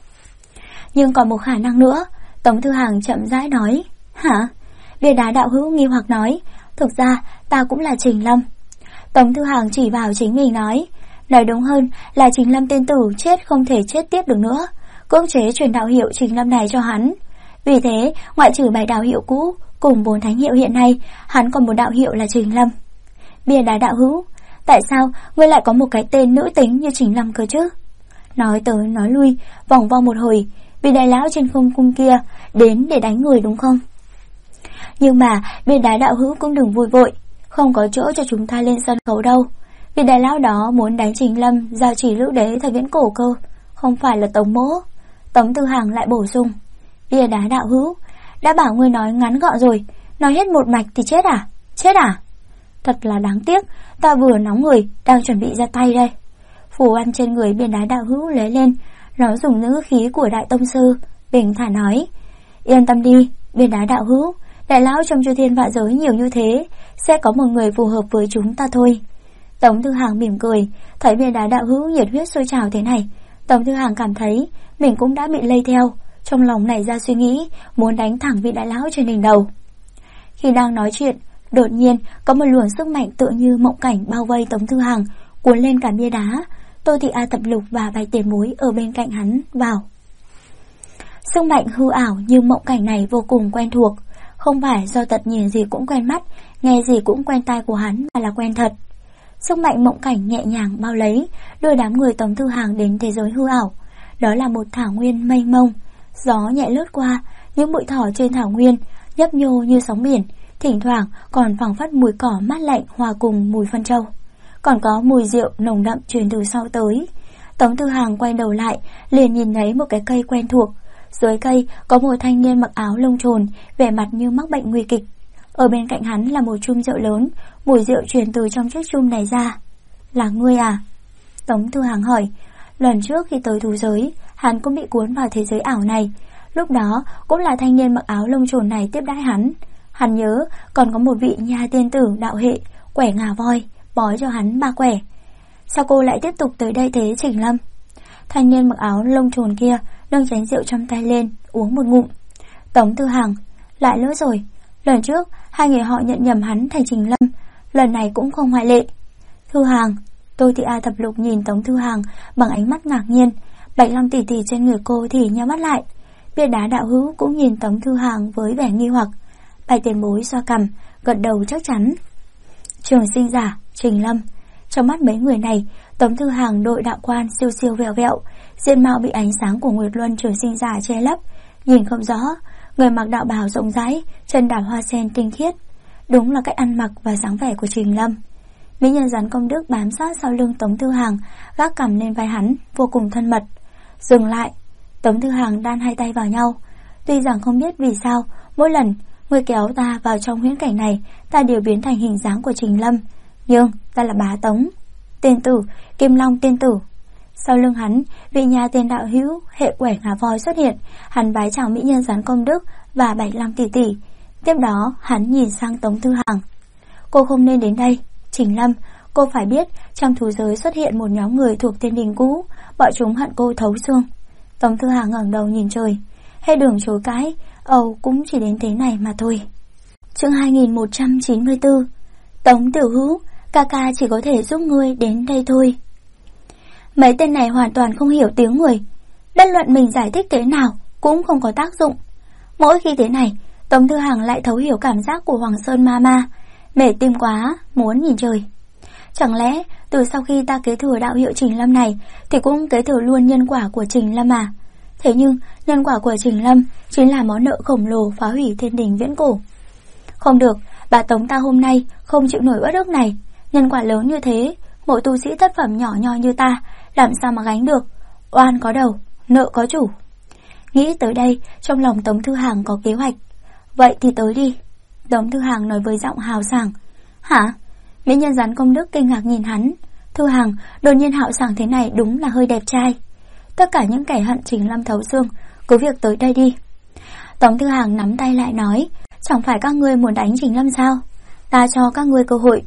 Nhưng còn một khả năng nữa, Tống Thư Hàng chậm rãi nói. Hả? Bia đá đạo hữu nghi hoặc nói. Thực ra ta cũng là Trình Lâm. Tống Thư Hàng chỉ vào chính mình nói đúng hơn là Trình Lâm tiên tử chết không thể chết tiếp được nữa, cưỡng chế truyền đạo hiệu Trình Lâm này cho hắn. Vì thế ngoại trừ 7 đạo hiệu cũ cùng 4 thánh hiệu hiện nay, hắn còn một đạo hiệu là Trình Lâm. Bia đá đạo hữu, tại sao ngươi lại có một cái tên nữ tính như Trình Lâm cơ chứ? Nói tới nói lui, vòng vo một hồi, vì đại lão trên không cung kia đến để đánh người đúng không? Nhưng mà viên đá đạo hữu cũng đừng vui vội, không có chỗ cho chúng ta lên sân khấu đâu. Vì đại lão đó muốn đánh Trình Lâm giao chỉ lữ đế thời viễn cổ cơ, không phải là Tống mỗ. Tống Tư Hàng lại bổ sung, viên đá đạo hữu, đã bảo ngươi nói ngắn gọn rồi, nói hết một mạch thì chết à? Chết à? Thật là đáng tiếc, ta vừa nóng người, đang chuẩn bị ra tay đây. Phù văn trên người viên đá đạo hữu lấy lên, nó dùng ngữ khí của đại tông sư, bình thản nói, yên tâm đi, viên đá đạo hữu, đại lão trong chư thiên vạn giới nhiều như thế, sẽ có một người phù hợp với chúng ta thôi. Tống Tư Hàng mỉm cười, thấy viên đá đạo hữu nhiệt huyết sôi trào thế này, Tống Tư Hàng cảm thấy mình cũng đã bị lây theo, trong lòng nảy ra suy nghĩ muốn đánh thẳng vị đại lão trên đỉnh đầu. Khi đang nói chuyện, đột nhiên có một luồng sức mạnh tựa như mộng cảnh bao vây Tống Tư Hàng, cuốn lên cả bia đá. Tô Thị A Thập Lục và Bạch Tiền Bối ở bên cạnh hắn vào. Sức mạnh hư ảo như mộng cảnh này vô cùng quen thuộc, không phải do tật nhìn gì cũng quen mắt, nghe gì cũng quen tai của hắn, mà là quen thật. Sức mạnh mộng cảnh nhẹ nhàng bao lấy, đưa đám người Tống Tư Hàng đến thế giới hư ảo. Đó là một thảo nguyên mênh mông, gió nhẹ lướt qua, những bụi thỏ trên thảo nguyên nhấp nhô như sóng biển, thỉnh thoảng còn phảng phất mùi cỏ mát lạnh hòa cùng mùi phân trâu. Còn có mùi rượu nồng đậm truyền từ sau tới. Tống Tư Hàng quay đầu lại, liền nhìn thấy một cái cây quen thuộc. Dưới cây có một thanh niên mặc áo lông trồn, vẻ mặt như mắc bệnh nguy kịch. Ở bên cạnh hắn là một chum rượu lớn, mùi rượu truyền từ trong chiếc chum này ra. Là ngươi à? Tống Tư Hàng hỏi. Lần trước khi tới thú giới, hắn cũng bị cuốn vào thế giới ảo này. Lúc đó cũng là thanh niên mặc áo lông trồn này tiếp đãi hắn. Hắn nhớ còn có một vị nha tiên tử đạo hệ, quẻ ngà voi, bói cho hắn 3 quẻ. Sao cô lại tiếp tục tới đây thế Trình Lâm? Thanh niên mặc áo lông trồn kia nâng chén rượu trong tay lên, uống một ngụm. Tống Tư Hàng, lại lỡ rồi. Lần trước hai người họ nhận nhầm hắn thành Trình Lâm, lần này cũng không ngoại lệ. Thư Hàng, Tô Thị A Thập Lục nhìn Tống Tư Hàng bằng ánh mắt ngạc nhiên. Bạch Long tỷ tỷ trên người cô thì nhắm mắt lại. Bia đá đạo hữu cũng nhìn Tống Tư Hàng với vẻ nghi hoặc. Bạch Tiền Bối xoa cằm, gật đầu chắc chắn. Trường sinh giả Trình Lâm. Trong mắt mấy người này, Tống Tư Hàng đội đạo quan siêu siêu vẹo vẹo, diện mạo bị ánh sáng của Nguyệt Luân trường sinh giả che lấp, nhìn không rõ. Người mặc đạo bào rộng rãi, chân đạp hoa sen tinh khiết, đúng là cách ăn mặc và dáng vẻ của Trình Lâm. Mỹ nhân rắn công đức bám sát sau lưng Tống Tư Hàng, gác cằm lên vai hắn, vô cùng thân mật. Dừng lại. Tống Tư Hàng đan hai tay vào nhau. Tuy rằng không biết vì sao, mỗi lần ngươi kéo ta vào trong huyễn cảnh này, ta đều biến thành hình dáng của Trình Lâm. Nhưng ta là bá Tống tiên tử, Kim Long tiên tử. Sau lưng hắn, vị nhà tiền đạo hữu hệ quẻ ngà voi xuất hiện. Hắn vái chào mỹ nhân rắn công đức và Bạch Long tỷ tỷ. Tiếp đó hắn nhìn sang Tống Tư Hàng. Cô không nên đến đây Trình Lâm. Cô phải biết trong thú giới xuất hiện một nhóm người thuộc thiên đình cũ, bọn chúng hận cô thấu xương. Tống Tư Hàng ngẩng đầu nhìn trời. Hết đường chối cãi, Âu cũng chỉ đến thế này mà thôi. Chương 2194. Tống tiểu hữu, ca ca chỉ có thể giúp ngươi đến đây thôi. Mấy tên này hoàn toàn không hiểu tiếng người, bất luận mình giải thích thế nào cũng không có tác dụng. Mỗi khi thế này, Tống Tư Hàng lại thấu hiểu cảm giác của Hoàng Sơn Mama, mệt tim quá, muốn nhìn trời. Chẳng lẽ từ sau khi ta kế thừa đạo hiệu Trình Lâm này thì cũng kế thừa luôn nhân quả của Trình Lâm à? Thế nhưng nhân quả của Trình Lâm chính là món nợ khổng lồ phá hủy thiên đình viễn cổ. Không được, bà Tống ta hôm nay không chịu nổi uất ức này. Nhân quả lớn như thế, mỗi tu sĩ thất phẩm nhỏ nho như ta làm sao mà gánh được. Oan có đầu, nợ có chủ. Nghĩ tới đây, trong lòng Tống Thư Hàng có kế hoạch. Vậy thì tới đi. Tống Thư Hàng nói với giọng hào sảng. Hả? Mỹ nhân rắn công đức kinh ngạc nhìn hắn. Thư Hàng, đột nhiên hào sảng thế này đúng là hơi đẹp trai. Tất cả những kẻ hận Trình Lâm thấu xương, cứ việc tới đây đi. Tống Thư Hàng nắm tay lại nói, chẳng phải các ngươi muốn đánh Trình Lâm sao? Ta cho các ngươi cơ hội.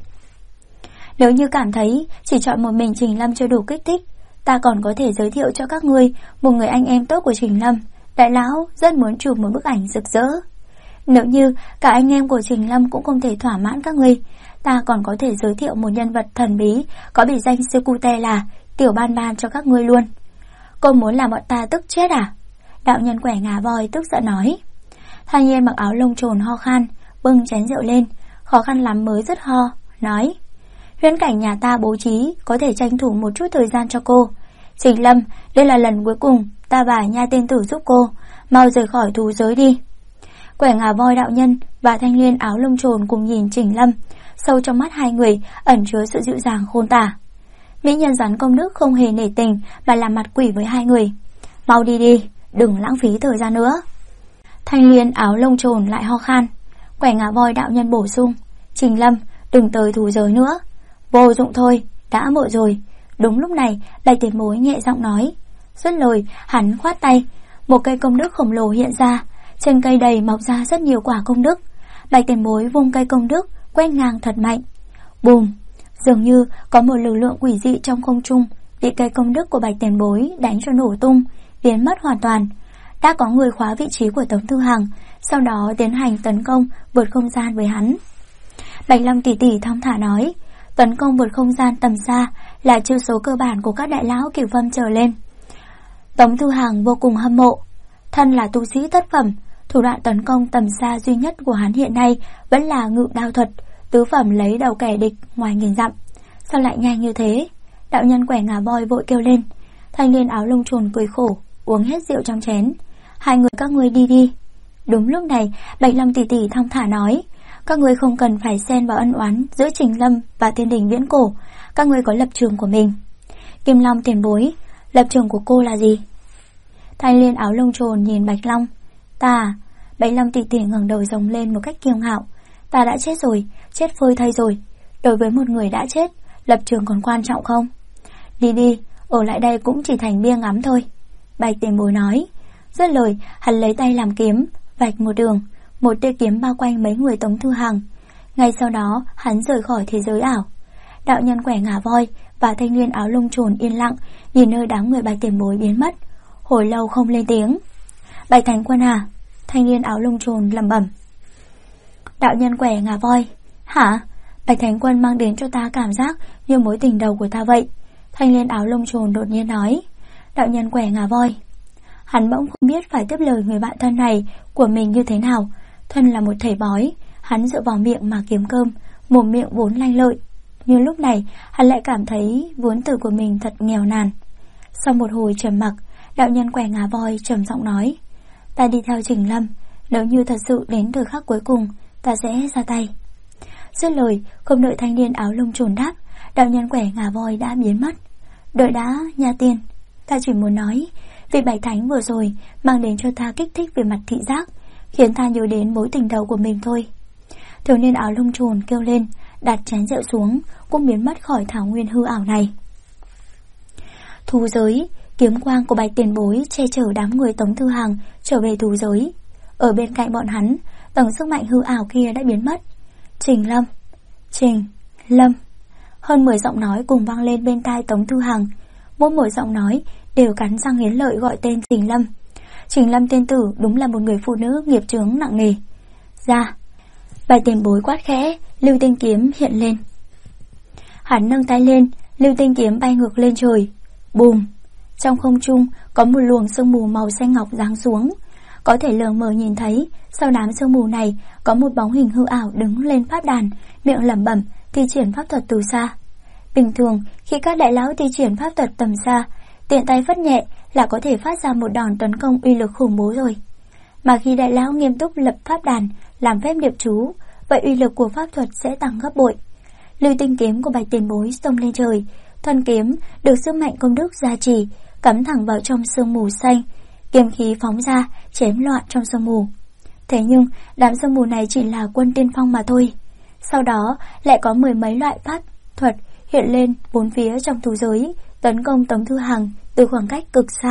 Nếu như cảm thấy chỉ chọn một mình Trình Lâm chưa đủ kích thích, ta còn có thể giới thiệu cho các ngươi một người anh em tốt của Trình Lâm. Đại lão rất muốn chụp một bức ảnh rực rỡ. Nếu như cả anh em của Trình Lâm cũng không thể thỏa mãn các ngươi, ta còn có thể giới thiệu một nhân vật thần bí có biệt danh sư cu te là Tiểu Ban Ban cho các ngươi luôn. Cô muốn làm bọn ta tức chết à? Đạo nhân quẻ ngà voi tức giận nói. Thanh niên mặc áo lông trồn ho khan, bưng chén rượu lên, khó khăn lắm mới dứt ho, nói: huyễn cảnh nhà ta bố trí có thể tranh thủ một chút thời gian cho cô. Trình Lâm, đây là lần cuối cùng ta và Nha tiên tử giúp cô, mau rời khỏi thú giới đi. Quẻ ngà voi đạo nhân và thanh niên áo lông trồn cùng nhìn Trình Lâm, sâu trong mắt hai người ẩn chứa sự dịu dàng khôn tả. Mỹ nhân rắn công đức không hề nể tình mà làm mặt quỷ với hai người. Mau đi đi, đừng lãng phí thời gian nữa. Thanh niên áo lông trồn lại ho khan. Quẻ ngà voi đạo nhân bổ sung, Trình Lâm, đừng tới thú giới nữa. Vô dụng thôi, đã muộn rồi. Đúng lúc này, Bạch Tiền Bối nhẹ giọng nói. Dứt lời, hắn khoát tay, một cây công đức khổng lồ hiện ra. Trên cây đầy mọc ra rất nhiều quả công đức. Bạch Tiền Bối vung cây công đức quét ngang thật mạnh. Bùm, dường như có một lực lượng quỷ dị trong không trung bị cây công đức của Bạch Tiền Bối đánh cho nổ tung, biến mất hoàn toàn. Đã có người khóa vị trí của Tống Thư Hằng, sau đó tiến hành tấn công vượt không gian với hắn. Bạch Long tỷ tỷ thong thả nói, tấn công vượt không gian tầm xa là chiêu số cơ bản của các đại lão cửu phẩm trở lên. Tống Thư Hằng vô cùng hâm mộ. Thân là tu sĩ thất phẩm, thủ đoạn tấn công tầm xa duy nhất của hắn hiện nay vẫn là ngự đao thuật, tứ phẩm lấy đầu kẻ địch ngoài nghìn dặm. Sao lại nhanh như thế? Đạo nhân quẻ ngà voi vội kêu lên. Thanh niên áo lông trồn cười khổ, uống hết rượu trong chén. Hai người các ngươi đi đi. Đúng lúc này, Bạch Long tỷ tỷ thong thả nói, các ngươi không cần phải xen vào ân oán giữa Trình Lâm và Thiên Đình Viễn Cổ, các ngươi có lập trường của mình. Kim Long tiền bối, lập trường của cô là gì? Thanh niên áo lông trồn nhìn Bạch Long. Ta, Bạch Long tỷ tỷ ngẩng đầu rống lên một cách kiêu ngạo. Ta đã chết rồi, chết phơi thay rồi. Đối với một người đã chết, lập trường còn quan trọng không? Đi đi, ở lại đây cũng chỉ thành bia ngắm thôi. Bạch tiền bối nói. Dứt lời, hắn lấy tay làm kiếm, vạch một đường, một tia kiếm bao quanh mấy người Tống Thư Hằng. Ngay sau đó, hắn rời khỏi thế giới ảo. Đạo nhân quẻ ngà voi và thanh niên áo lông trồn yên lặng nhìn nơi đám người Bạch tiền bối biến mất, hồi lâu không lên tiếng. Bạch Thánh Quân à? Thanh niên áo lông trồn lẩm bẩm. Đạo nhân quẻ ngà voi. Hả? Bạch Thánh Quân mang đến cho ta cảm giác như mối tình đầu của ta vậy. Thanh niên áo lông trồn đột nhiên nói. Đạo nhân quẻ ngà voi. Hắn bỗng không biết phải tiếp lời người bạn thân này của mình như thế nào. Thân là một thầy bói, hắn dựa vào miệng mà kiếm cơm, mồm miệng vốn lanh lợi. Nhưng lúc này, hắn lại cảm thấy vốn từ của mình thật nghèo nàn. Sau một hồi trầm mặc, đạo nhân quẻ ngà voi trầm giọng nói. Ta đi theo Trình Lâm, nếu như thật sự đến thời khắc cuối cùng, ta sẽ ra tay. Dứt lời, không đợi thanh niên áo lông trồn đáp, đạo nhân quẻ ngà voi đã biến mất. Đợi đã, Nha tiên, ta chỉ muốn nói, vị Bạch Thánh vừa rồi mang đến cho ta kích thích về mặt thị giác, khiến ta nhớ đến mối tình đầu của mình thôi. Thiếu niên áo lông trồn kêu lên, đặt chén rượu xuống, cũng biến mất khỏi thảo nguyên hư ảo này. Thú giới, kiếm quang của Bạch tiền bối che chở đám người Tống Thư Hằng trở về thú giới. Ở bên cạnh bọn hắn, tầng sức mạnh hư ảo kia đã biến mất. Trình Lâm, Trình Lâm. Hơn 10 giọng nói cùng vang lên bên tai Tống Thư Hằng. Mỗi một giọng nói đều cắn răng nghiến lợi gọi tên Trình Lâm. Trình Lâm tiên tử đúng là một người phụ nữ nghiệp chướng nặng nề. Ra. Bạch tiền bối quát khẽ, lưu tinh kiếm hiện lên. Hắn nâng tay lên, lưu tinh kiếm bay ngược lên trời. Bùm. Trong không trung có một luồng sương mù màu xanh ngọc giáng xuống. Có thể lờ mờ nhìn thấy sau đám sương mù này có một bóng hình hư ảo đứng lên pháp đàn, miệng lẩm bẩm thi triển pháp thuật từ xa. Bình thường khi các đại lão thi triển pháp thuật tầm xa, tiện tay phất nhẹ là có thể phát ra một đòn tấn công uy lực khủng bố rồi. Mà khi đại lão nghiêm túc lập pháp đàn, làm phép niệm chú, vậy uy lực của pháp thuật sẽ tăng gấp bội. Lưu tinh kiếm của Bạch tiền bối xông lên trời, thân kiếm được sức mạnh công đức gia trì, cắm thẳng vào trong sương mù xanh, kiếm khí phóng ra chém loạn trong sương mù. Thế nhưng đám sương mù này chỉ là quân tiên phong mà thôi. Sau đó lại có mười mấy loại pháp thuật hiện lên bốn phía trong thú giới, tấn công Tống Thư Hằng từ khoảng cách cực xa.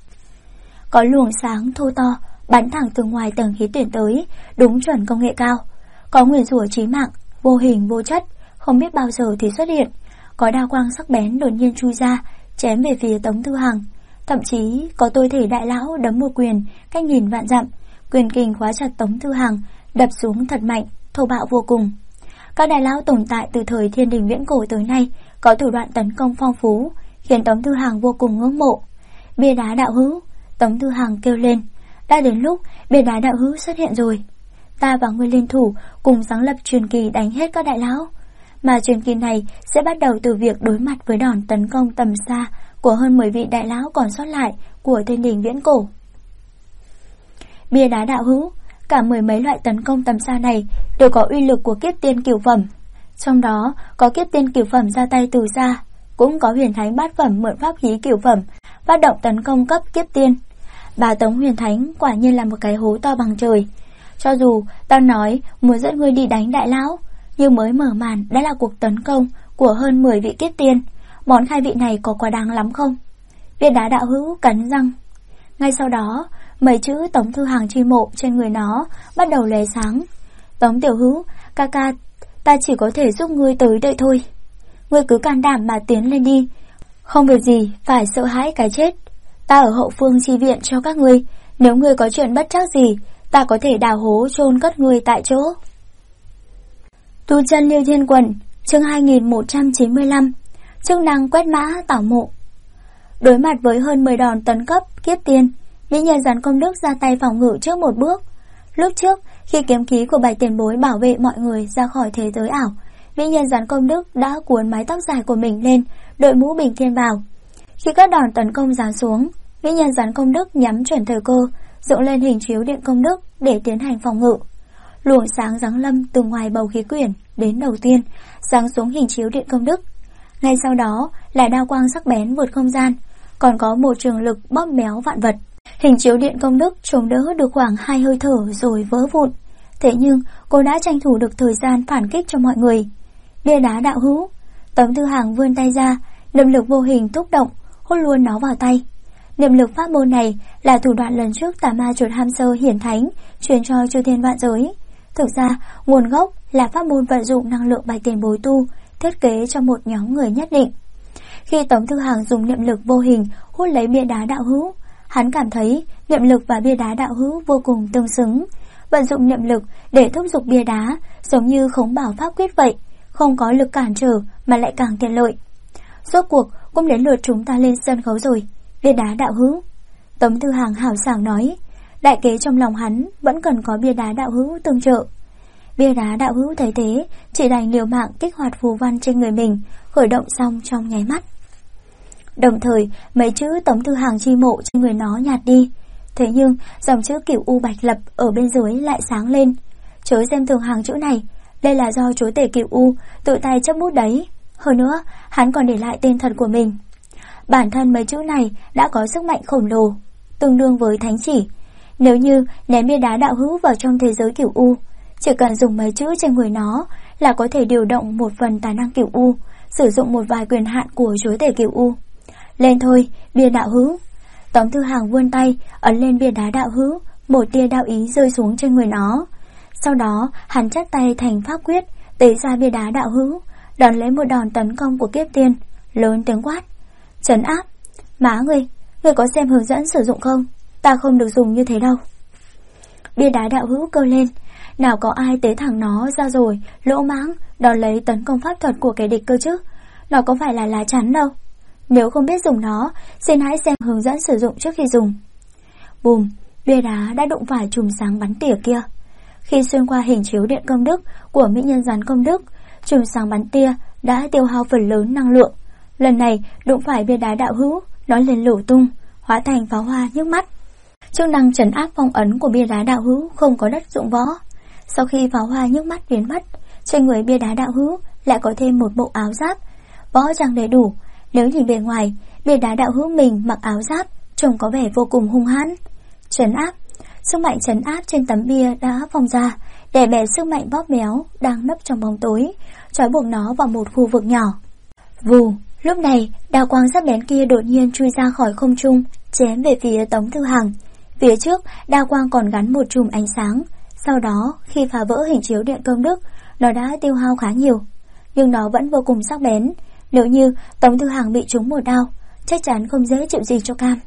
Có luồng sáng thô to bắn thẳng từ ngoài tầng khí tuyển tới, đúng chuẩn công nghệ cao. Có nguyền rủa chí mạng, vô hình vô chất, không biết bao giờ thì xuất hiện. Có đao quang sắc bén đột nhiên chui ra, chém về phía Tống Thư Hằng. Thậm chí có tôi thể đại lão đấm một quyền cách nhìn vạn dặm, quyền kình khóa chặt Tống Thư Hằng, đập xuống thật mạnh, thô bạo vô cùng. Các đại lão tồn tại từ thời Thiên Đình Viễn Cổ tới nay có thủ đoạn tấn công phong phú, khiến Tống Thư Hằng vô cùng ngưỡng mộ. Bia đá đạo hữu, Tống Thư Hằng kêu lên. Đã đến lúc bia đá đạo hữu xuất hiện rồi. Ta và ngươi liên thủ cùng sáng lập truyền kỳ đánh hết các đại lão. Mà truyền kỳ này sẽ bắt đầu từ việc đối mặt với đòn tấn công tầm xa của hơn 10 vị đại lão còn sót lại của thiên đình viễn cổ. Bia đá đạo hữu, cả 10 mấy loại tấn công tầm xa này đều có uy lực của kiếp tiên cửu phẩm. Trong đó có kiếp tiên cửu phẩm ra tay từ xa, cũng có huyền thánh bát phẩm mượn pháp khí cửu phẩm phát động tấn công cấp kiếp tiên. Bà Tống huyền thánh quả nhiên là một cái hố to bằng trời. Cho dù tao nói muốn dẫn ngươi đi đánh đại lão, nhưng mới mở màn đã là cuộc tấn công của hơn 10 vị kiếp tiên. Món khai vị này có quá đáng lắm không? Bia đá đạo hữu cắn răng. Ngay sau đó, mấy chữ Tống Thư Hàng chi mộ trên người nó bắt đầu lóe sáng. Tống tiểu hữu, ca ca, ta chỉ có thể giúp ngươi tới đây thôi. Ngươi cứ can đảm mà tiến lên đi, không việc gì phải sợ hãi cái chết. Ta ở hậu phương chi viện cho các ngươi, nếu ngươi có chuyện bất trắc gì, ta có thể đào hố chôn cất ngươi tại chỗ. Tu chân Liêu Thiên Quần, chương 2195, chức năng quét mã tảo mộ. Đối mặt với hơn 10 đòn tấn cấp kiếp tiên, mỹ nhân Doãn Công Đức ra tay phòng ngự trước một bước. Lúc trước, khi kiếm khí của Bạch Tiền Bối bảo vệ mọi người ra khỏi thế giới ảo, mỹ nhân Doãn Công Đức đã cuốn mái tóc dài của mình lên, đội mũ bình thiên vào. Khi các đòn tấn công giáng xuống, mỹ nhân Doãn Công Đức nhắm chuẩn thời cơ, dựng lên hình chiếu điện công đức để tiến hành phòng ngự. Luồng sáng giáng lâm từ ngoài bầu khí quyển đến đầu tiên, giáng xuống hình chiếu điện công đức. Ngay sau đó là đao quang sắc bén vượt không gian, còn có một trường lực bóp méo vạn vật. Hình chiếu điện công đức chống đỡ được khoảng 2 hơi thở rồi vỡ vụn. Thế nhưng cô đã tranh thủ được thời gian phản kích cho mọi người. Bia đá đạo hữu, Tống Thư Hàng vươn tay ra, niệm lực vô hình thúc động, hút luôn nó vào tay. Niệm lực pháp môn này là thủ đoạn lần trước Tà Ma Chuột Ham Sơ hiển thánh truyền cho chư thiên vạn giới. Thực ra nguồn gốc là pháp môn vận dụng năng lượng Bạch Tiền Bối tu, thiết kế cho một nhóm người nhất định. Khi Tống Thư Hàng dùng niệm lực vô hình hút lấy bia đá đạo hữu, hắn cảm thấy niệm lực và bia đá đạo hữu vô cùng tương xứng. Vận dụng niệm lực để thúc giục bia đá giống như khống bảo pháp quyết vậy, không có lực cản trở mà lại càng tiện lợi. Rốt cuộc cũng đến lượt chúng ta lên sân khấu rồi, bia đá đạo hữu. Tống Thư Hàng hào sảng nói. Đại kế trong lòng hắn vẫn cần có bia đá đạo hữu tương trợ. Bia đá đạo hữu thấy thế, chỉ đành liều mạng kích hoạt phù văn trên người mình, khởi động xong trong nháy mắt. Đồng thời, mấy chữ Tống Thư Hàng chi mộ trên người nó nhạt đi. Thế nhưng, dòng chữ Cửu U Bạch Lập ở bên dưới lại sáng lên. Chớ xem thường hàng chữ này, đây là do chúa tể Cửu U tự tay chấp bút đấy. Hơn nữa, hắn còn để lại tên thật của mình. Bản thân mấy chữ này đã có sức mạnh khổng lồ, tương đương với thánh chỉ. Nếu như ném bia đá đạo hữu vào trong thế giới Cửu U, chỉ cần dùng mấy chữ trên người nó là có thể điều động một phần tài năng Cửu U, sử dụng một vài quyền hạn của chúa tể Cửu U. Lên thôi, bia đạo hữu. Tống Thư Hàng vươn tay ấn lên bia đá đạo hữu, một tia đạo ý rơi xuống trên người nó. Sau đó hắn chắt tay thành pháp quyết, tế ra bia đá đạo hữu, đón lấy một đòn tấn công của kiếp tiên, lớn tiếng quát: trấn áp. Má ngươi có xem hướng dẫn sử dụng không? Ta không được dùng như thế đâu. Bia đá đạo hữu kêu lên. Nào có ai tế thẳng nó ra rồi lỗ mãng đón lấy tấn công pháp thuật của kẻ địch cơ chứ. Nó có phải là lá chắn đâu. Nếu không biết dùng nó, xin hãy xem hướng dẫn sử dụng trước khi dùng. Bùm, bia đá đã đụng phải chùm sáng bắn tỉa kia. Khi xuyên qua hình chiếu điện công đức của mỹ nhân Doãn Công Đức, chùm sáng bắn tia đã tiêu hao phần lớn năng lượng. Lần này đụng phải bia đá đạo hữu, nó liền nổ tung, hóa thành pháo hoa nhức mắt. Chức năng trấn áp phong ấn của bia đá đạo hữu không có đất dụng võ. Sau khi pháo hoa nhức mắt biến mất, trên người bia đá đạo hữu lại có thêm một bộ áo giáp, võ trang đầy đủ. Nếu nhìn bề ngoài, bia đá đạo hữu mình mặc áo giáp trông có vẻ vô cùng hung hãn. Trấn áp, sức mạnh trấn áp trên tấm bia đã phóng ra, đè bẹp sức mạnh bóp méo đang nấp trong bóng tối, trói buộc nó vào một khu vực nhỏ. Vù, lúc này đao quang sắc bén kia đột nhiên chui ra khỏi không trung, chém về phía Tống Thư Hàng. Phía trước, đao quang còn gắn một chùm ánh sáng. Sau đó, khi phá vỡ hình chiếu điện công đức, nó đã tiêu hao khá nhiều, nhưng nó vẫn vô cùng sắc bén. Nếu như Tống Thư Hàng bị trúng một đao, chắc chắn không dễ chịu gì cho cam.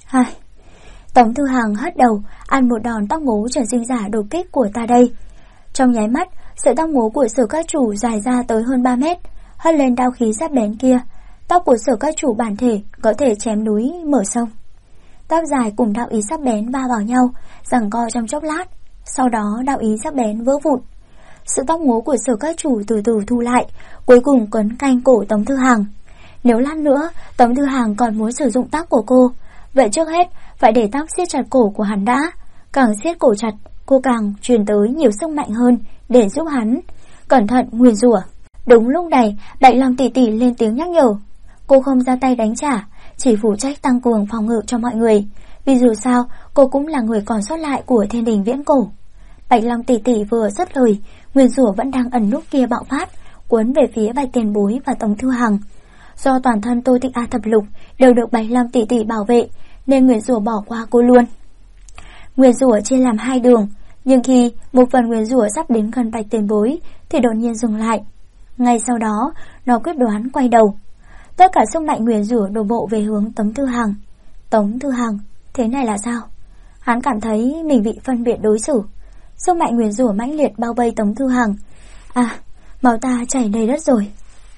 Tống Thư Hàng hất đầu, ăn một đòn tóc ngố Trần Sinh Giả đột kích của ta đây. Trong nháy mắt, sợi tóc ngố của Sở Các Chủ dài ra tới hơn 3 mét, hất lên đao khí sắc bén kia. Tóc của Sở Các Chủ bản thể có thể chém núi mở sông. Tóc dài cùng đạo ý sắc bén va vào nhau, giằng co trong chốc lát. Sau đó đạo ý sắc bén vỡ vụn. Sự tóc ngố của Sở Các Chủ từ từ thu lại, cuối cùng quấn canh cổ Tống Thư Hàng. Nếu lát nữa Tống Thư Hàng còn muốn sử dụng tóc của cô, vậy trước hết phải để tóc siết chặt cổ của hắn đã. Càng siết cổ chặt, cô càng truyền tới nhiều sức mạnh hơn để giúp hắn. Cẩn thận nguyền rủa. Đúng lúc này, Bạch Long tỷ tỷ lên tiếng nhắc nhở. Cô không ra tay đánh trả, chỉ phụ trách tăng cường phòng ngự cho mọi người, vì dù sao cô cũng là người còn sót lại của thiên đình viễn cổ. Bạch Long tỷ tỷ vừa dứt lời, nguyền rủa vẫn đang ẩn núp kia bạo phát, cuốn về phía Bạch Tiền Bối và Tống Thư Hằng. Do toàn thân Tô Tịch A Thập Lục đều được Bạch Long tỷ tỷ bảo vệ, nên nguyền rủa bỏ qua cô luôn. Nguyền rủa chia làm hai đường, nhưng khi một phần nguyền rủa sắp đến gần Bạch Tiền Bối thì đột nhiên dừng lại. Ngay sau đó, nó quyết đoán quay đầu. Tất cả sức mạnh nguyền rủa đổ bộ về hướng Tống Thư Hằng. Tống Thư Hằng, thế này là sao? Hắn cảm thấy mình bị phân biệt đối xử. Sức mạnh nguyền rủa mãnh liệt bao vây Tống Thư Hằng. Máu ta chảy đầy đất rồi.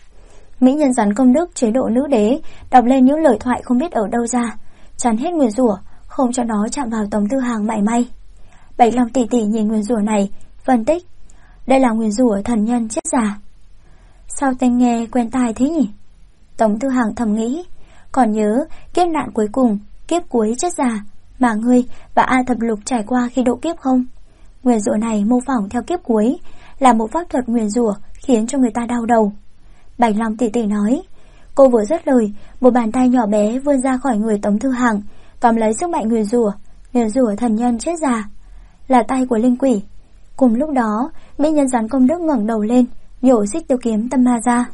Mỹ nhân rắn công đức chế độ nữ đế đọc lên những lời thoại không biết ở đâu ra, chắn hết nguyền rủa, không cho nó chạm vào Tống Thư Hằng mảy may. Bạch Long tỷ tỷ nhìn nguyền rủa này, phân tích, đây là nguyền rủa thần nhân chết già. Sao tên nghe quen tai thế nhỉ? Tống Thư Hằng thầm nghĩ, còn nhớ kiếp nạn cuối cùng, kiếp cuối chết già mà ngươi và A Thập Lục trải qua khi độ kiếp không? Nguyền rủa này mô phỏng theo kiếp cuối, là một pháp thuật nguyền rủa khiến cho người ta đau đầu. Bạch Long tỷ tỷ nói. Cô vừa dứt lời, một bàn tay nhỏ bé vươn ra khỏi người Tống Thư Hằng, tóm lấy sức mạnh nguyền rủa thần nhân chết già. Là tay của linh quỷ. Cùng lúc đó, mỹ nhân rắn công đức ngẩng đầu lên, nhổ xích tiêu kiếm tâm ma ra.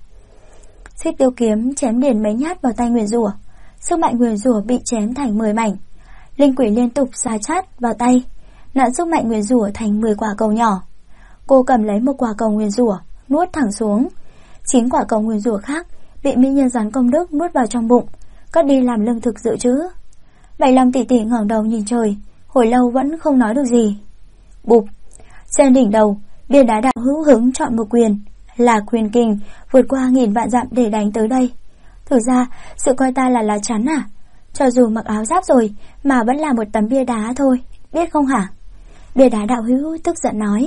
Xích tiêu kiếm chém liền mấy nhát vào tay nguyền rủa, sức mạnh nguyền rủa bị chém thành 10 mảnh. Linh quỷ liên tục xà chát vào tay, nặn sức mạnh nguyền rủa thành 10 quả cầu nhỏ. Cô cầm lấy một quả cầu nguyền rủa, nuốt thẳng xuống. 9 quả cầu nguyền rủa khác bị mỹ nhân rắn công đức nuốt vào trong bụng, cất đi làm lương thực dự trữ. Bạch Long tỷ tỷ ngẩng đầu nhìn trời, hồi lâu vẫn không nói được gì. Bụp! Trên đỉnh đầu, bia đá đạo hữu hứng chọn một quyền, là quyền kình vượt qua 1000 vạn dặm để đánh tới đây. Thử ra, sự coi ta là lá chắn à? Cho dù mặc áo giáp rồi mà vẫn là một tấm bia đá thôi, biết không hả? Bia đá đạo hữu tức giận nói.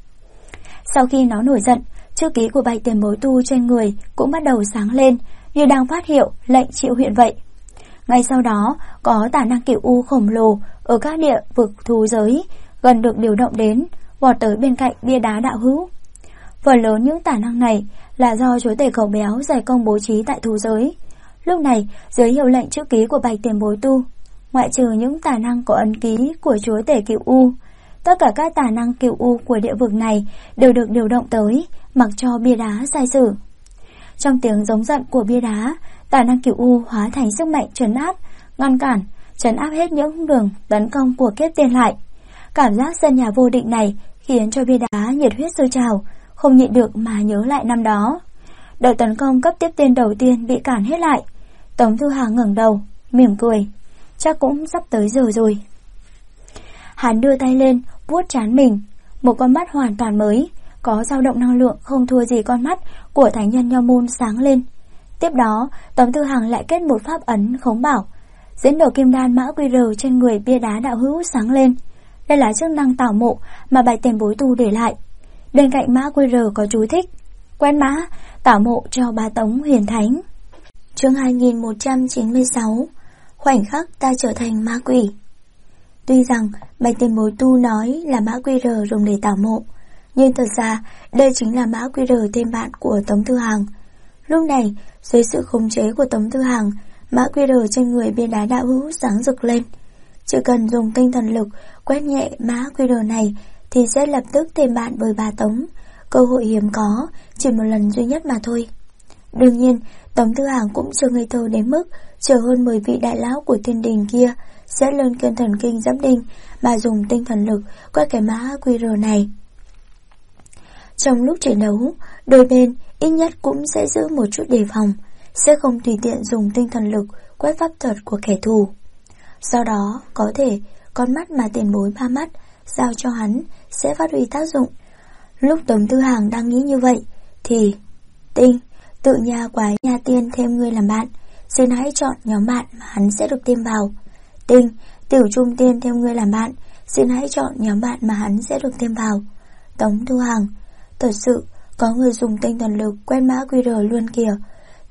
Sau khi nó nổi giận, chữ ký của Bạch Tiền Bối tu trên người cũng bắt đầu sáng lên, như đang phát hiệu lệnh triệu huyện vậy. Ngay sau đó, có tả năng cửu u khổng lồ ở các địa vực thú giới gần được điều động đến, vọt tới bên cạnh bia đá đạo hữu. Phần lớn những tả năng này là do chúa tể cẩu béo dày công bố trí tại thú giới. Lúc này, dưới hiệu lệnh chữ ký của Bạch Tiền Bối tu, ngoại trừ những tả năng có ấn ký của chúa tể cửu u, tất cả các tả năng cửu u của địa vực này đều được điều động tới, mặc cho bia đá sai sử. Trong tiếng giống giận của bia đá, tả năng cửu u hóa thành sức mạnh trấn áp, ngăn cản, trấn áp hết những đường tấn công của kiếp tiên lại. Cảm giác sân nhà vô định này khiến cho bia đá nhiệt huyết sôi trào, không nhịn được mà nhớ lại năm đó. Đợt tấn công cấp tiếp tiên đầu tiên bị cản hết lại. Tống Thư Hằng ngẩng đầu, mỉm cười, chắc cũng sắp tới giờ rồi. Hắn đưa tay lên, vuốt trán mình, một con mắt hoàn toàn mới, có dao động năng lượng không thua gì con mắt của thánh nhân Nho Môn sáng lên. Tiếp đó, Tống Thư Hằng lại kết một pháp ấn khống bảo, diễn đồ kim đan mã QR trên người bia đá đạo hữu sáng lên. Đây là chức năng tảo mộ mà Bạch Tiền Bối tu để lại. Bên cạnh mã QR có chú thích: quét mã, tảo mộ cho bá Tống huyền thánh. Chương 2196. Khoảnh khắc ta trở thành ma quỷ. Tuy rằng Bạch Tiền Bối tu nói là mã QR dùng để tảo mộ, nhưng thật ra đây chính là mã QR thêm bạn của Tống Thư Hằng. Lúc này, dưới sự khống chế của Tống Thư Hằng, mã QR trên người bia đá đạo hữu sáng rực lên. Chỉ cần dùng tinh thần lực quét nhẹ mã QR này thì sẽ lập tức thêm bạn với bà Tống. Cơ hội hiếm có, chỉ một lần duy nhất mà thôi. Đương nhiên, Tống Thư Hằng cũng chưa ngây thơ đến mức chờ hơn 10 vị đại lão của thiên đình kia sẽ lên cơn thần kinh giẫm đinh mà dùng tinh thần lực quét cái mã QR này. Trong lúc chiến đấu, đôi bên ít nhất cũng sẽ giữ một chút đề phòng, sẽ không tùy tiện dùng tinh thần lực quét pháp thuật của kẻ thù. Sau đó, có thể con mắt mà Tiền Bối ba mắt giao cho hắn sẽ phát huy tác dụng. Lúc Tống Thư Hằng đang nghĩ như vậy thì Tinh, tự nhà quái nhà tiên thêm người làm bạn, xin hãy chọn nhóm bạn mà hắn sẽ được thêm vào. Tinh, tiểu trung tiên thêm người làm bạn, xin hãy chọn nhóm bạn mà hắn sẽ được thêm vào. Tống Thư Hằng, thật sự có người dùng tinh thần lực quét mã QR luôn kìa.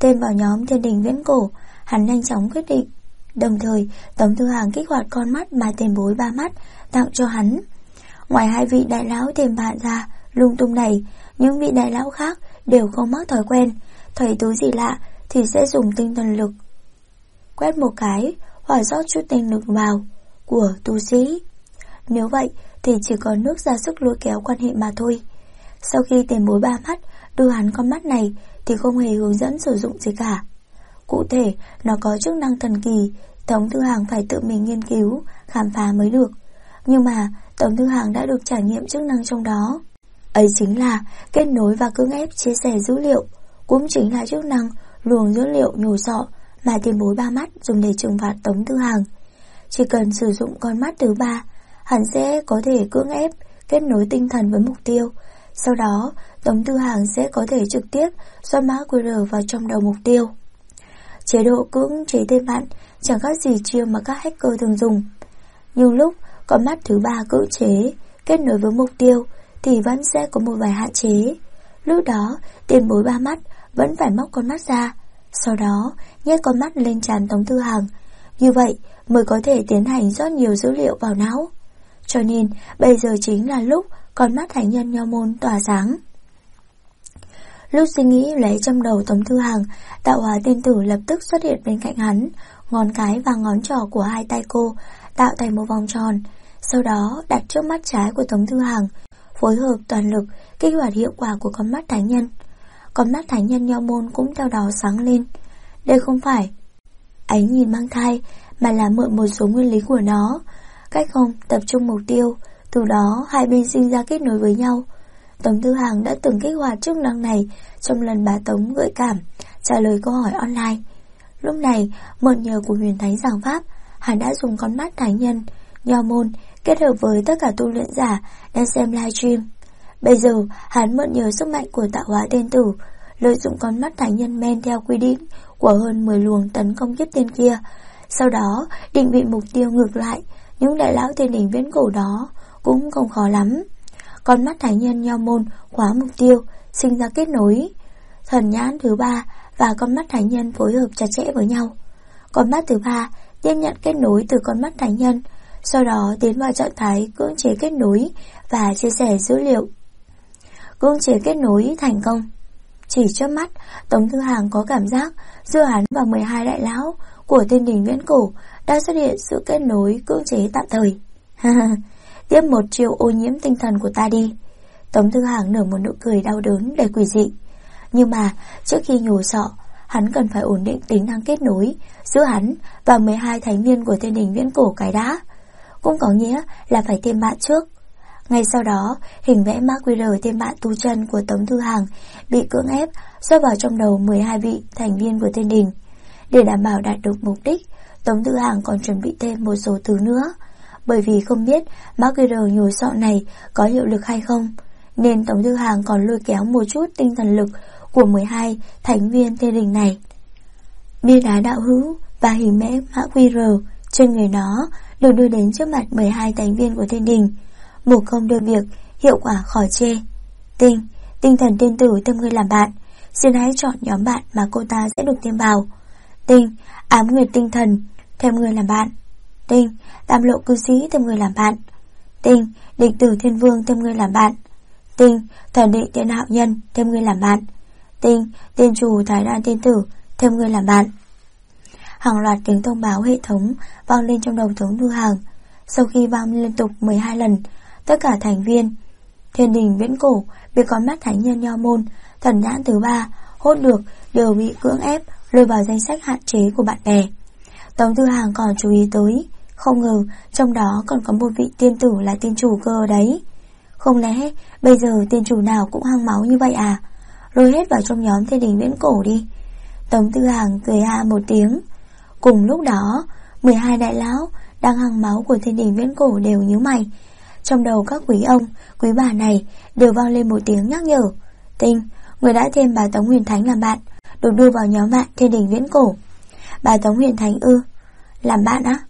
thêm vào nhóm Thiên Đình Viễn Cổ, hắn nhanh chóng quyết định. Đồng thời, Tống Thư Hàng kích hoạt con mắt mà tiền bối ba mắt tặng cho hắn. Ngoài 2 vị đại lão thêm bạn ra lung tung này, những vị đại lão khác đều không mắc thói quen, thấy túi gì lạ thì sẽ dùng tinh thần lực quét một cái, hoặc rót chút tinh lực vào của tu sĩ. Nếu vậy thì chỉ còn nước ra sức lôi kéo quan hệ mà thôi. Sau khi tiền bối ba mắt đưa hắn con mắt này thì không hề hướng dẫn sử dụng gì cả. Cụ thể, nó có chức năng thần kỳ, Tống Thư Hàng phải tự mình nghiên cứu, khám phá mới được. Nhưng mà Tống Thư Hàng đã được trải nghiệm chức năng trong đó. Ấy chính là kết nối và cưỡng ép chia sẻ dữ liệu, cũng chính là chức năng luồng dữ liệu nhổ sọ mà tiền bối ba mắt dùng để trừng phạt Tống Thư Hàng. Chỉ cần sử dụng con mắt thứ ba, hắn sẽ có thể cưỡng ép kết nối tinh thần với mục tiêu. Sau đó, Tống Thư Hàng sẽ có thể trực tiếp xoát mã QR vào trong đầu mục tiêu. Chế độ cưỡng chế thêm bạn chẳng khác gì chiêu mà các hacker thường dùng. Nhưng lúc con mắt thứ ba cưỡng chế kết nối với mục tiêu thì vẫn sẽ có một vài hạn chế. Lúc đó, tiền bối ba mắt vẫn phải móc con mắt ra, sau đó nhét con mắt lên trán Tống Thư Hàng. Như vậy mới có thể tiến hành rót nhiều dữ liệu vào não. Cho nên bây giờ chính là lúc con mắt thánh nhân Nho Môn tỏa sáng. Lúc suy nghĩ lấy trong đầu Tống Thư Hàng, Tạo Hóa Tiên Tử lập tức xuất hiện bên cạnh hắn, ngón cái và ngón trỏ của 2 tay cô tạo thành một vòng tròn, sau đó đặt trước mắt trái của Tống Thư Hàng, phối hợp toàn lực kích hoạt hiệu quả của con mắt thánh nhân. Con mắt thánh nhân Nho Môn cũng theo đó sáng lên. Đây không phải ánh nhìn mang thai, mà là mượn một số nguyên lý của nó, cách không tập trung mục tiêu, từ đó hai bên sinh ra kết nối với nhau. Tống Thư Hàng đã từng kích hoạt chức năng này trong lần bà Tống gợi cảm trả lời câu hỏi online. Lúc này, mượn nhờ của huyền thánh giảng pháp, hắn đã dùng con mắt thánh nhân Nho Môn kết hợp với tất cả tu luyện giả đang xem livestream. Bây giờ, hắn mượn nhờ sức mạnh của Tạo Hóa Tiên Tử, lợi dụng con mắt thánh nhân men theo quy định của hơn 10 luồng tấn công kiếp tiên kia. Sau đó, định vị mục tiêu ngược lại, những đại lão Thiên Đình Viễn Cổ đó cũng không khó lắm. Con mắt thánh nhân Nho Môn khóa mục tiêu, sinh ra kết nối. Thần nhãn thứ ba và con mắt thánh nhân phối hợp chặt chẽ với nhau. Con mắt thứ ba tiếp nhận kết nối từ con mắt thánh nhân, sau đó tiến vào trạng thái cưỡng chế kết nối và chia sẻ dữ liệu. Cưỡng chế kết nối thành công. Chỉ trước mắt, Tống Thư Hàng có cảm giác giữa hắn và 12 đại lão của Thiên Đình Viễn Cổ đã xuất hiện sự kết nối cưỡng chế tạm thời. Tiếp một chiều ô nhiễm tinh thần của ta đi. Tống Thư Hàng nở một nụ cười đau đớn đầy quỷ dị. Nhưng mà trước khi nhổ sọ, hắn cần phải ổn định tính năng kết nối giữa hắn và 12 thành viên của Thiên Đình Viễn Cổ cái đã. Cũng có nghĩa là phải thêm bạn trước. Ngay sau đó, hình vẽ mã QR thêm bạn tu chân của Tống Thư Hàng bị cưỡng ép rót vào trong đầu 12 vị thành viên của Thiên Đình. Để đảm bảo đạt được mục đích, Tống Thư Hàng còn chuẩn bị thêm một số thứ nữa. Bởi vì không biết mã QR nhồi sọ này có hiệu lực hay không, nên Tống Thư Hàng còn lôi kéo một chút tinh thần lực của 12 thành viên Thiên Đình này. Bia đá đạo hữu và hình vẽ mã QR trên người nó được đưa đến trước mặt 12 thành viên của Thiên Đình. Một công đôi việc, hiệu quả khỏi chê. Tinh thần tiên tử thêm người làm bạn, xin hãy chọn nhóm bạn mà cô ta sẽ được thêm vào. Ám nguyệt tinh thần thêm người làm bạn. Tam lộ cư sĩ thêm người làm bạn. Định tử thiên vương thêm người làm bạn. Thần định tiên hạo nhân thêm người làm bạn. Tiên chủ thái đan tiên tử thêm người làm bạn. Hàng loạt tiếng thông báo hệ thống vang lên trong đầu Tống Thư Hàng. Sau khi vang liên tục 12 lần, tất cả thành viên Thiên Đình Viễn Cổ bị con mắt thánh nhân Nho Môn, thần nhãn thứ ba hốt được đều bị cưỡng ép lôi vào danh sách hạn chế của bạn bè. Tống Thư Hàng còn chú ý tới, không ngờ trong đó còn có một vị tiên tử là tiên chủ cơ đấy. Không lẽ bây giờ tiên chủ nào cũng hăng máu như vậy à? Lôi hết vào trong nhóm Thiên Đình Viễn Cổ đi. Tống Thư Hàng cười ha một tiếng. Cùng lúc đó, 12 đại lão đang hăng máu của Thiên Đình Viễn Cổ đều nhíu mày. Trong đầu các quý ông, quý bà này đều vang lên một tiếng nhắc nhở. Người đã thêm bà Tống Huyền Thánh làm bạn, được đưa vào nhóm bạn Thiên Đình Viễn Cổ. Bà Tống Huyền Thánh ư? Làm bạn á?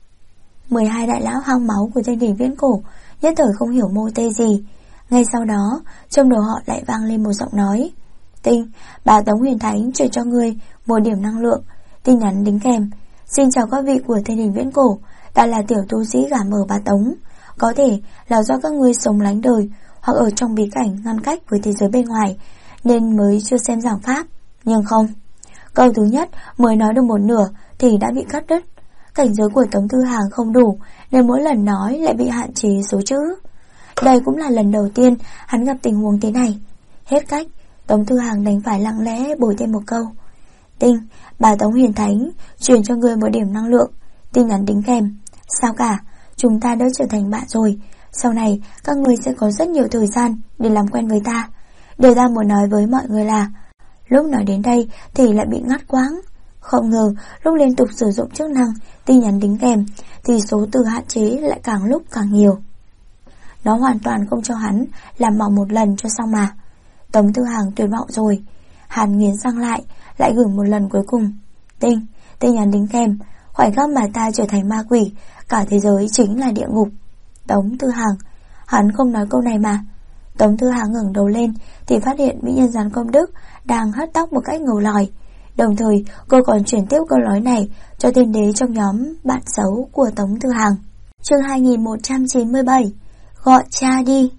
12 đại lão hăng máu của Thiên Đình Viễn Cổ nhất thời không hiểu mô tê gì. Ngay sau đó, trong đầu họ lại vang lên một giọng nói. Tinh, bà Tống Huyền Thánh chuyển cho người một điểm năng lượng. Tin nhắn đính kèm: xin chào các vị của thiên đình viễn cổ, ta là tiểu tu sĩ gả mờ bà Tống. Có thể là do các ngươi sống lánh đời hoặc ở trong bí cảnh ngăn cách với thế giới bên ngoài nên mới chưa xem giảng pháp. Nhưng không, câu thứ nhất mới nói được một nửa thì đã bị cắt đứt. Cảnh giới của Tống Thư Hàng không đủ nên mỗi lần nói lại bị hạn chế số chữ. Đây cũng là lần đầu tiên hắn gặp tình huống thế này. Hết cách, Tống Thư Hàng đành phải lặng lẽ bồi thêm một câu: Tinh, bà Tống Huyền Thánh truyền cho người một điểm năng lượng. Tin nhắn đính kèm: sao cả, chúng ta đã trở thành bạn rồi. Sau này các người sẽ có rất nhiều thời gian để làm quen với ta. Điều ta muốn nói với mọi người là, lúc nói đến đây thì lại bị ngắt quãng. Không ngờ lúc liên tục sử dụng chức năng tin nhắn đính kèm thì số từ hạn chế lại càng lúc càng nhiều. Nó hoàn toàn không cho hắn làm mỏng một lần cho xong mà. Tống Thư Hàng tuyệt vọng rồi. Hắn nghiến răng lại gửi một lần cuối cùng: Tinh, tin nhắn đính kèm: khoảnh khắc mà ta trở thành ma quỷ, cả thế giới chính là địa ngục. Tống Thư Hàng, hắn không nói câu này mà. Tống Thư Hàng ngẩng đầu lên thì phát hiện mỹ nhân Gián Công Đức đang hất tóc một cách ngầu lòi. Đồng thời cô còn chuyển tiếp câu nói này cho thiên đế trong nhóm bạn xấu của Tống Thư Hàng. Chương 2197, gọi cha đi.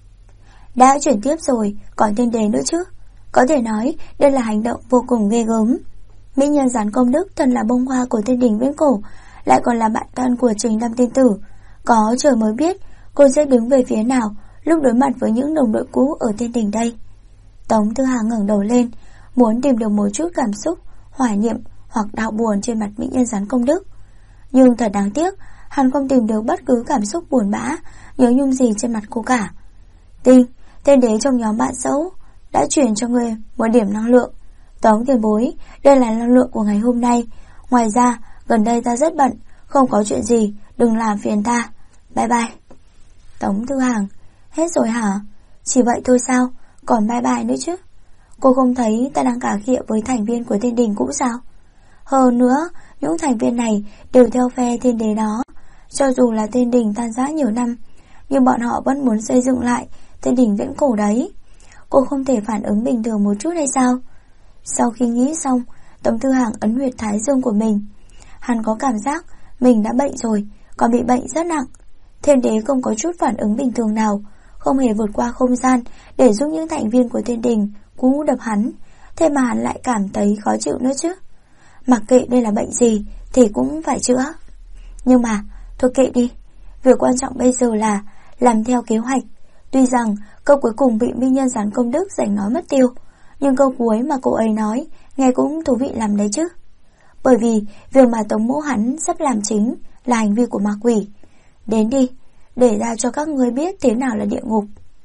Đã chuyển tiếp rồi, còn thiên đế nữa chứ. Có thể nói đây là hành động vô cùng ghê gớm. Mỹ nhân Gián Công Đức thân là bông hoa của thiên đình viễn cổ, lại còn là bạn thân của Trình Lâm Tiên Tử. Có trời mới biết cô sẽ đứng về phía nào lúc đối mặt với những đồng đội cũ ở thiên đình đây. Tống Thư Hàng ngẩng đầu lên, muốn tìm được một chút cảm xúc hoài niệm hoặc đau buồn trên mặt mỹ nhân Gián Công Đức. Nhưng thật đáng tiếc, hắn không tìm được bất cứ cảm xúc buồn bã, nhớ nhung gì trên mặt cô cả. Tinh, tên đế trong nhóm bạn xấu đã chuyển cho người một điểm năng lượng. Tống tiền bối, đây là năng lượng của ngày hôm nay. Ngoài ra, gần đây ta rất bận, không có chuyện gì, đừng làm phiền ta. Bye bye. Tống Thư Hàng, hết rồi hả? Chỉ vậy thôi sao? Còn bye bye nữa chứ? Cô không thấy ta đang cà khịa với thành viên của thiên đình cũ sao? Hơn nữa, những thành viên này đều theo phe thiên đế đó. Cho dù là thiên đình tan rã nhiều năm, nhưng bọn họ vẫn muốn xây dựng lại thiên đình viễn cổ đấy. Cô không thể phản ứng bình thường một chút hay sao? Sau khi nghĩ xong, Tống Thư Hàng ấn huyệt thái dương của mình. Hắn có cảm giác mình đã bệnh rồi, còn bị bệnh rất nặng. Thiên đế không có chút phản ứng bình thường nào, không hề vượt qua không gian để giúp những thành viên của thiên đình cú đập hắn. Thế mà hắn lại cảm thấy khó chịu nữa chứ. Mặc kệ đây là bệnh gì thì cũng phải chữa. Nhưng mà thôi kệ đi, việc quan trọng bây giờ là làm theo kế hoạch. Tuy rằng câu cuối cùng bị mỹ nhân Gián Công Đức giành nói mất tiêu, nhưng câu cuối mà cô ấy nói nghe cũng thú vị lắm đấy chứ. Bởi vì việc mà Tống Mỗ hắn sắp làm chính là hành vi của ma quỷ. Đến đi, để ra cho các ngươi biết thế nào là địa ngục.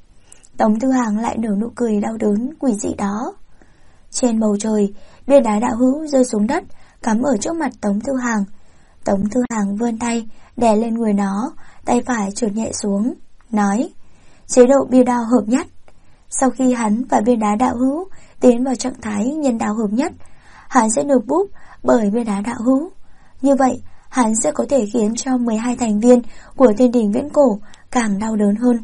Tống Thư Hàng lại nở nụ cười đau đớn quỷ dị đó. Trên bầu trời, viên đá đạo hữu rơi xuống đất, cắm ở trước mặt Tống Thư Hàng. Tống Thư Hàng vươn tay đè lên người nó, tay phải trượt nhẹ xuống, nói: chế độ bia đao hợp nhất. Sau khi hắn và viên đá đạo hữu tiến vào trạng thái nhân đao hợp nhất, hắn sẽ được búp bởi viên đá đạo hữu. Như vậy, hắn sẽ có thể khiến cho 12 thành viên của thiên đình viễn cổ càng đau đớn hơn.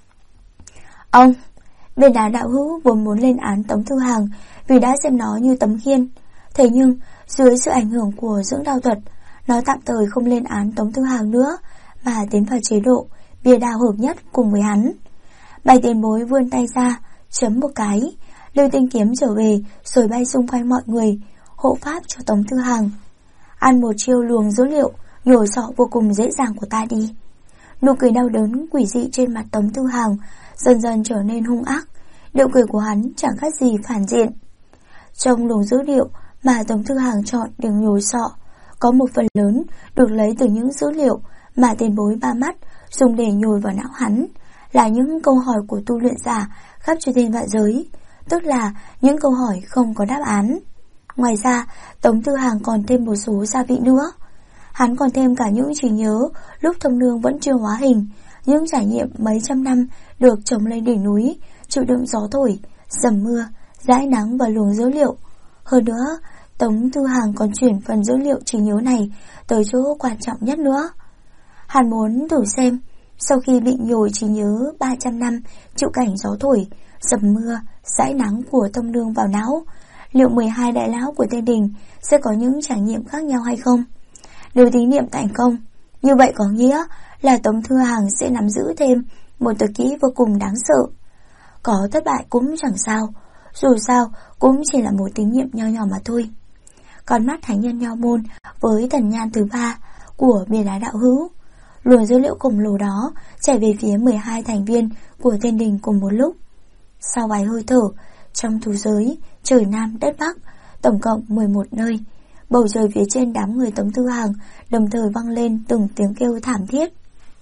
Ông, viên đá đạo hữu vốn muốn lên án Tống Thư Hàng vì đã xem nó như tấm khiên. Thế nhưng, dưới sự ảnh hưởng của dưỡng đao thuật, nó tạm thời không lên án Tống Thư Hàng nữa, mà tiến vào chế độ bia đao hợp nhất cùng với hắn. Bảy tiền bối vươn tay ra, chấm một cái, lưu tinh kiếm trở về rồi bay xung quanh mọi người, hộ pháp cho Tống Thư Hàng. Ăn một chiêu luồng dữ liệu nhồi sọ vô cùng dễ dàng của ta đi. Nụ cười đau đớn quỷ dị trên mặt Tống Thư Hàng dần dần trở nên hung ác. Điệu cười của hắn chẳng khác gì phản diện. Trong luồng dữ liệu mà Tống Thư Hàng chọn để nhồi sọ, có một phần lớn được lấy từ những dữ liệu mà tiền bối ba mắt dùng để nhồi vào não hắn, là những câu hỏi của tu luyện giả khắp trên thiên vạn giới, tức là những câu hỏi không có đáp án. Ngoài ra, Tống Thư Hàng còn thêm một số gia vị nữa. Hắn còn thêm cả những trí nhớ lúc Thông Nương vẫn chưa hóa hình, những trải nghiệm mấy trăm năm được trồng lên đỉnh núi, chịu đựng gió thổi, dầm mưa, dãi nắng và luồng dữ liệu. Hơn nữa, Tống Thư Hàng còn chuyển phần dữ liệu trí nhớ này tới chỗ quan trọng nhất nữa. Hắn muốn thử xem, sau khi bị nhồi trí nhớ 300 năm chịu cảnh gió thổi, dầm mưa, dãi nắng của Tông Nương vào não. Liệu 12 đại lão của Thiên Đình sẽ có những trải nghiệm khác nhau hay không? Nếu thí nghiệm thành công, như vậy có nghĩa là Tống Thư Hàng sẽ nắm giữ thêm một tuyệt kỹ vô cùng đáng sợ. Có thất bại cũng chẳng sao, dù sao cũng chỉ là một thí nghiệm nho nhỏ mà thôi. Con mắt thánh nhân Nho Môn với thần nhan thứ 3 của Bia Đá Đạo Hữu, luồng dữ liệu khổng lồ đó chạy về phía 12 thành viên của Thiên Đình cùng một lúc. Sau vài hơi thở, trong thú giới, trời Nam đất Bắc, tổng cộng 11 nơi, bầu trời phía trên đám người Tống Thư Hàng đồng thời vang lên từng tiếng kêu thảm thiết.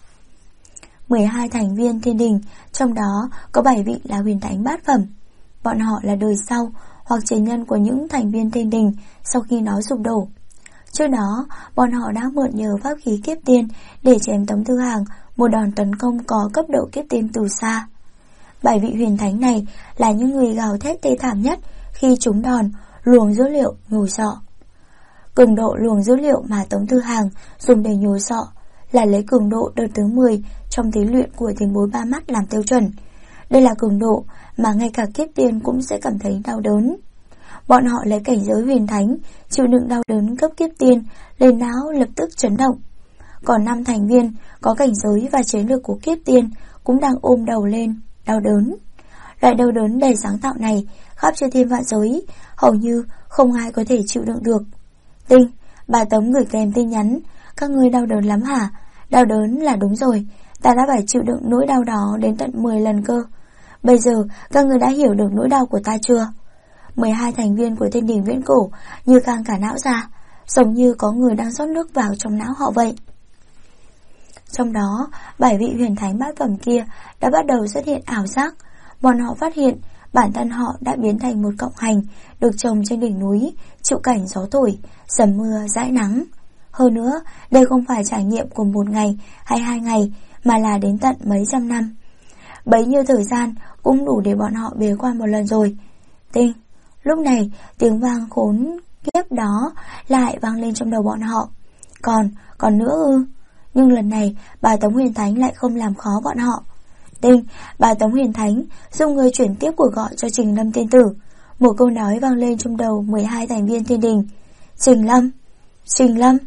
12 thành viên Thiên Đình, trong đó có 7 vị là huyền thánh bát phẩm. Bọn họ là đời sau hoặc truyền nhân của những thành viên Thiên Đình sau khi nó sụp đổ. Trước đó, bọn họ đã mượn nhờ pháp khí kiếp tiên để chém Tống Thư Hàng một đòn tấn công có cấp độ kiếp tiên từ xa. 7 vị huyền thánh này là những người gào thét tê thảm nhất khi trúng đòn luồng dữ liệu nhồi sọ. Cường độ luồng dữ liệu mà Tống Thư Hàng dùng để nhồi sọ là lấy cường độ đợt thứ 10 trong thí luyện của tiền bối ba mắt làm tiêu chuẩn. Đây là cường độ mà ngay cả kiếp tiên cũng sẽ cảm thấy đau đớn. Bọn họ lấy cảnh giới huyền thánh chịu đựng đau đớn cấp kiếp tiên lên não lập tức chấn động. Còn 5 thành viên có cảnh giới và chiến lược của kiếp tiên cũng đang ôm đầu lên đau đớn. Loại đau đớn đầy sáng tạo này khắp trên thiên vạn giới, hầu như không ai có thể chịu đựng được. Tinh, bà Tống gửi kèm tin nhắn, các ngươi đau đớn lắm hả? Đau đớn là đúng rồi, ta đã phải chịu đựng nỗi đau đó đến tận 10 lần cơ. Bây giờ các ngươi đã hiểu được nỗi đau của ta chưa? 12 thành viên của Thiên Đình viễn cổ như căng cả não ra, giống như có người đang rót nước vào trong não họ vậy. Trong đó, 7 vị huyền thánh bát phẩm kia đã bắt đầu xuất hiện ảo giác. Bọn họ phát hiện bản thân họ đã biến thành một cộng hành được trồng trên đỉnh núi, chịu cảnh gió thổi, dầm mưa, dãi nắng. Hơn nữa, đây không phải trải nghiệm của một ngày hay 2 ngày, mà là đến tận mấy trăm năm. Bấy nhiêu thời gian cũng đủ để bọn họ bế quan một lần rồi. Tinh, lúc này tiếng vang khốn kiếp đó lại vang lên trong đầu bọn họ. Còn nữa ư? Nhưng lần này bà Tống Huyền Thánh lại không làm khó bọn họ. Tinh, bà Tống Huyền Thánh dùng người chuyển tiếp cuộc gọi cho Trình Lâm tiên tử. Một câu nói vang lên trong đầu 12 thành viên Thiên Đình. Trình Lâm.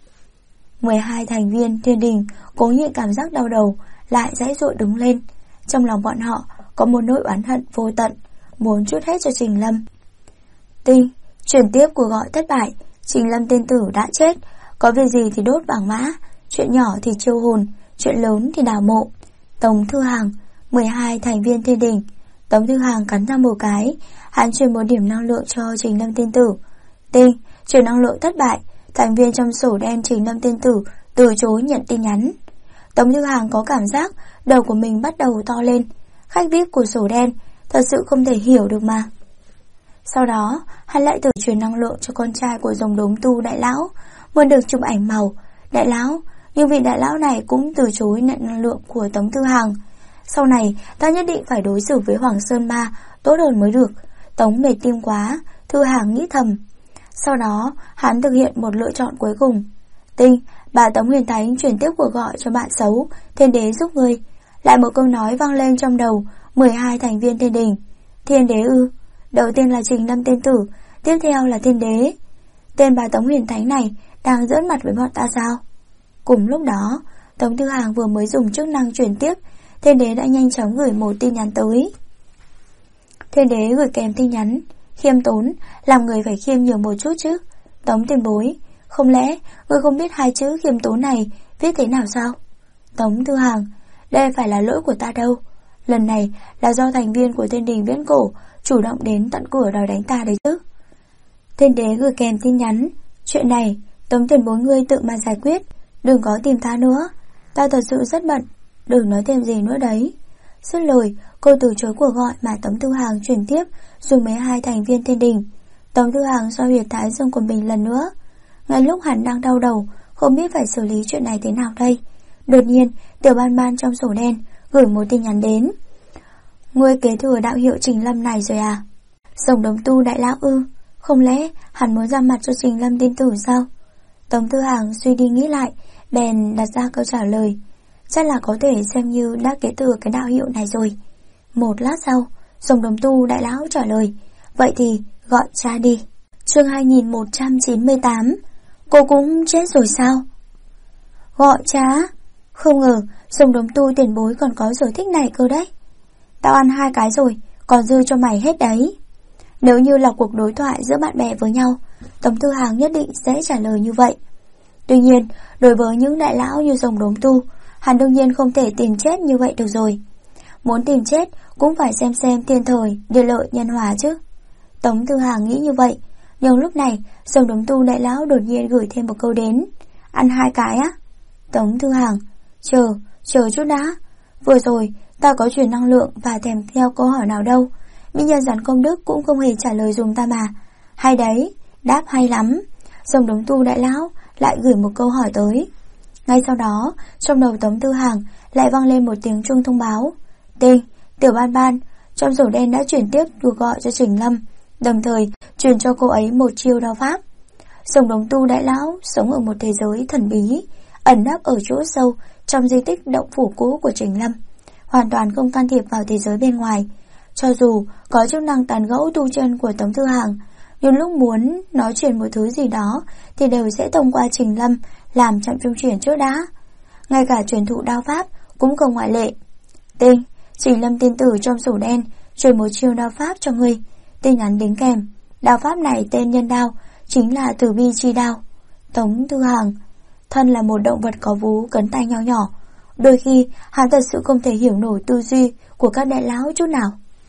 12 thành viên Thiên Đình cố nhịn cảm giác đau đầu, lại dãy dội đứng lên. Trong lòng bọn họ có một nỗi oán hận vô tận, muốn trút hết cho Trình Lâm. Tinh, chuyển tiếp cuộc gọi thất bại, Trình Lâm tiên tử đã chết. Có việc gì thì đốt vàng mã, chuyện nhỏ thì chiêu hồn, chuyện lớn thì đào mộ. Tống Thư Hàng, 12 thành viên Thiên Đình. Tống Thư Hàng cắn răng một cái, hắn truyền một điểm năng lượng cho Trình Lâm tiên tử. Tinh, truyền năng lượng thất bại, thành viên trong sổ đen Trình Lâm tiên tử từ chối nhận tin nhắn. Tống Thư Hàng có cảm giác đầu của mình bắt đầu to lên. Khách VIP của sổ đen thật sự không thể hiểu được mà. Sau đó, hắn lại thử truyền năng lượng cho con trai của dòng đốm tu đại lão, muốn được chụp ảnh màu. Đại lão, nhưng vị đại lão này cũng từ chối nhận năng lượng của Tống Thư Hàng. Sau này, ta nhất định phải đối xử với Hoàng Sơn Ma tốt hơn mới được. Tống mệt tim quá, Thư Hàng nghĩ thầm. Sau đó, hắn thực hiện một lựa chọn cuối cùng. Tinh, bà Tống Huyền Thánh chuyển tiếp cuộc gọi cho bạn xấu, Thiên Đế giúp ngươi. Lại một câu nói vang lên trong đầu 12 thành viên Thiên Đình. Thiên Đế ư? Đầu tiên là Trình Lâm tiên tử, tiếp theo là Thiên Đế. Tên bà Tống Huyền Thánh này đang giỡn mặt với bọn ta sao? Cùng lúc đó, Tống Thư Hàng vừa mới dùng chức năng chuyển tiếp, Thiên Đế đã nhanh chóng gửi một tin nhắn tới. Thiên Đế gửi kèm tin nhắn: khiêm tốn, làm người phải khiêm nhiều một chút chứ. Tống tiền bối, không lẽ ngươi không biết 2 chữ khiêm tốn này viết thế nào sao? Tống Thư Hàng, đây phải là lỗi của ta đâu. Lần này là do thành viên của Thiên Đình viễn cổ chủ động đến tận cửa đòi đánh ta đấy chứ. Thiên Đế gửi kèm tin nhắn: chuyện này Tống tiền bối ngươi tự mà giải quyết, đừng có tìm ta nữa. Ta thật sự rất bận, đừng nói thêm gì nữa đấy. Dứt lời, cô từ chối cuộc gọi mà Tống Thư Hàng chuyển tiếp dùng 12 thành viên Thiên Đình. Tống Thư Hàng xoa huyệt thái dương của mình lần nữa. Ngay lúc hắn đang đau đầu, không biết phải xử lý chuyện này thế nào đây, đột nhiên Tiểu Ban Ban trong sổ đen gửi một tin nhắn đến. Ngươi kế thừa đạo hiệu Trình Lâm này rồi à? Rồng đống tu đại lão ư? Không lẽ hắn muốn ra mặt cho Trình Lâm tiên tử sao? Tống Thư Hàng suy đi nghĩ lại, bèn đặt ra câu trả lời. Chắc là có thể xem như đã kế thừa cái đạo hiệu này rồi. Một lát sau, Rồng Đống Tu đại lão trả lời, vậy thì gọi cha đi. Chương 2198. Cô cũng chết rồi sao? Gọi cha? Không ngờ Rồng Đống Tu tiền bối còn có sở thích này cơ đấy. Tao ăn 2 cái rồi, còn dư cho mày hết đấy. Nếu như là cuộc đối thoại giữa bạn bè với nhau, Tống Thư Hàng nhất định sẽ trả lời như vậy. Tuy nhiên, đối với những đại lão như Rồng Đống Tu, hắn đương nhiên không thể tìm chết như vậy được rồi. Muốn tìm chết cũng phải xem thiên thời, địa lợi, nhân hòa chứ. Tống Thư Hàng nghĩ như vậy, nhưng lúc này Rồng Đống Tu đại lão đột nhiên gửi thêm một câu đến. Ăn 2 cái á? Tống Thư Hàng, chờ chút đã. Vừa rồi ta có truyền năng lượng và kèm theo câu hỏi nào đâu. Mỹ nhân rắn công đức cũng không hề trả lời dùm ta mà. Hay đấy, đáp hay lắm. Rồng Đống Tu đại lão lại gửi một câu hỏi tới. Ngay sau đó, trong đầu Tống Thư Hàng lại vang lên một tiếng chuông thông báo. Tinh, Tiểu Ban Ban, trong sổ đen đã chuyển tiếp cuộc gọi cho Trình Lâm, đồng thời truyền cho cô ấy một chiêu đao pháp. Rồng Đống Tu đại lão sống ở một thế giới thần bí, ẩn nấp ở chỗ sâu trong di tích động phủ cũ của Trình Lâm, hoàn toàn không can thiệp vào thế giới bên ngoài. Cho dù có chức năng tàn gẫu tu chân của Tống Thư Hàng, nhưng lúc muốn nói chuyện một thứ gì đó thì đều sẽ thông qua Trình Lâm làm chậm trung chuyển trước đã. Ngay cả truyền thụ đao pháp cũng không ngoại lệ. Tinh, Trình Lâm tiên tử trong sổ đen truyền một chiêu đao pháp cho ngươi. Tin nhắn đính kèm. Đao pháp này tên nhân đao, chính là Tử Bi Chi Đao. Tống Thư Hàng thân là một động vật có vú cấn tay nho nhỏ, đôi khi hắn thật sự không thể hiểu nổi tư duy của các đại lão chút nào.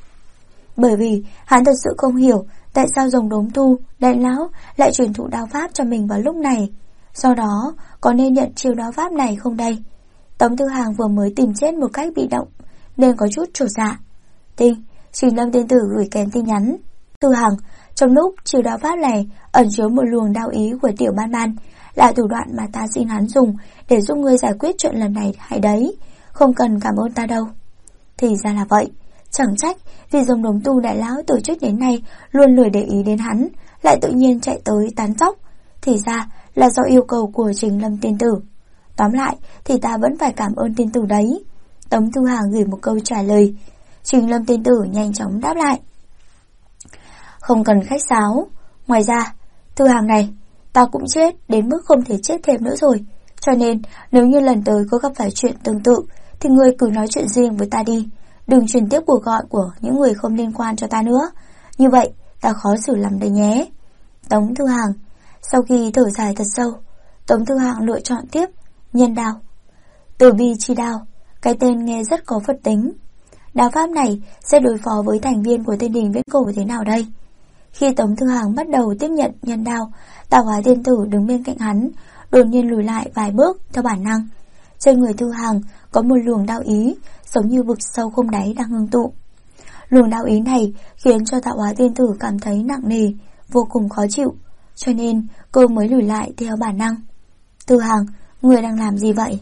Bởi vì hắn thật sự không hiểu tại sao Rồng Đống Tu đại lão lại truyền thụ đao pháp cho mình vào lúc này. Do đó, có nên nhận chiêu đao pháp này không đây? Tống Thư Hàng vừa mới tìm chết một cách bị động nên có chút chột dạ. Tinh, Trình Lâm tiên tử gửi kèm tin nhắn. Thư Hàng, trong lúc chiêu đao pháp này ẩn chứa một luồng đao ý của Tiểu Ban Ban, là thủ đoạn mà ta xin hắn dùng để giúp ngươi giải quyết chuyện lần này hay đấy, không cần cảm ơn ta đâu. Thì ra là vậy, chẳng trách vì Rồng Đống Tu đại lão từ trước đến nay luôn lười để ý đến hắn, lại tự nhiên chạy tới tán dóc. Thì ra là do yêu cầu của Trình Lâm tiên tử. Tóm lại thì ta vẫn phải cảm ơn tiên tử đấy. Tống Thư Hàng gửi một câu trả lời. Trình Lâm tiên tử nhanh chóng đáp lại. Không cần khách sáo. Ngoài ra, Thư Hàng này, ta cũng chết đến mức không thể chết thêm nữa rồi. Cho nên nếu như lần tới có gặp phải chuyện tương tự thì ngươi cứ nói chuyện riêng với ta đi, đừng truyền tiếp cuộc gọi của những người không liên quan cho ta nữa. Như vậy ta khó xử lắm đấy nhé. Tống Thư Hàng. Sau khi thở dài thật sâu, Tống Thư Hàng lựa chọn tiếp nhân đao. Tử Bi Chi Đao, cái tên nghe rất có Phật tính. Đao pháp này sẽ đối phó với thành viên của Thiên Đình Viễn Cổ thế nào đây? Khi Tống Thư Hàng bắt đầu tiếp nhận nhân đao, Tạo Hóa tiên tử đứng bên cạnh hắn đột nhiên lùi lại vài bước theo bản năng. Trên người Thư Hàng có một luồng đao ý giống như vực sâu không đáy đang ngưng tụ. Luồng đao ý này khiến cho Tạo Hóa tiên tử cảm thấy nặng nề, vô cùng khó chịu, cho nên cô mới lùi lại theo bản năng. Thư Hàng, người đang làm gì vậy?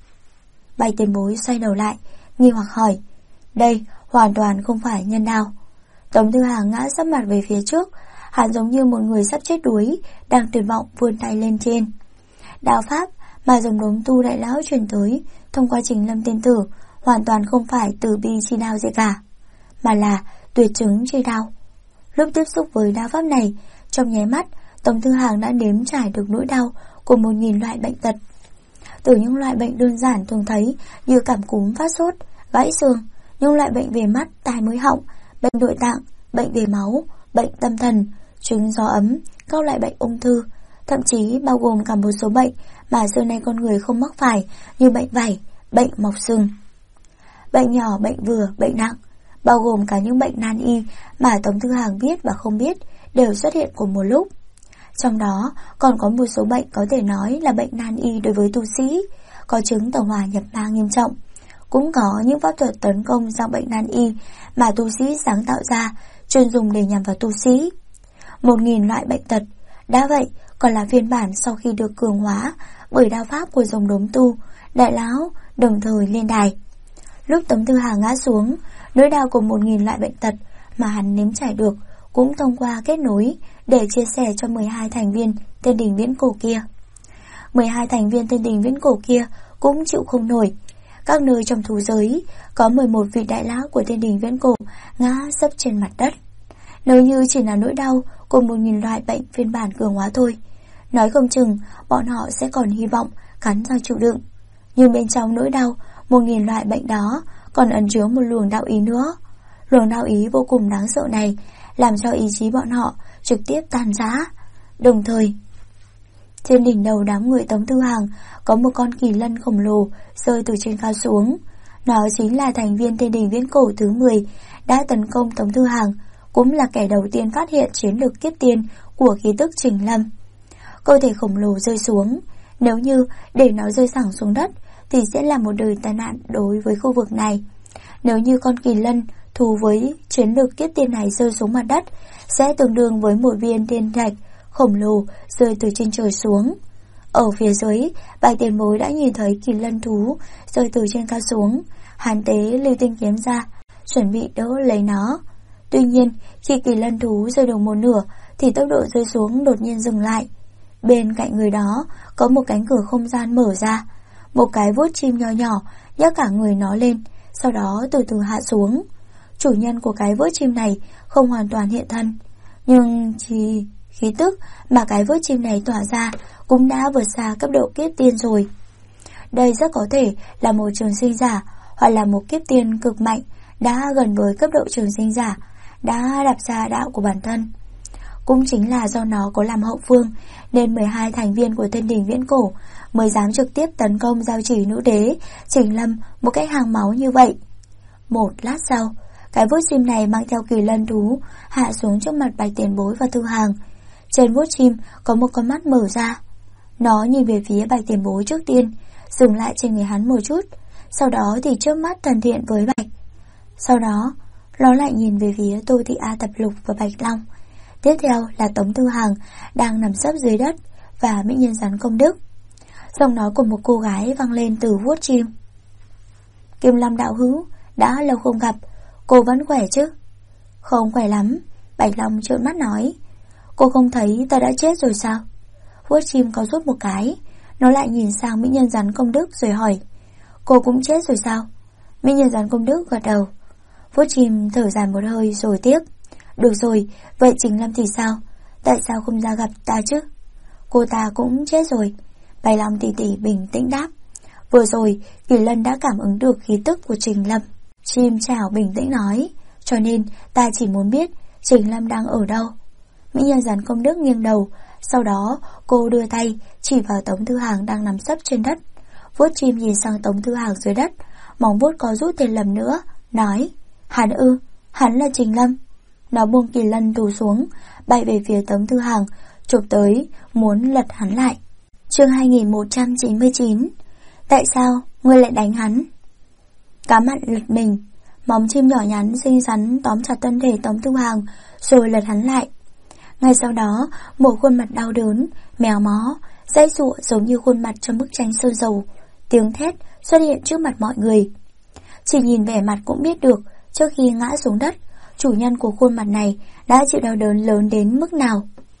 Bạch tiền bối xoay đầu lại, nghi hoặc hỏi. Đây hoàn toàn không phải nhân đao. Tống Thư Hàng ngã sấp mặt về phía trước, hắn giống như một người sắp chết đuối, đang tuyệt vọng vươn tay lên trên. Đạo pháp mà Rồng Đống Tu đại lão truyền tới thông qua Trình Lâm tiên tử hoàn toàn không phải Tử Bi Chi Đao gì cả, mà là Tuyệt Chứng Chi Đao. Lúc tiếp xúc với đao pháp này, trong nháy mắt Tống Thư Hàng đã nếm trải được nỗi đau của 1000 loại bệnh tật. Từ những loại bệnh đơn giản thường thấy như cảm cúm, phát sốt, gãy xương, những loại bệnh về mắt, tai mũi họng, bệnh nội tạng, bệnh về máu, bệnh tâm thần, chứng gió ấm, các loại bệnh ung thư, thậm chí bao gồm cả một số bệnh mà xưa nay con người không mắc phải như bệnh vảy, bệnh mọc sừng. Bệnh nhỏ, bệnh vừa, bệnh nặng, bao gồm cả những bệnh nan y mà Tống Thư Hàng biết và không biết đều xuất hiện cùng một lúc. Trong đó còn có một số bệnh có thể nói là bệnh nan y đối với tu sĩ, có chứng tẩu hỏa nhập ma nghiêm trọng. Cũng có những pháp thuật tấn công dạng bệnh nan y mà tu sĩ sáng tạo ra, chuyên dùng để nhằm vào tu sĩ. 1000 loại bệnh tật. Đã vậy, còn là phiên bản sau khi được cường hóa bởi đao pháp của Rồng Đống Tu đại lão đồng thời lên đài. Lúc Tống Thư Hàng ngã xuống, nỗi đau của 1000 loại bệnh tật mà hắn nếm trải được cũng thông qua kết nối để chia sẻ cho 12 thành viên Thiên Đình Viễn Cổ kia. 12 thành viên Thiên Đình Viễn Cổ kia cũng chịu không nổi. các nơi trong thú giới, có 11 vị đại lão của thiên đình viễn cổ ngã sấp trên mặt đất. Nếu như chỉ là nỗi đau của 1000 loại bệnh phiên bản cường hóa thôi, nói không chừng bọn họ sẽ còn hy vọng cắn răng chịu đựng. Nhưng bên trong nỗi đau 1000 loại bệnh đó còn ẩn chứa một luồng đạo ý nữa. Luồng đạo ý vô cùng đáng sợ này làm cho ý chí bọn họ trực tiếp tan rã. Đồng thời, trên đỉnh đầu đám người Tống Tư Hàng có một con kỳ lân khổng lồ rơi từ trên cao xuống. Nó chính là thành viên thiên đình viễn cổ thứ 10 đã tấn công Tống Tư Hàng, cũng là kẻ đầu tiên phát hiện chiến lược kiếp tiên của khí tức Trình Lâm. Cơ thể khổng lồ rơi xuống, nếu như để nó rơi thẳng xuống đất thì sẽ là một đời tai nạn đối với khu vực này. Nếu như con kỳ lân thù với chiến lược kiếp tiên này rơi xuống mặt đất, sẽ tương đương với một viên thiên thạch khổng lồ rơi từ trên trời xuống. Ở phía dưới, Bạch Tiền Bối đã nhìn thấy kỳ lân thú rơi từ trên cao xuống. Hắn tế lưu tinh kiếm ra, chuẩn bị đỡ lấy nó. Tuy nhiên, khi kỳ lân thú rơi được một nửa thì tốc độ rơi xuống đột nhiên dừng lại. Bên cạnh người đó có một cánh cửa không gian mở ra. Một cái vuốt chim nho nhỏ nhấc cả người nó lên, sau đó từ từ hạ xuống. Chủ nhân của cái vuốt chim này không hoàn toàn hiện thân, nhưng chỉ khí tức mà cái vuốt chim này tỏa ra cũng đã vượt xa cấp độ kiếp tiên rồi. Đây rất có thể là một trường sinh giả hoặc là một kiếp tiên cực mạnh đã gần với cấp độ trường sinh giả, đã đạp ra đạo của bản thân. Cũng chính là do nó có làm hậu phương nên 12 thành viên của thiên đình viễn cổ mới dám trực tiếp tấn công giao chỉ nữ đế Trình Lâm một cách hàng máu như vậy. Một lát sau, cái vuốt chim này mang theo kỳ lân thú hạ xuống trước mặt Bạch Tiền Bối và Tư Hàng. Trên vuốt chim có một con mắt mở ra. Nó nhìn về phía Bạch Tiền Bối trước tiên, dừng lại trên người hắn một chút, sau đó thì trước mắt thân thiện với Bạch. Sau đó, nó lại nhìn về phía Tô Thị A Tập Lục và Bạch Long. Tiếp theo là Tống Tư Hàng đang nằm sấp dưới đất và mỹ nhân rắn công đức. Giọng nói của một cô gái vang lên từ vuốt chim. Kim Long đạo hữu, đã lâu không gặp, cô vẫn khỏe chứ? Không khỏe lắm, Bạch Long trợn mắt nói. Cô không thấy ta đã chết rồi sao? Vuốt chim có rút một cái. Nó lại nhìn sang mỹ nhân rắn công đức rồi hỏi, cô cũng chết rồi sao? Mỹ nhân rắn công đức gật đầu. Vuốt chim thở dài một hơi rồi tiếc. Được rồi, vậy Trình Lâm thì sao? Tại sao không ra gặp ta chứ? Cô ta cũng chết rồi. Bạch Long tỷ tỷ bình tĩnh đáp. Vừa rồi Kỳ Lân đã cảm ứng được khí tức của Trình Lâm. Chim chảo bình tĩnh nói, cho nên ta chỉ muốn biết Trình Lâm đang ở đâu. Mỹ nhân rắn công đức nghiêng đầu, sau đó cô đưa tay chỉ vào Tống Tư Hàng đang nằm sấp trên đất. Vuốt chim nhìn sang Tống Tư Hàng dưới đất, móng vuốt có rút thêm lần nữa, nói, hắn ư, hắn là Trình Lâm. Nó buông kỳ lân thú xuống, bay về phía Tống Tư Hàng, chụp tới, muốn lật hắn lại. Chương 2199. Tại sao ngươi lại đánh hắn? Cá mặn lật mình, móng chim nhỏ nhắn xinh xắn tóm chặt thân thể Tống Tư Hàng rồi lật hắn lại. Ngay sau đó, một khuôn mặt đau đớn, méo mó, dãy giụa giống như khuôn mặt trong bức tranh sơn dầu. Tiếng thét xuất hiện trước mặt mọi người. Chỉ nhìn vẻ mặt cũng biết được, trước khi ngã xuống đất, chủ nhân của khuôn mặt này đã chịu đau đớn lớn đến mức nào.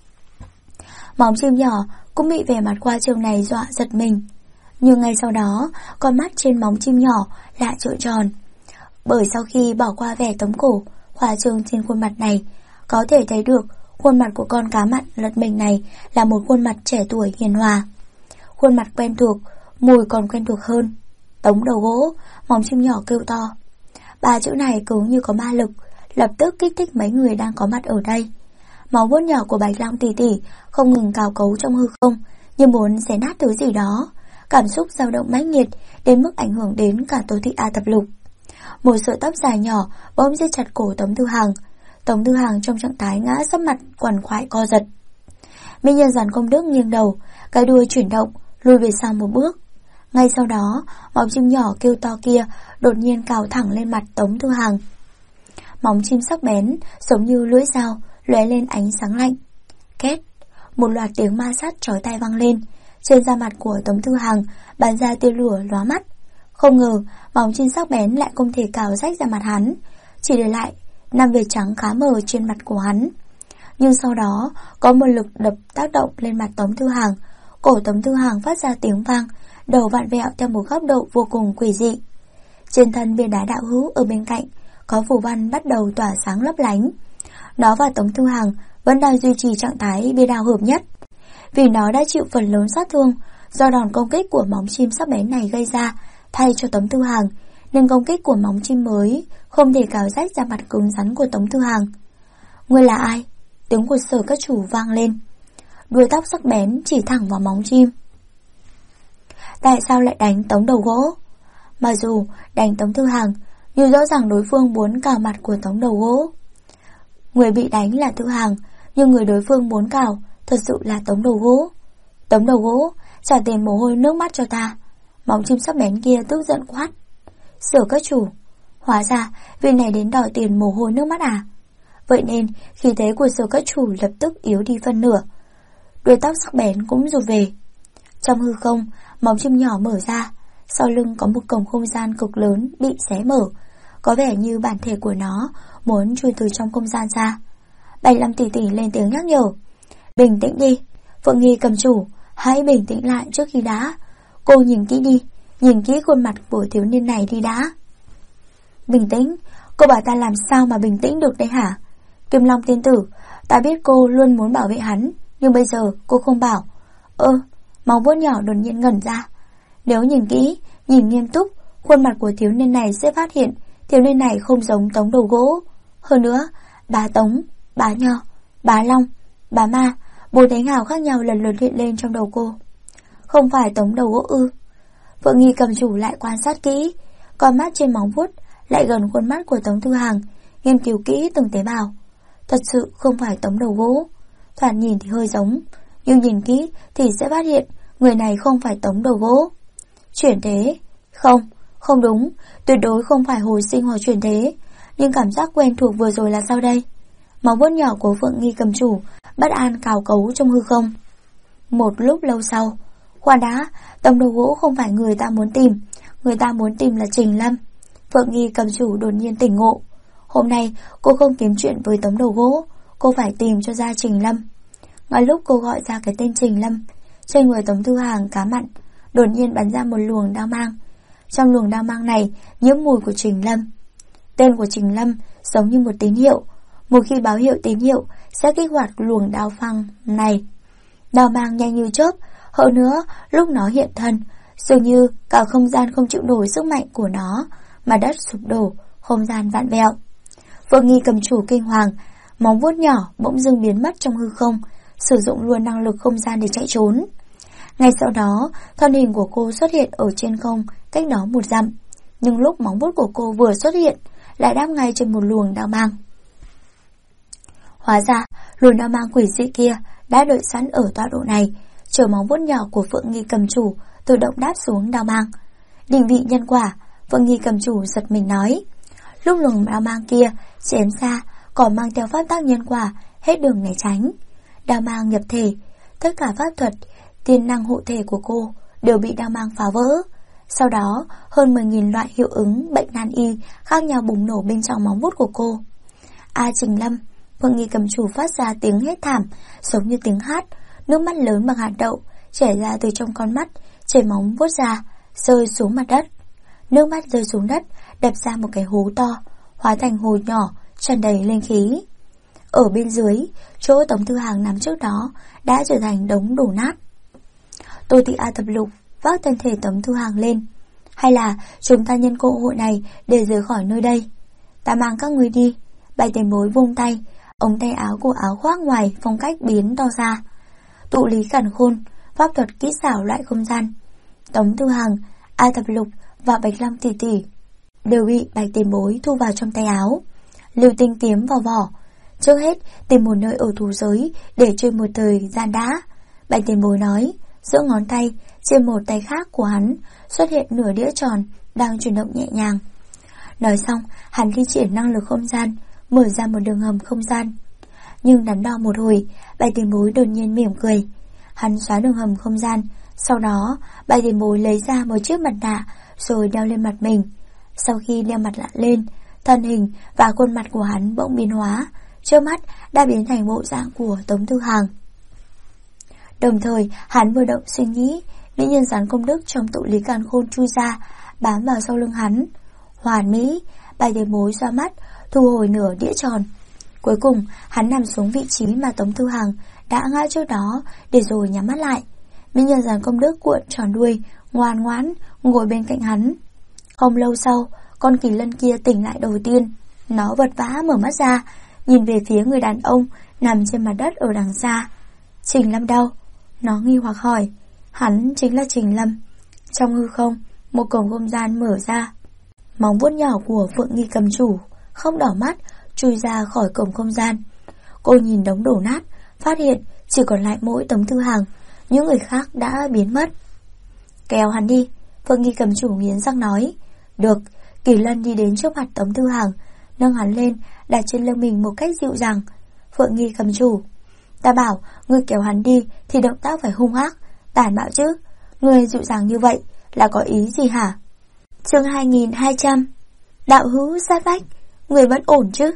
Móng chim nhỏ cũng bị vẻ mặt khoa trương này dọa giật mình. Nhưng ngay sau đó, con mắt trên móng chim nhỏ lại trợn tròn. Bởi sau khi bỏ qua vẻ tống cổ, khoa trương trên khuôn mặt này, có thể thấy được khuôn mặt của con cá mặn lật mình này là một khuôn mặt trẻ tuổi hiền hòa. Khuôn mặt quen thuộc, mùi còn quen thuộc hơn. Tống đầu gỗ, móng chim nhỏ kêu to. Ba chữ này cứ như có ma lực, lập tức kích thích mấy người đang có mặt ở đây. Máu vuốt nhỏ của Bạch Long tỷ tỷ không ngừng cào cấu trong hư không, như muốn xé nát thứ gì đó. Cảm xúc dao động mãnh liệt đến mức ảnh hưởng đến cả Tô Thị A Tập Lục. Một sợi tóc dài nhỏ bỗng giết chặt cổ Tống Tư Hàng. Tống Tư Hàng trong trạng thái ngã sấp mặt quằn quại co giật. Mỹ nhân rắn công đức nghiêng đầu, cái đuôi chuyển động, lùi về sau một bước. Ngay sau đó, móng chim nhỏ kêu to kia đột nhiên cào thẳng lên mặt Tống Tư Hàng. Móng chim sắc bén, giống như lưỡi dao, lóe lên ánh sáng lạnh. Két, một loạt tiếng ma sát chói tai vang lên. Trên da mặt của Tống Tư Hàng bắn ra tia lửa lóa mắt. Không ngờ, móng chim sắc bén lại không thể cào rách da mặt hắn, chỉ để lại 5 vệt trắng khá mờ trên mặt của hắn. Nhưng sau đó, có một lực đập tác động lên mặt Tống Tư Hàng. Cổ Tống Tư Hàng phát ra tiếng vang, đầu vặn vẹo theo một góc độ vô cùng quỷ dị. Trên thân bia đá đạo hữu ở bên cạnh có phù văn bắt đầu tỏa sáng lấp lánh. Nó và Tống Thư Hàng vẫn đang duy trì trạng thái bia đao hợp nhất. Vì nó đã chịu phần lớn sát thương do đòn công kích của móng chim sắc bén này gây ra thay cho Tống Thư Hàng, nên công kích của móng chim mới không thể cào rách ra mặt cứng rắn của Tống Thư Hàng. Ngươi là ai? Tiếng của Sở Các Chủ vang lên. Đuôi tóc sắc bén chỉ thẳng vào móng chim. Tại sao lại đánh Tống Đầu Gỗ? Mặc dù đánh Tống Thư Hàng, nhưng rõ ràng đối phương muốn cào mặt của Tống Đầu Gỗ. Người bị đánh là Thư Hàng, nhưng người đối phương muốn cào thật sự là Tống Đầu Gỗ. Tống Đầu Gỗ, trả tiền mồ hôi nước mắt cho ta. Móng chim sắc bén kia tức giận quát. Sở Các Chủ, hóa ra vị này đến đòi tiền mồ hôi nước mắt à? Vậy nên khí thế của Sở Các Chủ lập tức yếu đi phân nửa. Đuôi tóc sắc bén cũng rụt về. Trong hư không, móng chim nhỏ mở ra. Sau lưng có một cổng không gian cực lớn bị xé mở. Có vẻ như bản thể của nó muốn chui từ trong không gian ra. 75 tỷ tỷ lên tiếng nhắc nhở. Bình tĩnh đi, Phượng Nghi Cầm Chủ, hãy bình tĩnh lại trước khi đá. Cô nhìn kỹ đi, nhìn kỹ khuôn mặt của thiếu niên này đi đã. Bình tĩnh? Cô bảo ta làm sao mà bình tĩnh được đấy hả? Kim Long tiên tử, ta biết cô luôn muốn bảo vệ hắn, nhưng bây giờ cô không bảo. Máu vuốt nhỏ đột nhiên ngẩn ra. Nếu nhìn kỹ, nhìn nghiêm túc, khuôn mặt của thiếu niên này sẽ phát hiện thiếu niên này không giống Tống Đầu Gỗ. Hơn nữa, bá Tống, bá Nho, bá Long, bá Ma, 4 thánh hào khác nhau lần lượt hiện lên trong đầu cô. Không phải Tống Đầu Gỗ ư? Phượng Nghi Cầm Chủ lại quan sát kỹ, con mắt trên móng vuốt lại gần khuôn mắt của Tống Thư Hàng, nghiên cứu kỹ từng tế bào. Thật sự không phải Tống Đầu Gỗ. Thoạt nhìn thì hơi giống, nhưng nhìn kỹ thì sẽ phát hiện người này không phải Tống Đầu Gỗ. Chuyển thế? Không đúng, tuyệt đối không phải hồi sinh hoặc chuyển thế. Nhưng cảm giác quen thuộc vừa rồi là sao đây? Máu vuốt nhỏ của Phượng Nghi Cầm Chủ bất an cào cấu trong hư không. Một lúc lâu sau, khoan đã, Tống Đầu Gỗ không phải người ta muốn tìm. Người ta muốn tìm là Trình Lâm. Phượng Nghi Cầm Chủ đột nhiên tỉnh ngộ. Hôm nay cô không kiếm chuyện với Tống Đầu Gỗ, cô phải tìm cho ra Trình Lâm. Ngay lúc cô gọi ra cái tên Trình Lâm, trên người Tống Thư Hàng cá mặn đột nhiên bắn ra một luồng đao mang. Trong luồng đao mang này nhiễm mùi của Trình Lâm. Tên của Trình Lâm giống như một tín hiệu. Một khi báo hiệu tín hiệu sẽ kích hoạt luồng đao phăng này. Đao mang nhanh như chớp. Hơn nữa lúc nó hiện thân, dường như cả không gian không chịu nổi sức mạnh của nó, mà đất sụp đổ, không gian vặn vẹo. Phượng Nghi Cầm Chủ kinh hoàng, móng vuốt nhỏ bỗng dưng biến mất trong hư không, sử dụng luôn năng lực không gian để chạy trốn. Ngay sau đó, thân hình của cô xuất hiện ở trên không, cách đó 1 dặm. Nhưng lúc móng vuốt của cô vừa xuất hiện, lại đáp ngay trên một luồng đao mang. Hóa ra, luồng đao mang quỷ dị kia đã đợi sẵn ở tọa độ này, chờ móng vuốt nhỏ của Phượng Nghi Cầm Chủ tự động đáp xuống đao mang. Định vị nhân quả, Phượng Nghi Cầm Chủ giật mình nói. Lúc luồng đao mang kia chém xa, còn mang theo pháp tắc nhân quả, hết đường né tránh. Đao mang nhập thể, tất cả pháp thuật, tiên năng hộ thể của cô đều bị đao mang phá vỡ. Sau đó, hơn 10.000 loại hiệu ứng bệnh nan y khác nhau bùng nổ bên trong móng vuốt của cô. Trình Lâm, Phượng Nghi Cầm Chủ phát ra tiếng hét thảm, giống như tiếng hát, nước mắt lớn bằng hạt đậu chảy ra từ trong con mắt, trên móng vuốt ra, rơi xuống mặt đất. Nước mắt rơi xuống đất, đập ra một cái hố to, hóa thành hồ nhỏ, tràn đầy linh khí. Ở bên dưới, chỗ Tống Thư Hàng nằm trước đó đã trở thành đống đổ nát. Tô Thị A Thập Lục vác thân thể Tống Thư Hàng lên. Hay là chúng ta nhân cơ hội này để rời khỏi nơi đây? Ta mang các người đi. Bạch Tiền Bối vung tay, ống tay áo của áo khoác ngoài phong cách biến to ra. Tụ lý cản khôn, pháp thuật kỹ xảo loại không gian. Tống Thư Hàng, A Thập Lục và Bạch Long tỷ tỷ đều bị Bạch Tiền Bối thu vào trong tay áo. Lưu tinh kiếm vào vỏ. Trước hết tìm một nơi ở thú giới để chơi một thời gian đã. Bạch Tiền Bối nói. Giữa ngón tay, trên một tay khác của hắn xuất hiện nửa đĩa tròn đang chuyển động nhẹ nhàng. Nói xong, hắn thi triển năng lực không gian, mở ra một đường hầm không gian. Nhưng đắn đo một hồi, Bạch Tiền Bối đột nhiên mỉm cười. Hắn xóa đường hầm không gian. Sau đó, Bạch Tiền Bối lấy ra một chiếc mặt nạ rồi đeo lên mặt mình. Sau khi đeo mặt nạ lên, thân hình và khuôn mặt của hắn bỗng biến hóa, trước mắt đã biến thành bộ dạng của Tống Thư Hàng. Đồng thời, hắn vừa động suy nghĩ, mỹ nhân rắn công đức trong tụ lý càn khôn chui ra, bám vào sau lưng hắn. hoàn mỹ. Bạch Tiền Bối xoa mắt, thu hồi nửa đĩa tròn. Cuối cùng hắn nằm xuống vị trí mà Tống Thư Hằng đã ngã trước đó, để rồi nhắm mắt lại. Mỹ Nhân Giàn Công Đức cuộn tròn đuôi, ngoan ngoãn ngồi bên cạnh hắn. Không lâu sau, con kỳ lân kia tỉnh lại đầu tiên. Nó vật vã mở mắt ra, nhìn về phía người đàn ông nằm trên mặt đất ở đằng xa. Trình Lâm đâu? Nó nghi hoặc hỏi. Hắn chính là Trình Lâm. Trong hư không, một cổng không gian mở ra. Móng vuốt nhỏ của Phượng Nghi Cầm Chủ không đỏ mắt chui ra khỏi cổng không gian. Cô nhìn đống đổ nát, phát hiện chỉ còn lại mỗi Tống Thư Hằng, những người khác đã biến mất. Kéo hắn đi, Phượng Nghi Cầm Chủ nghiến răng nói. Được. Kỳ Lân đi đến trước mặt Tống Thư Hằng, nâng hắn lên, đặt trên lưng mình một cách dịu dàng. Phượng Nghi Cầm Chủ, ta bảo ngươi kéo hắn đi thì động tác phải hung ác, tàn bạo chứ. Ngươi dịu dàng như vậy là có ý gì hả? Chương 2200. Đạo hữu sát vách, ngươi vẫn ổn chứ?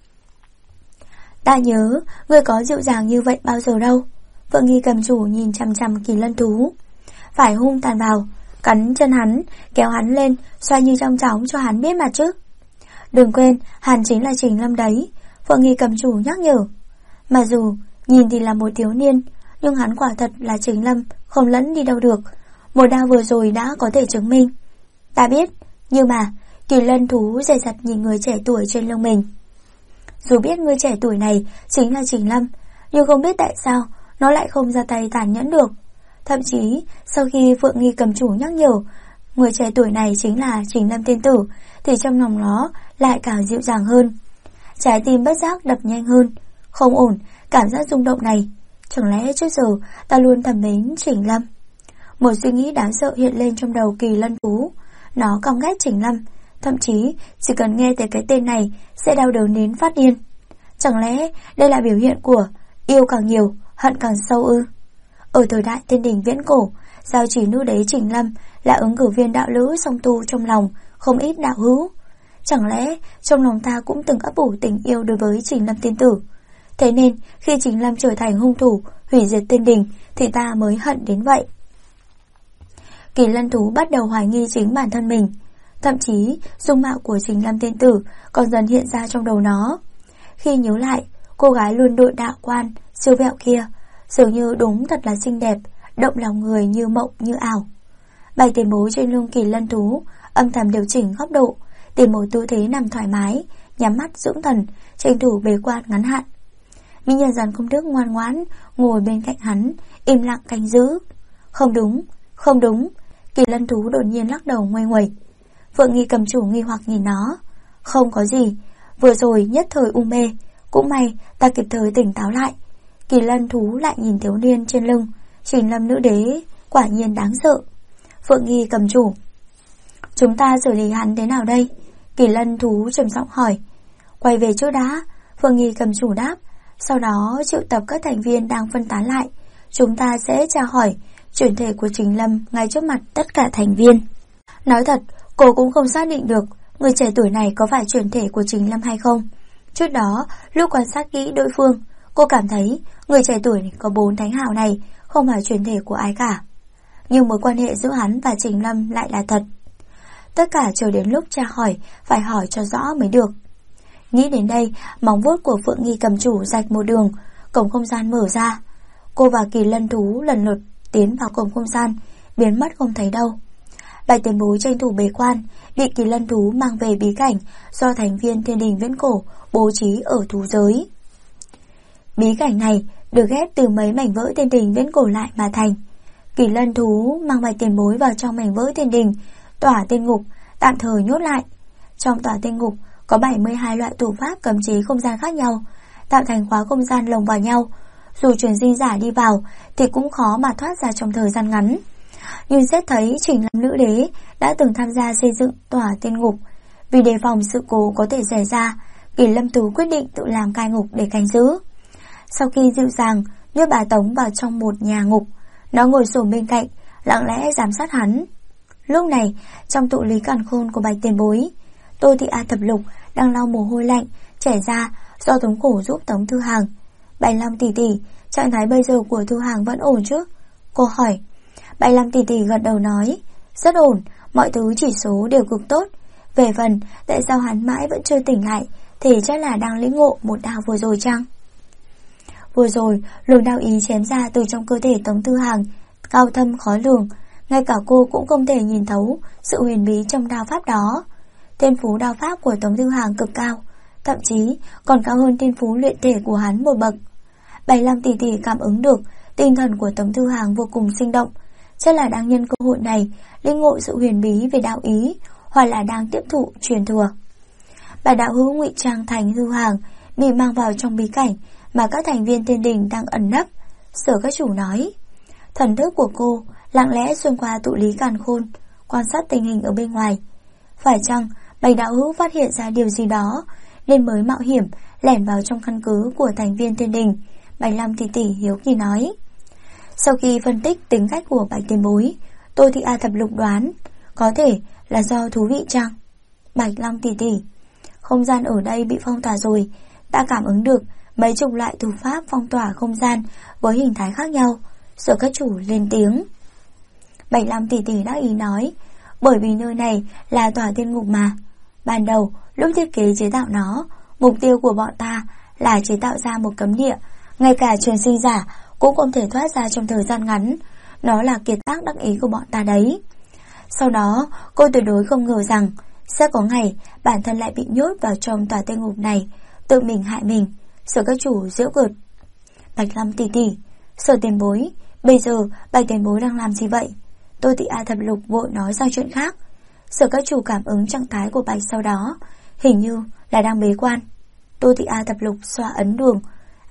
Ta nhớ ngươi có dịu dàng như vậy bao giờ đâu. Phượng Nghi Cầm Chủ nhìn chằm chằm Kỳ Lân thú. Phải hung tàn vào, cắn chân hắn, kéo hắn lên, xoay như trong chóng cho hắn biết mặt chứ. Đừng quên, hắn chính là Trình Lâm đấy, Phượng Nghi Cầm Chủ nhắc nhở. Mà dù nhìn thì là một thiếu niên, nhưng hắn quả thật là Trình Lâm, không lẫn đi đâu được. Một đao vừa rồi đã có thể chứng minh. Ta biết, nhưng mà Kỳ Lân thú dè dặt nhìn người trẻ tuổi trên lưng mình. Dù biết người trẻ tuổi này chính là Trình Lâm, nhưng không biết tại sao nó lại không ra tay tàn nhẫn được. Thậm chí sau khi Phượng Nghi Cầm Chủ nhắc nhở người trẻ tuổi này chính là Trình Lâm tiên tử, thì trong lòng nó lại càng dịu dàng hơn. Trái tim bất giác đập nhanh hơn. Không ổn, cảm giác rung động này. Chẳng lẽ trước giờ ta luôn thầm mến Trình Lâm? Một suy nghĩ đáng sợ hiện lên trong đầu Kỳ Lân thú. Nó căm ghét Trình Lâm, thậm chí chỉ cần nghe tới cái tên này sẽ đau đớn đến phát điên. Chẳng lẽ đây là biểu hiện của yêu càng nhiều, hận càng sâu ư? Ở thời đại Thiên Đình viễn cổ, giao chỉ nữ đế Trình Lâm là ứng cử viên đạo lữ song tu trong lòng không ít đạo hữu. Chẳng lẽ trong lòng ta cũng từng ấp ủ tình yêu đối với Trình Lâm tiên tử? Thế nên khi Trình Lâm trở thành hung thủ hủy diệt Thiên Đình thì ta mới hận đến vậy. Kỳ Lân thú bắt đầu hoài nghi chính bản thân mình. Thậm chí dung mạo của Trình Lâm tiên tử còn dần hiện ra trong đầu nó. Khi nhớ lại, cô gái luôn đội đạo quan siêu vẹo kia dường như đúng thật là xinh đẹp, động lòng người như mộng như ảo. Bạch Tiền Bối trên lưng Kỳ Lân thú âm thầm điều chỉnh góc độ, tìm một tư thế nằm thoải mái, nhắm mắt dưỡng thần, tranh thủ bế quan ngắn hạn. Mỹ Nhân Giàn Công Đức ngoan ngoãn ngồi bên cạnh hắn, im lặng canh giữ. Không đúng, không đúng. Kỳ Lân thú đột nhiên lắc đầu nguây nguẩy. Phượng Nghi Cầm Chủ nghi hoặc nhìn nó. Không có gì, vừa rồi nhất thời u mê, cũng may ta kịp thời tỉnh táo lại. Kỳ Lân thú lại nhìn thiếu niên trên lưng. Trình Lâm nữ đế quả nhiên đáng sợ. Phượng Nghi Cầm Chủ, chúng ta xử lý hắn thế nào đây? Kỳ Lân thú trầm giọng hỏi. Quay về trước đã, Phượng Nghi Cầm Chủ đáp. Sau đó triệu tập các thành viên đang phân tán lại. Chúng ta sẽ tra hỏi chuyển thể của Trình Lâm ngay trước mặt tất cả thành viên. Nói thật, cô cũng không xác định được người trẻ tuổi này có phải chuyển thể của Trình Lâm hay không. Trước đó, lúc quan sát kỹ đối phương, cô cảm thấy người trẻ tuổi có 4 thánh hào này không phải chuyển thể của ai cả. Nhưng mối quan hệ giữa hắn và Trình Lâm lại là thật. Tất cả chờ đến lúc tra hỏi, phải hỏi cho rõ mới được. Nghĩ đến đây, móng vuốt của Phượng Nghi Cầm Chủ rạch một đường, cổng không gian mở ra. Cô và Kỳ Lân thú lần lượt tiến vào cổng không gian, biến mất không thấy đâu. Bạch Tiền Bối tranh thủ bế quan, bị Kỳ Lân thú mang về bí cảnh do thành viên Thiên Đình viễn cổ bố trí ở thú giới. Bí cảnh này được ghép từ mấy mảnh vỡ Thiên Đình viễn cổ lại mà thành. Kỳ Lân thú mang Bạch Tiền Bối vào trong mảnh vỡ Thiên Đình, tỏa tiên ngục tạm thời nhốt lại. Trong tỏa tiên ngục có 72 loại thủ pháp cấm chế không gian khác nhau, tạo thành khóa không gian lồng vào nhau. Dù truyền sinh giả đi vào thì cũng khó mà thoát ra trong thời gian ngắn. Nhưng xét thấy Trình Lâm nữ đế đã từng tham gia xây dựng tỏa tiên ngục, vì đề phòng sự cố có thể xảy ra, Kỳ Lâm Tú quyết định tự làm cai ngục để canh giữ. Sau khi dịu dàng nhốt bà Tống vào trong một nhà ngục, nó ngồi xổm bên cạnh, lặng lẽ giám sát hắn. Lúc này, trong tụ lý càn khôn của Bạch Tiền Bối, Tô Thị A Thập Lục đang lau mồ hôi lạnh chảy ra do thống khổ giúp Tống Thư Hàng. Bạch Lam tỷ tỷ, trạng thái bây giờ của Thư Hàng vẫn ổn chứ? Cô hỏi. Bạch Lam tỷ tỷ gật đầu nói, rất ổn, mọi thứ chỉ số đều cực tốt. Về phần tại sao hắn mãi vẫn chưa tỉnh lại thì chắc là đang lĩnh ngộ một đao vừa rồi chăng? Vừa rồi, luồng đao ý chém ra từ trong cơ thể Tống Tư Hằng, cao thâm khó lường, ngay cả cô cũng không thể nhìn thấu sự huyền bí trong đao pháp đó. Thiên phú đao pháp của Tống Tư Hằng cực cao, thậm chí còn cao hơn thiên phú luyện thể của hắn một bậc. 75 tỷ tỷ cảm ứng được tinh thần của Tống Tư Hằng vô cùng sinh động, chắc là đang nhân cơ hội này lĩnh ngộ sự huyền bí về đạo ý, hoặc là đang tiếp thụ truyền thừa. Bà đạo hữu ngụy trang thành Tư Hằng bị mang vào trong bí cảnh mà các thành viên Thiên Đình đang ẩn nấp. Sở các chủ nói, thần thức của cô lặng lẽ xuyên qua tụ lý càn khôn, quan sát tình hình ở bên ngoài. Phải chăng Bạch đạo hữu phát hiện ra điều gì đó nên mới mạo hiểm lẻn vào trong căn cứ của thành viên Thiên Đình? 75 tỷ tỷ hiếu kỳ nói. Sau khi phân tích tính cách của Bạch tiền bối, tôi thì thập lục đoán có thể là do thú vị chăng? Bạch Long tỷ tỷ, không gian ở đây bị phong tỏa rồi, ta cảm ứng được mấy chục loại thủ pháp phong tỏa không gian với hình thái khác nhau. Sở các chủ lên tiếng. Bạch Long tỷ tỷ đắc ý nói, bởi vì nơi này là tòa thiên ngục mà. Ban đầu lúc thiết kế chế tạo nó, mục tiêu của bọn ta là chế tạo ra một cấm địa, ngay cả truyền sinh giả cũng không thể thoát ra trong thời gian ngắn. Nó là kiệt tác đắc ý của bọn ta đấy. Sau đó cô tuyệt đối không ngờ rằng sẽ có ngày bản thân lại bị nhốt vào trong tòa thiên ngục này, tự mình hại mình. Sở các chủ giễu cợt. Bạch Lâm tỷ tỷ, Sở tiền bối, bây giờ Bạch tiền bối đang làm gì vậy? Tôi thì thập lục vội nói sang chuyện khác. Sở các chủ cảm ứng trạng thái của Bạch sau đó, hình như là đang bế quan. Tôi thì thập lục xoa ấn đường.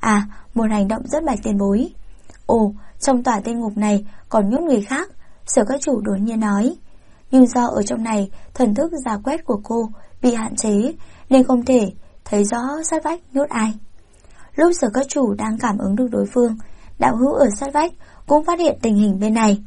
Một hành động rất Bạch tiền bối. Ồ, trong tòa thiên ngục này còn nhốt người khác. Sở các chủ đột nhiên nói. Nhưng do ở trong này thần thức giả quét của cô bị hạn chế nên không thể thấy rõ sát vách nhốt ai. Lúc Sở các chủ đang cảm ứng được đối phương, đạo hữu ở sát vách cũng phát hiện tình hình bên này.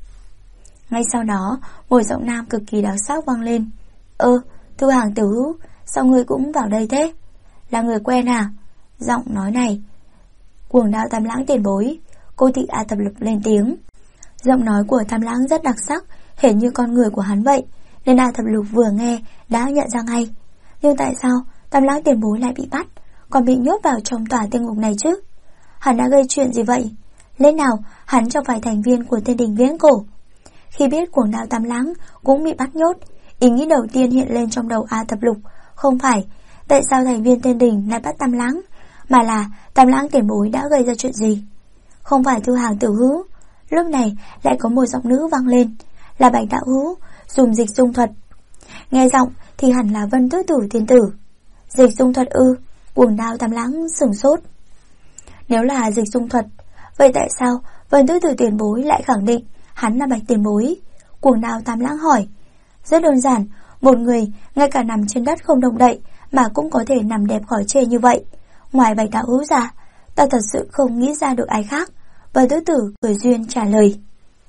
Ngay sau đó, một giọng nam cực kỳ đáng sắc vang lên. Thư Hàng tiểu hữu, sao ngươi cũng vào đây thế? Là người quen à? Giọng nói này Cuồng Đao Tam Lãng tiền bối. Cô thị thập lục lên tiếng. Giọng nói của Tam Lãng rất đặc sắc, hệt như con người của hắn vậy, nên thập lục vừa nghe đã nhận ra ngay. Nhưng tại sao Tam Lãng tiền bối lại bị bắt, còn bị nhốt vào trong tòa thiên ngục này chứ? Hắn đã gây chuyện gì vậy? Lẽ nào hắn chẳng phải thành viên của Thiên Đình viễn cổ? Khi biết Cuồng Đao Tam Lãng cũng bị bắt nhốt, ý nghĩ đầu tiên hiện lên trong đầu thập lục không phải tại sao thành viên Thiên Đình lại bắt Tam Lãng, mà là Tam Lãng tiền bối đã gây ra chuyện gì. Không phải Thư Hàng tiểu hữu. Lúc này lại có một giọng nữ vang lên, là Bạch đạo hữu dùng dịch dung thuật. Nghe giọng thì hẳn là Vân Tứ Tử tiên tử. Dịch dung thuật ư? Cuồng Đao Tam Lãng sửng sốt. Nếu là dịch dung thuật, vậy tại sao Vân Tứ Tử tiền bối lại khẳng định hắn là Bạch tiền bối? Cuồng Đao Tam Lãng hỏi. Rất đơn giản, một người ngay cả nằm trên đất không động đậy mà cũng có thể nằm đẹp khỏi chê như vậy. Ngoài Bạch đạo hữu ra, ta thật sự không nghĩ ra được ai khác. Vân Tứ Tử cười duyên trả lời.